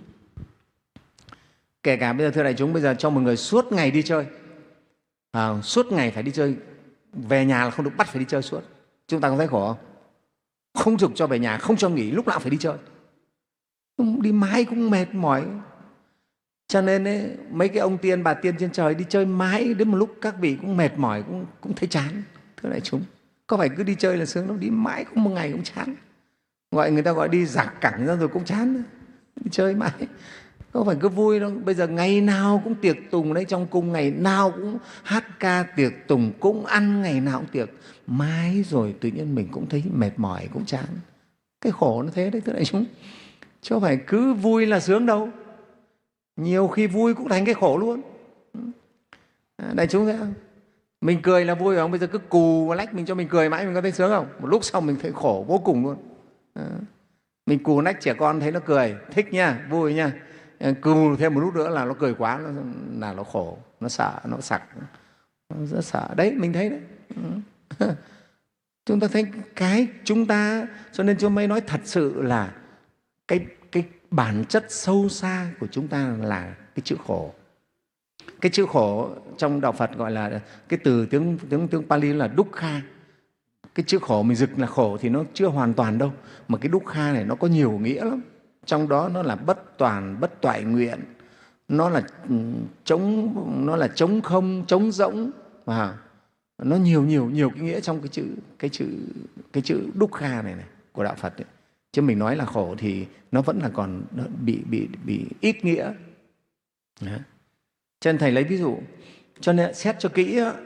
Kể cả bây giờ, thưa đại chúng, bây giờ cho một người suốt ngày đi chơi, à, suốt ngày phải đi chơi, về nhà là không được bắt phải đi chơi suốt. Chúng ta có thấy khổ không? Không được cho về nhà, không cho nghỉ, lúc nào phải đi chơi. Đi mãi cũng mệt mỏi. Cho nên ấy, mấy cái ông tiên, bà tiên trên trời đi chơi mãi, đến một lúc các vị cũng mệt mỏi, cũng, cũng thấy chán. Thưa đại chúng, có phải cứ đi chơi là sướng đâu, đi mãi cũng một ngày cũng chán. Gọi người ta gọi đi giặc cẳng ra rồi cũng chán. Đi chơi mãi, có phải cứ vui đâu. Bây giờ ngày nào cũng tiệc tùng đấy, trong cung ngày nào cũng hát ca tiệc tùng, cũng ăn ngày nào cũng tiệc. Mãi rồi tự nhiên mình cũng thấy mệt mỏi, cũng chán. Cái khổ nó thế đấy, thưa đại chúng. Chứ không phải cứ vui là sướng đâu. Nhiều khi vui cũng thành cái khổ luôn. Đại chúng thấy không? Mình cười là vui không? Bây giờ cứ cù và lách mình cho mình cười mãi, mình có thấy sướng không? Một lúc sau mình thấy khổ vô cùng luôn. Mình cù lách trẻ con thấy nó cười, thích nha, vui nha. Cù thêm một lúc nữa là nó cười quá, nó, là nó khổ, nó sợ, nó sặc, nó rất sợ. Đấy, mình thấy đấy. Chúng ta thấy cái chúng ta, cho nên chúng mới nói thật sự là cái, cái bản chất sâu xa của chúng ta là cái chữ khổ. Cái chữ khổ trong đạo Phật gọi là, cái từ tiếng, tiếng, tiếng Pali là dukkha. Cái chữ khổ mình dịch là khổ thì nó chưa hoàn toàn đâu. Mà cái dukkha này nó có nhiều nghĩa lắm. Trong đó nó là bất toàn, bất toại nguyện. Nó là trống, nó là trống không, trống rỗng. Và nó nhiều nhiều nhiều cái nghĩa trong cái chữ cái chữ cái chữ dukkha này, này của đạo Phật ấy. Chứ mình nói là khổ thì nó vẫn là còn bị bị bị ít nghĩa. Đó. Cho nên thầy lấy ví dụ, cho nên xét cho kỹ đó,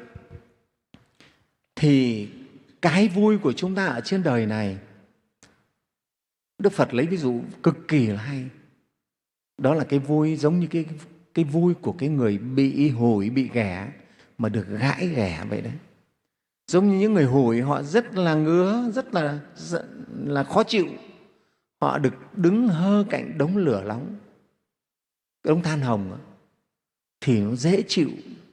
thì cái vui của chúng ta ở trên đời này, Đức Phật lấy ví dụ cực kỳ là hay. Đó là cái vui giống như cái cái vui của cái người bị hủi, bị ghẻ mà được gãi ghẻ vậy đấy. Giống như những người hủi họ rất là ngứa, rất là rất là khó chịu. Họ được đứng hơ cạnh đống lửa nóng, đống than hồng thì nó dễ chịu.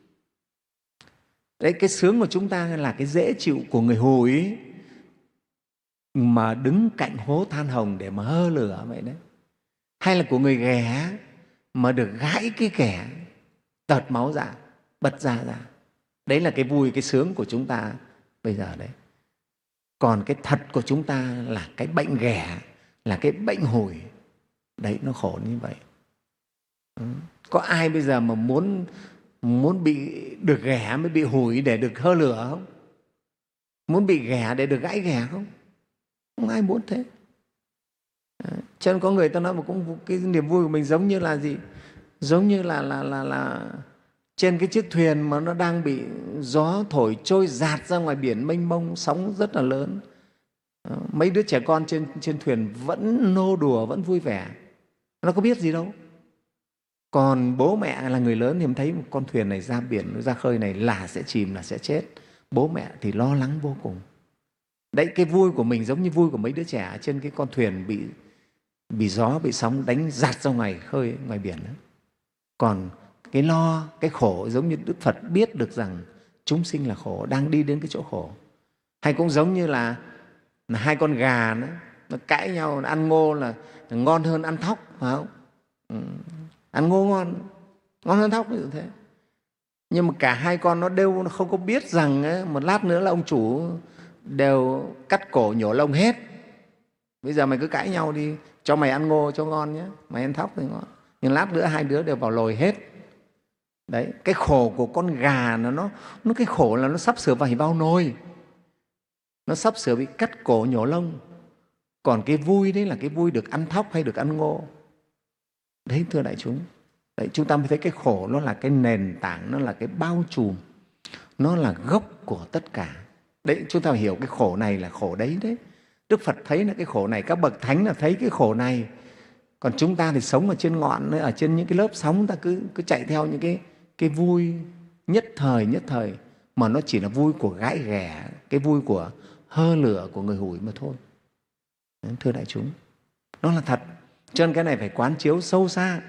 Đấy, cái sướng của chúng ta là cái dễ chịu của người hủi mà đứng cạnh hố than hồng để mà hơ lửa vậy đấy. Hay là của người ghẻ mà được gãi cái ghẻ, tợt máu ra, bật ra ra. Đấy là cái vui, cái sướng của chúng ta bây giờ đấy. Còn cái thật của chúng ta là cái bệnh ghẻ, là cái bệnh hủi. Đấy, nó khổ như vậy. Có ai bây giờ mà muốn muốn bị được ghẻ mới bị hủi để được hơ lửa không? Muốn bị ghẻ để được gãi ghẻ không? Không ai muốn thế. Cho nên có người ta nói mà cũng cái niềm vui của mình giống như là gì? Giống như là là là là trên cái chiếc thuyền mà nó đang bị gió thổi trôi dạt ra ngoài biển mênh mông, sóng rất là lớn. Mấy đứa trẻ con trên trên thuyền vẫn nô đùa, vẫn vui vẻ. nó có biết gì đâu. Còn bố mẹ là người lớn thì em thấy một con thuyền này ra biển, ra khơi này là sẽ chìm, là sẽ chết. Bố mẹ thì lo lắng vô cùng. Đấy, cái vui của mình giống như vui của mấy đứa trẻ trên cái con thuyền bị bị gió, bị sóng đánh giạt ra ngoài khơi, ngoài biển đó. Còn cái lo, cái khổ giống như Đức Phật biết được rằng chúng sinh là khổ, đang đi đến cái chỗ khổ. Hay cũng giống như là, là hai con gà nữa, nó cãi nhau, nó ăn ngô là ngon hơn ăn thóc, phải không? Ừ. Ăn ngô ngon, ngon hơn thóc, ví dụ thế. Nhưng mà cả hai con nó đều nó không có biết rằng ấy, một lát nữa là ông chủ đều cắt cổ nhổ lông hết. Bây giờ mày cứ cãi nhau đi, cho mày ăn ngô cho ngon nhé, mày ăn thóc thì ngon. Nhưng lát nữa hai đứa đều vào lồi hết. Đấy, cái khổ của con gà nó, nó, nó cái khổ là nó sắp sửa vẩy vào nồi, nó sắp sửa bị cắt cổ nhổ lông. Còn cái vui đấy là cái vui được ăn thóc hay được ăn ngô. Đấy, thưa đại chúng, đấy, chúng ta mới thấy cái khổ nó là cái nền tảng, nó là cái bao trùm, nó là gốc của tất cả. Đấy, chúng ta phải hiểu cái khổ này là khổ đấy đấy. Đức Phật thấy là cái khổ này, các bậc thánh là thấy cái khổ này. Còn chúng ta thì sống ở trên ngọn, ở trên những cái lớp sóng, ta cứ, cứ chạy theo những cái, cái vui nhất thời, nhất thời. Mà nó chỉ là vui của gái ghẻ, cái vui của hơ lửa của người hủi mà thôi. Đấy, thưa đại chúng, nó là thật. Cho nên cái này phải quán chiếu sâu xa.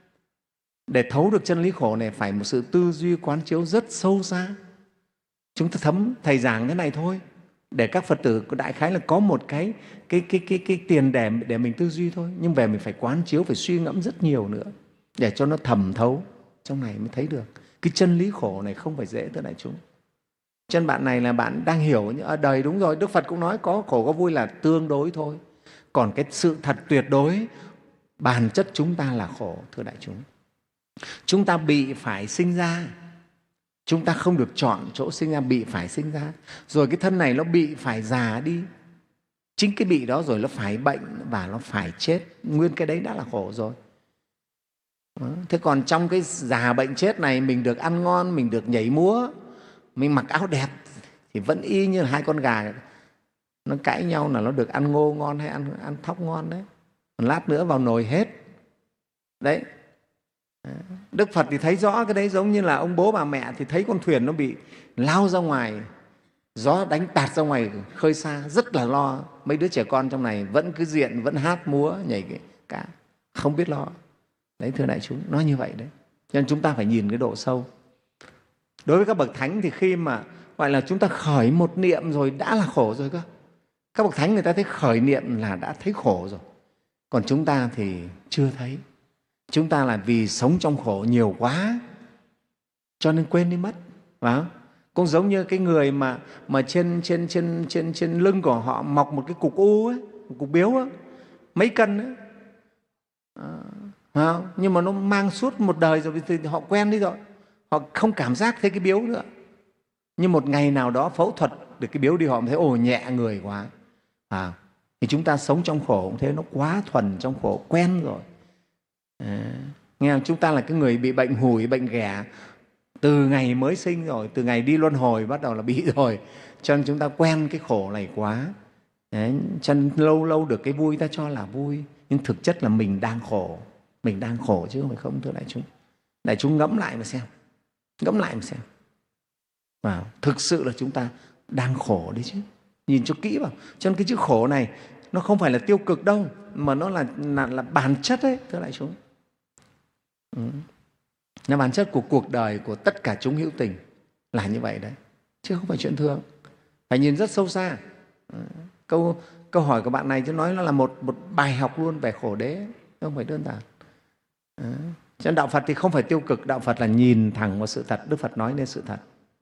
Để thấu được chân lý khổ này phải một sự tư duy quán chiếu rất sâu xa. Chúng ta thấm Thầy giảng cái này thôi, để các Phật tử đại khái là có một cái, cái, cái, cái, cái tiền đề để mình tư duy thôi. Nhưng về mình phải quán chiếu, phải suy ngẫm rất nhiều nữa để cho nó thẩm thấu trong này mới thấy được. Cái chân lý khổ này không phải dễ, thưa đại chúng. Chân bạn này là bạn đang hiểu ở đời, đúng rồi, Đức Phật cũng nói có khổ có vui là tương đối thôi. Còn cái sự thật tuyệt đối, bản chất chúng ta là khổ, thưa đại chúng. Chúng ta bị phải sinh ra, chúng ta không được chọn chỗ sinh ra, bị phải sinh ra. Rồi cái thân này nó bị phải già đi, chính cái bị đó rồi nó phải bệnh và nó phải chết. Nguyên cái đấy đã là khổ rồi. Thế còn trong cái già bệnh chết này, mình được ăn ngon, mình được nhảy múa, mình mặc áo đẹp, thì vẫn y như là hai con gà nó cãi nhau là nó được ăn ngô ngon hay ăn, ăn thóc ngon đấy. Còn lát nữa vào nồi hết. Đấy. Đức Phật thì thấy rõ cái đấy, giống như là ông bố bà mẹ thì thấy con thuyền nó bị lao ra ngoài, gió đánh tạt ra ngoài khơi xa, rất là lo. Mấy đứa trẻ con trong này vẫn cứ diện, vẫn hát múa, nhảy cả, không biết lo. Đấy, thưa đại chúng, nó như vậy đấy. Cho nên chúng ta phải nhìn cái độ sâu. Đối với các bậc thánh thì khi mà gọi là chúng ta khởi một niệm rồi đã là khổ rồi cơ. Các bậc thánh người ta thấy khởi niệm là đã thấy khổ rồi. Còn chúng ta thì chưa thấy. Chúng ta là vì sống trong khổ nhiều quá cho nên quên đi mất. Phải không? Cũng giống như cái người mà, mà trên, trên, trên, trên, trên lưng của họ mọc một cái cục u ấy, một cục biếu ấy, mấy cân ấy. À, không? Nhưng mà nó mang suốt một đời rồi thì họ quen đi rồi, họ không cảm giác thấy cái biếu nữa. Nhưng một ngày nào đó phẫu thuật được cái biếu đi, họ thấy ồ nhẹ người quá. À, thì chúng ta sống trong khổ cũng thế, nó quá thuần trong khổ, quen rồi. À, nghe không? Chúng ta là cái người bị bệnh hủi, bệnh ghẻ từ ngày mới sinh rồi, từ ngày đi luân hồi bắt đầu là bị rồi. Cho nên chúng ta quen cái khổ này quá. Đấy, cho nên lâu lâu được cái vui ta cho là vui, nhưng thực chất là mình đang khổ. Mình đang khổ chứ không phải không, thưa đại chúng. Đại chúng ngẫm lại mà xem, ngẫm lại mà xem. Wow, thực sự là chúng ta đang khổ đấy chứ. Nhìn cho kỹ vào. Cho nên cái chữ khổ này nó không phải là tiêu cực đâu, mà nó là, là, là bản chất đấy, thưa đại chúng. Ừ. Là bản chất của cuộc đời của tất cả chúng hữu tình là như vậy đấy, chứ không phải chuyện thường. Phải nhìn rất sâu xa. Ừ. Câu, câu hỏi của bạn này chứ nói nó là một, một bài học luôn về khổ đế, không phải đơn giản. Ừ. Cho nên đạo Phật thì không phải tiêu cực, đạo Phật là nhìn thẳng vào sự thật. Đức Phật nói lên sự thật,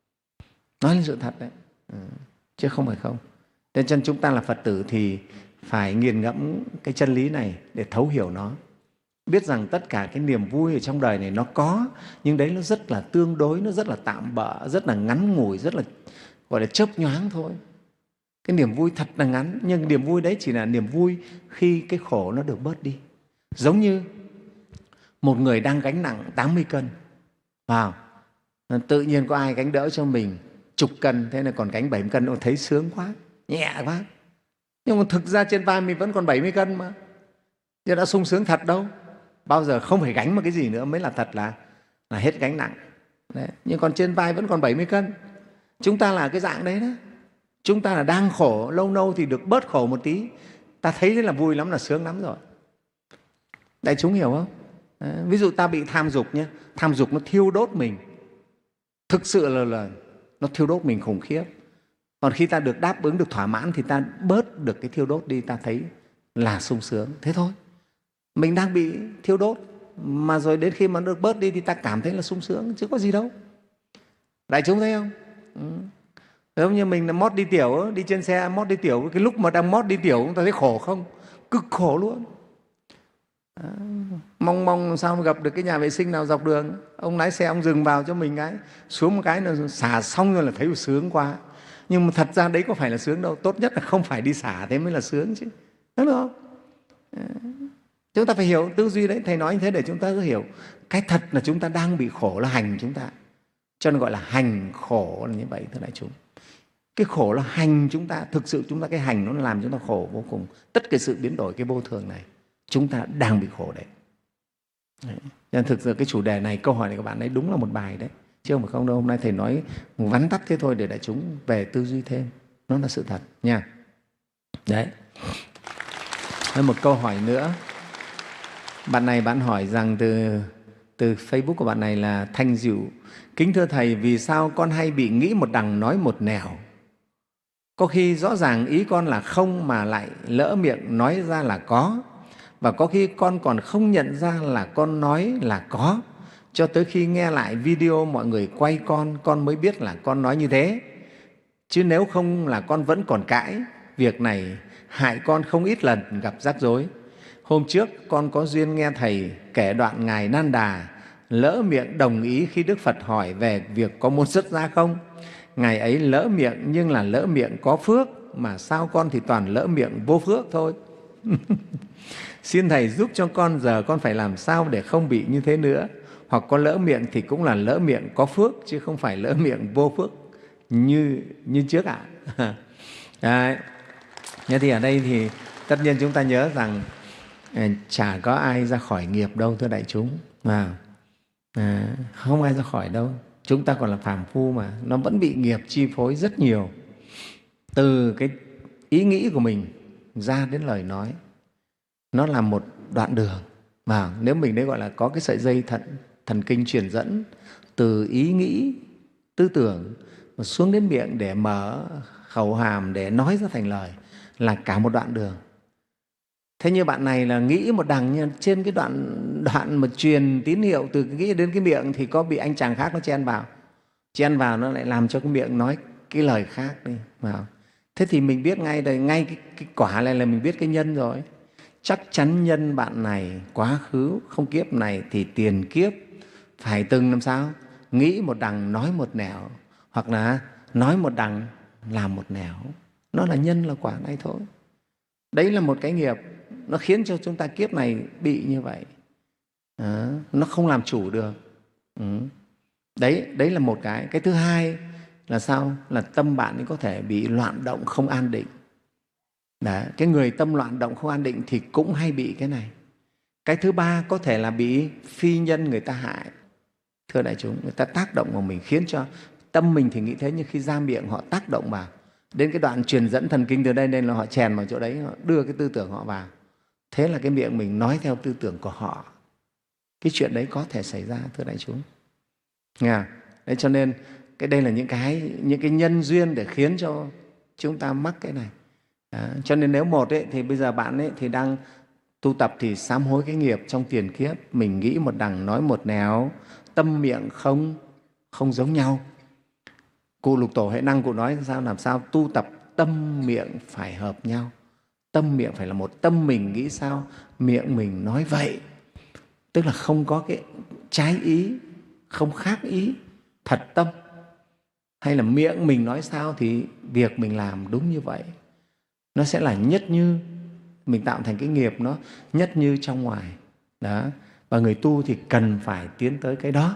nói lên sự thật đấy, ừ. chứ không phải không. Nên cho nên chúng ta là Phật tử thì phải nghiền ngẫm cái chân lý này để thấu hiểu nó. Biết rằng tất cả cái niềm vui ở trong đời này nó có, nhưng đấy nó rất là tương đối, nó rất là tạm bợ, rất là ngắn ngủi, rất là gọi là chớp nhoáng thôi. Cái niềm vui thật là ngắn, nhưng niềm vui đấy chỉ là niềm vui khi cái khổ nó được bớt đi. Giống như một người đang gánh nặng tám mươi cân, vào tự nhiên có ai gánh đỡ cho mình chục cân, thế là còn gánh bảy mươi cân, thấy sướng quá, nhẹ quá. Nhưng mà thực ra trên vai mình vẫn còn bảy mươi cân mà, chứ đã sung sướng thật đâu. bao giờ không phải gánh một cái gì nữa mới là thật là, là hết gánh nặng. Đấy. Nhưng còn trên vai vẫn còn bảy mươi cân. Chúng ta là cái dạng đấy đó. Chúng ta là đang khổ, lâu lâu thì được bớt khổ một tí, ta thấy đấy là vui lắm, là sướng lắm rồi. Đại chúng hiểu không? Đấy. Ví dụ ta bị tham dục nhé, tham dục nó thiêu đốt mình, thực sự là, là nó thiêu đốt mình khủng khiếp. Còn khi ta được đáp ứng, được thỏa mãn thì ta bớt được cái thiêu đốt đi, ta thấy là sung sướng. Thế thôi. Mình đang bị thiêu đốt, mà rồi đến khi mà được bớt đi thì ta cảm thấy là sung sướng, chứ có gì đâu. Đại chúng thấy không? Ừ. Giống như mình là mót đi tiểu, đi trên xe mót đi tiểu, cái lúc mà đang mót đi tiểu chúng ta thấy khổ không? Cực khổ luôn. À, mong mong sao mà gặp được cái nhà vệ sinh nào dọc đường, ông lái xe ông dừng vào cho mình cái, xuống một cái là xả xong rồi là thấy sướng quá. Nhưng mà thật ra đấy có phải là sướng đâu, tốt nhất là không phải đi xả, thế mới là sướng chứ, đúng không? À, chúng ta phải hiểu tư duy đấy. Thầy nói như thế để chúng ta cứ hiểu cái thật là chúng ta đang bị khổ là hành chúng ta, cho nên gọi là hành khổ là như vậy, thưa đại chúng. Cái khổ là hành chúng ta, thực sự chúng ta cái hành nó làm chúng ta khổ vô cùng. Tất cả sự biến đổi cái vô thường này chúng ta đang bị khổ đấy. Đấy. Nên thực sự cái chủ đề này, câu hỏi này các bạn ấy đúng là một bài đấy, chứ không phải không đâu. Hôm nay thầy nói vắn tắt thế thôi để đại chúng về tư duy thêm, nó là sự thật nha. Đấy. Nên một câu hỏi nữa, bạn này bạn hỏi rằng từ từ Facebook của bạn này là Thanh Diệu: kính thưa thầy, vì sao con hay bị nghĩ một đằng nói một nẻo? Có khi rõ ràng ý con là không mà lại lỡ miệng nói ra là có, và có khi con còn không nhận ra là con nói là có, cho tới khi nghe lại video mọi người quay con, con mới biết là con nói như thế. Chứ nếu không là con vẫn còn cãi. Việc này hại con không ít lần gặp rắc rối. Hôm trước con có duyên nghe Thầy kể đoạn Ngài Nan Đà lỡ miệng đồng ý khi Đức Phật hỏi về việc có muốn xuất gia không. Ngài ấy lỡ miệng nhưng là lỡ miệng có phước, mà sao con thì toàn lỡ miệng vô phước thôi. Xin Thầy giúp cho con, giờ con phải làm sao để không bị như thế nữa? Hoặc có lỡ miệng thì cũng là lỡ miệng có phước, chứ không phải lỡ miệng vô phước như, như trước ạ. À. Đấy. Thế thì ở đây thì tất nhiên chúng ta nhớ rằng chả có ai ra khỏi nghiệp đâu, thưa đại chúng. À, à, không ai ra khỏi đâu. Chúng ta còn là phàm phu mà, nó vẫn bị nghiệp chi phối rất nhiều. Từ cái ý nghĩ của mình ra đến lời nói, nó là một đoạn đường. Mà nếu mình đấy gọi là có cái sợi dây thận, thần kinh truyền dẫn từ ý nghĩ, tư tưởng mà xuống đến miệng để mở khẩu hàm để nói ra thành lời, là cả một đoạn đường. Thế như bạn này là nghĩ một đằng, nhưng trên cái đoạn đoạn mà truyền tín hiệu từ cái nghĩ đến cái miệng thì có bị anh chàng khác nó chen vào. Chen vào nó lại làm cho cái miệng nói cái lời khác đi. Vào. Thế thì mình biết ngay đây, ngay cái, cái quả này là mình biết cái nhân rồi. Chắc chắn nhân bạn này quá khứ không kiếp này thì tiền kiếp phải từng làm sao? Nghĩ một đằng nói một nẻo, hoặc là nói một đằng làm một nẻo. Nó là nhân là quả này thôi. Đấy là một cái nghiệp, nó khiến cho chúng ta kiếp này bị như vậy. À, nó không làm chủ được. Ừ. Đấy, đấy là một cái. Cái thứ hai là sao? Là tâm bạn ấy có thể bị loạn động không an định. Đấy, cái người tâm loạn động không an định thì cũng hay bị cái này. Cái thứ ba có thể là bị phi nhân người ta hại. Thưa đại chúng, người ta tác động vào mình khiến cho tâm mình thì nghĩ thế, nhưng khi ra miệng họ tác động vào đến cái đoạn truyền dẫn thần kinh từ đây nên là họ chèn vào chỗ đấy, họ đưa cái tư tưởng họ vào. Thế là cái miệng mình nói theo tư tưởng của họ. Cái chuyện đấy có thể xảy ra, thưa đại chúng. Nghe? Đấy, cho nên cái đây là những cái những cái nhân duyên để khiến cho chúng ta mắc cái này. Đó. Cho nên nếu một ấy, thì bây giờ bạn ấy thì đang tu tập thì sám hối cái nghiệp trong tiền kiếp, mình nghĩ một đằng nói một nẻo, tâm miệng không không giống nhau. Cụ Lục Tổ Huệ Năng cụ nói sao, làm sao tu tập tâm miệng phải hợp nhau. Tâm miệng phải là một, tâm mình nghĩ sao, miệng mình nói vậy. Tức là không có cái trái ý, không khác ý, thật tâm. Hay là miệng mình nói sao thì việc mình làm đúng như vậy. Nó sẽ là nhất như, mình tạo thành cái nghiệp nó nhất như trong ngoài. Đó. Và người tu thì cần phải tiến tới cái đó.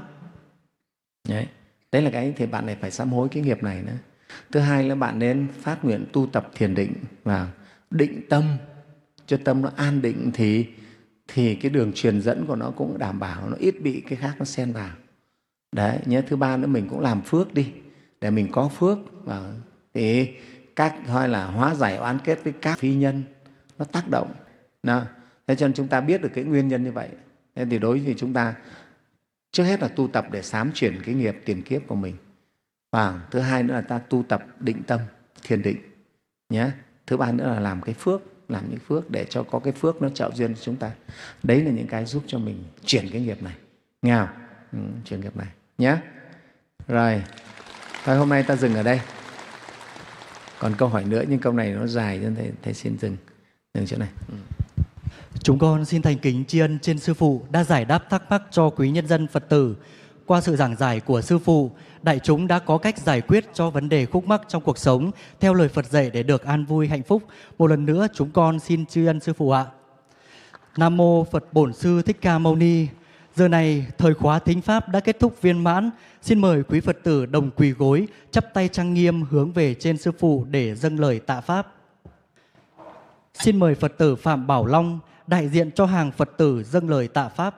Đấy. Đấy là cái thì bạn này phải sám hối cái nghiệp này nữa. Thứ hai là bạn nên phát nguyện tu tập thiền định và định tâm, cho tâm nó an định thì thì cái đường truyền dẫn của nó cũng đảm bảo, nó ít bị cái khác nó xen vào. Đấy, nhớ thứ ba nữa, mình cũng làm phước đi để mình có phước, và thì các gọi là hóa giải oán kết với các phi nhân nó tác động. Đó. Thế cho nên chúng ta biết được cái nguyên nhân như vậy. Thế thì đối với chúng ta trước hết là tu tập để sám chuyển cái nghiệp tiền kiếp của mình. Và thứ hai nữa là ta tu tập định tâm, thiền định nhé. Thứ ba nữa là làm cái phước, làm những phước để cho có cái phước nó trợ duyên cho chúng ta. Đấy là những cái giúp cho mình chuyển cái nghiệp này, nghe không? Ừ, chuyển nghiệp này nhé. Rồi, thôi hôm nay ta dừng ở đây. Còn câu hỏi nữa nhưng câu này nó dài cho nên thầy, thầy xin dừng dừng chỗ này. Ừ. Chúng con xin thành kính tri ân trên Sư Phụ đã giải đáp thắc mắc cho quý nhân dân Phật tử. Qua sự giảng giải của Sư Phụ, đại chúng đã có cách giải quyết cho vấn đề khúc mắc trong cuộc sống theo lời Phật dạy để được an vui hạnh phúc. Một lần nữa chúng con xin tri ân Sư Phụ ạ. Nam mô Phật Bổn Sư Thích Ca Mâu Ni. Giờ này thời khóa thính pháp đã kết thúc viên mãn. Xin mời quý Phật tử đồng quỳ gối, chắp tay trang nghiêm hướng về trên Sư Phụ để dâng lời tạ pháp. Xin mời Phật tử Phạm Bảo Long đại diện cho hàng Phật tử dâng lời tạ pháp.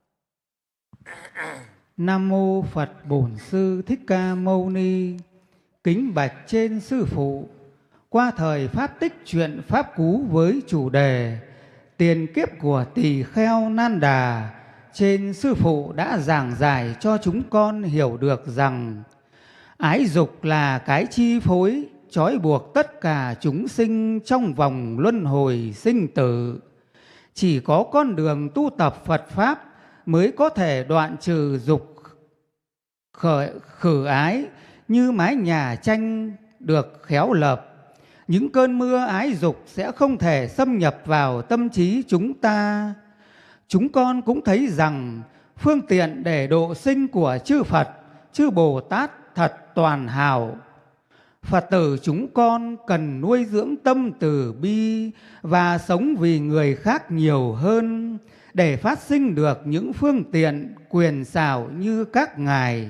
Nam mô Phật Bổn Sư Thích Ca Mâu Ni. Kính bạch trên Sư Phụ, qua thời pháp tích chuyện pháp cú với chủ đề tiền kiếp của tỳ kheo Nan Đà, trên Sư Phụ đã giảng giải cho chúng con hiểu được rằng ái dục là cái chi phối trói buộc tất cả chúng sinh trong vòng luân hồi sinh tử. Chỉ có con đường tu tập Phật Pháp mới có thể đoạn trừ dục khởi, khử ái như mái nhà tranh được khéo lập. Những cơn mưa ái dục sẽ không thể xâm nhập vào tâm trí chúng ta. Chúng con cũng thấy rằng phương tiện để độ sinh của chư Phật, chư Bồ Tát thật toàn hảo. Phật tử chúng con cần nuôi dưỡng tâm từ bi và sống vì người khác nhiều hơn để phát sinh được những phương tiện quyền xảo như các ngài.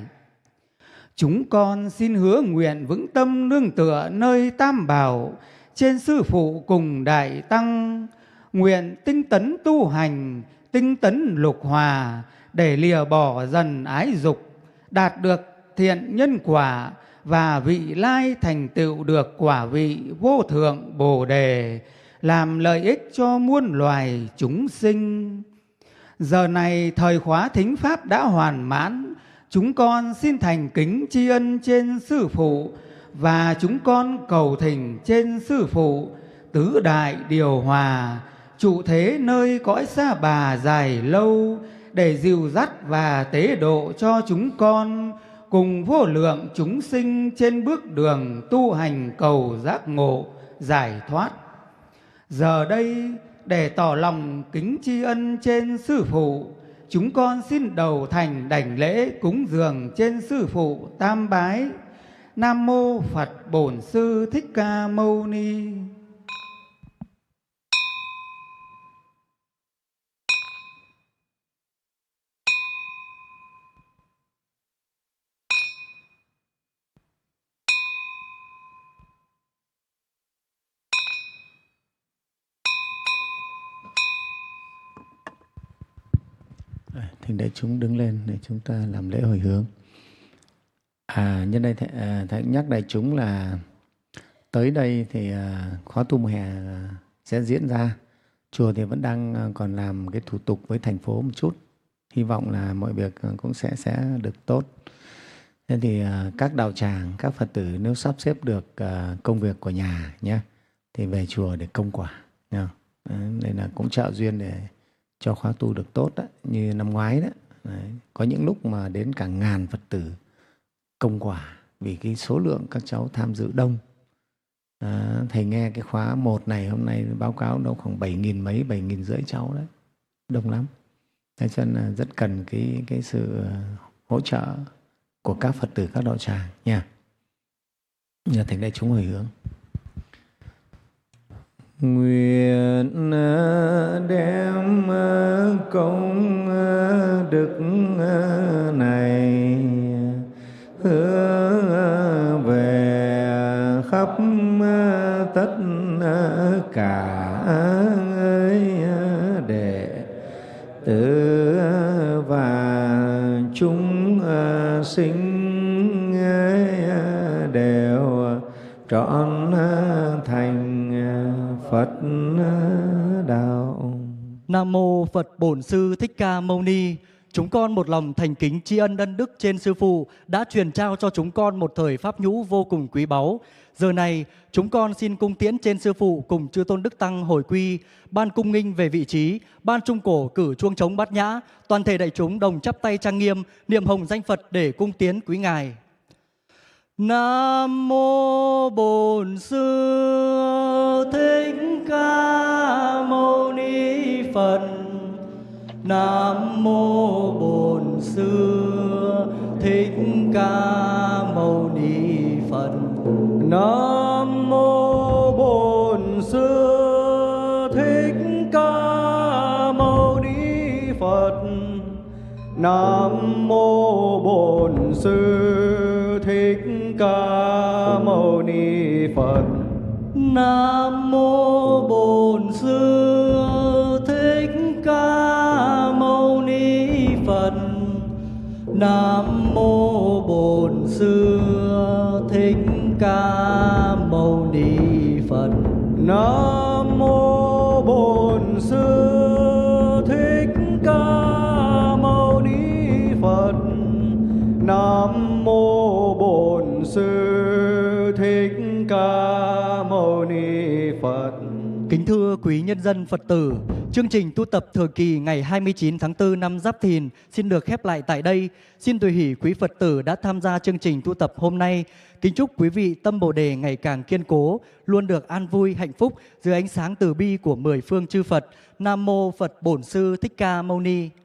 Chúng con xin hứa nguyện vững tâm nương tựa nơi Tam Bảo trên Sư Phụ cùng Đại Tăng, nguyện tinh tấn tu hành, tinh tấn lục hòa để lìa bỏ dần ái dục, đạt được thiện nhân quả và vị lai thành tựu được quả vị vô thượng Bồ Đề, làm lợi ích cho muôn loài chúng sinh. Giờ này thời khóa thính pháp đã hoàn mãn, chúng con xin thành kính tri ân trên Sư Phụ và chúng con cầu thỉnh trên Sư Phụ tứ đại điều hòa, trụ thế nơi cõi Sa Bà dài lâu để dìu dắt và tế độ cho chúng con cùng vô lượng chúng sinh trên bước đường tu hành cầu giác ngộ, giải thoát. Giờ đây, để tỏ lòng kính tri ân trên Sư Phụ, chúng con xin đầu thành đảnh lễ cúng dường trên Sư Phụ tam bái. Nam mô Phật Bổn Sư Thích Ca Mâu Ni. Thỉnh đại chúng đứng lên để chúng ta làm lễ hồi hướng. À, nhân đây thầy, à, thầy nhắc đại chúng là tới đây thì à, khóa tu mùa hè sẽ diễn ra. Chùa thì vẫn đang còn làm cái thủ tục với thành phố một chút. Hy vọng là mọi việc cũng sẽ sẽ được tốt. Thế thì à, các đạo tràng, các Phật tử nếu sắp xếp được à, công việc của nhà nhé, thì về chùa để công quả. Nhá. Nên là cũng trợ duyên để cho khóa tu được tốt đó, như năm ngoái đó. Đấy. Có những lúc mà đến cả ngàn Phật tử công quả vì cái số lượng các cháu tham dự đông. À, thầy nghe cái khóa một này hôm nay báo cáo đâu khoảng bảy nghìn mấy, bảy nghìn rưỡi cháu đấy, đông lắm. Thế cho nên là rất cần cái, cái sự hỗ trợ của các Phật tử, các đạo tràng nha. Nhờ thầy đại chúng hồi hướng. Nguyện đem công đức này hướng về khắp tất cả để trọn thành Phật đạo. Nam mô Phật Bổn Sư Thích Ca Mâu Ni. Chúng con một lòng thành kính tri ân ân đức trên Sư Phụ đã truyền trao cho chúng con một thời pháp nhũ vô cùng quý báu. Giờ này, chúng con xin cung tiễn trên Sư Phụ cùng chư tôn đức tăng hồi quy, ban cung nghinh về vị trí, ban trung cổ cử chuông trống bát nhã, toàn thể đại chúng đồng chắp tay trang nghiêm, niệm hồng danh Phật để cung tiến quý ngài. Nam mô Bổn Sư Thích Ca Mâu Ni Phật. Nam mô Bổn Sư Thích Ca Mâu Ni Phật. Nam mô Bổn Sư Thích Ca Mâu Ni Phật. Nam mô Bổn Sư Thích Ca Mâu Ni Phật. Nam mô Bổn Sư Thích Ca Mâu Ni Phật. Nam mô Bổn Sư Thích Ca Mâu Ni Phật. Nam mô Bổn Sư Thích Ca Mâu Ni Phật. Nam mô Bổn Sư Thích Ca Mâu Ni Phật. Kính thưa quý nhân dân Phật tử, chương trình tu tập thời kỳ ngày hai mươi chín tháng tư năm Giáp Thìn xin được khép lại tại đây. Xin tùy hỷ quý Phật tử đã tham gia chương trình tu tập hôm nay. Kính chúc quý vị tâm Bồ Đề ngày càng kiên cố, luôn được an vui, hạnh phúc dưới ánh sáng từ bi của mười phương chư Phật. Nam mô Phật Bổn Sư Thích Ca Mâu Ni.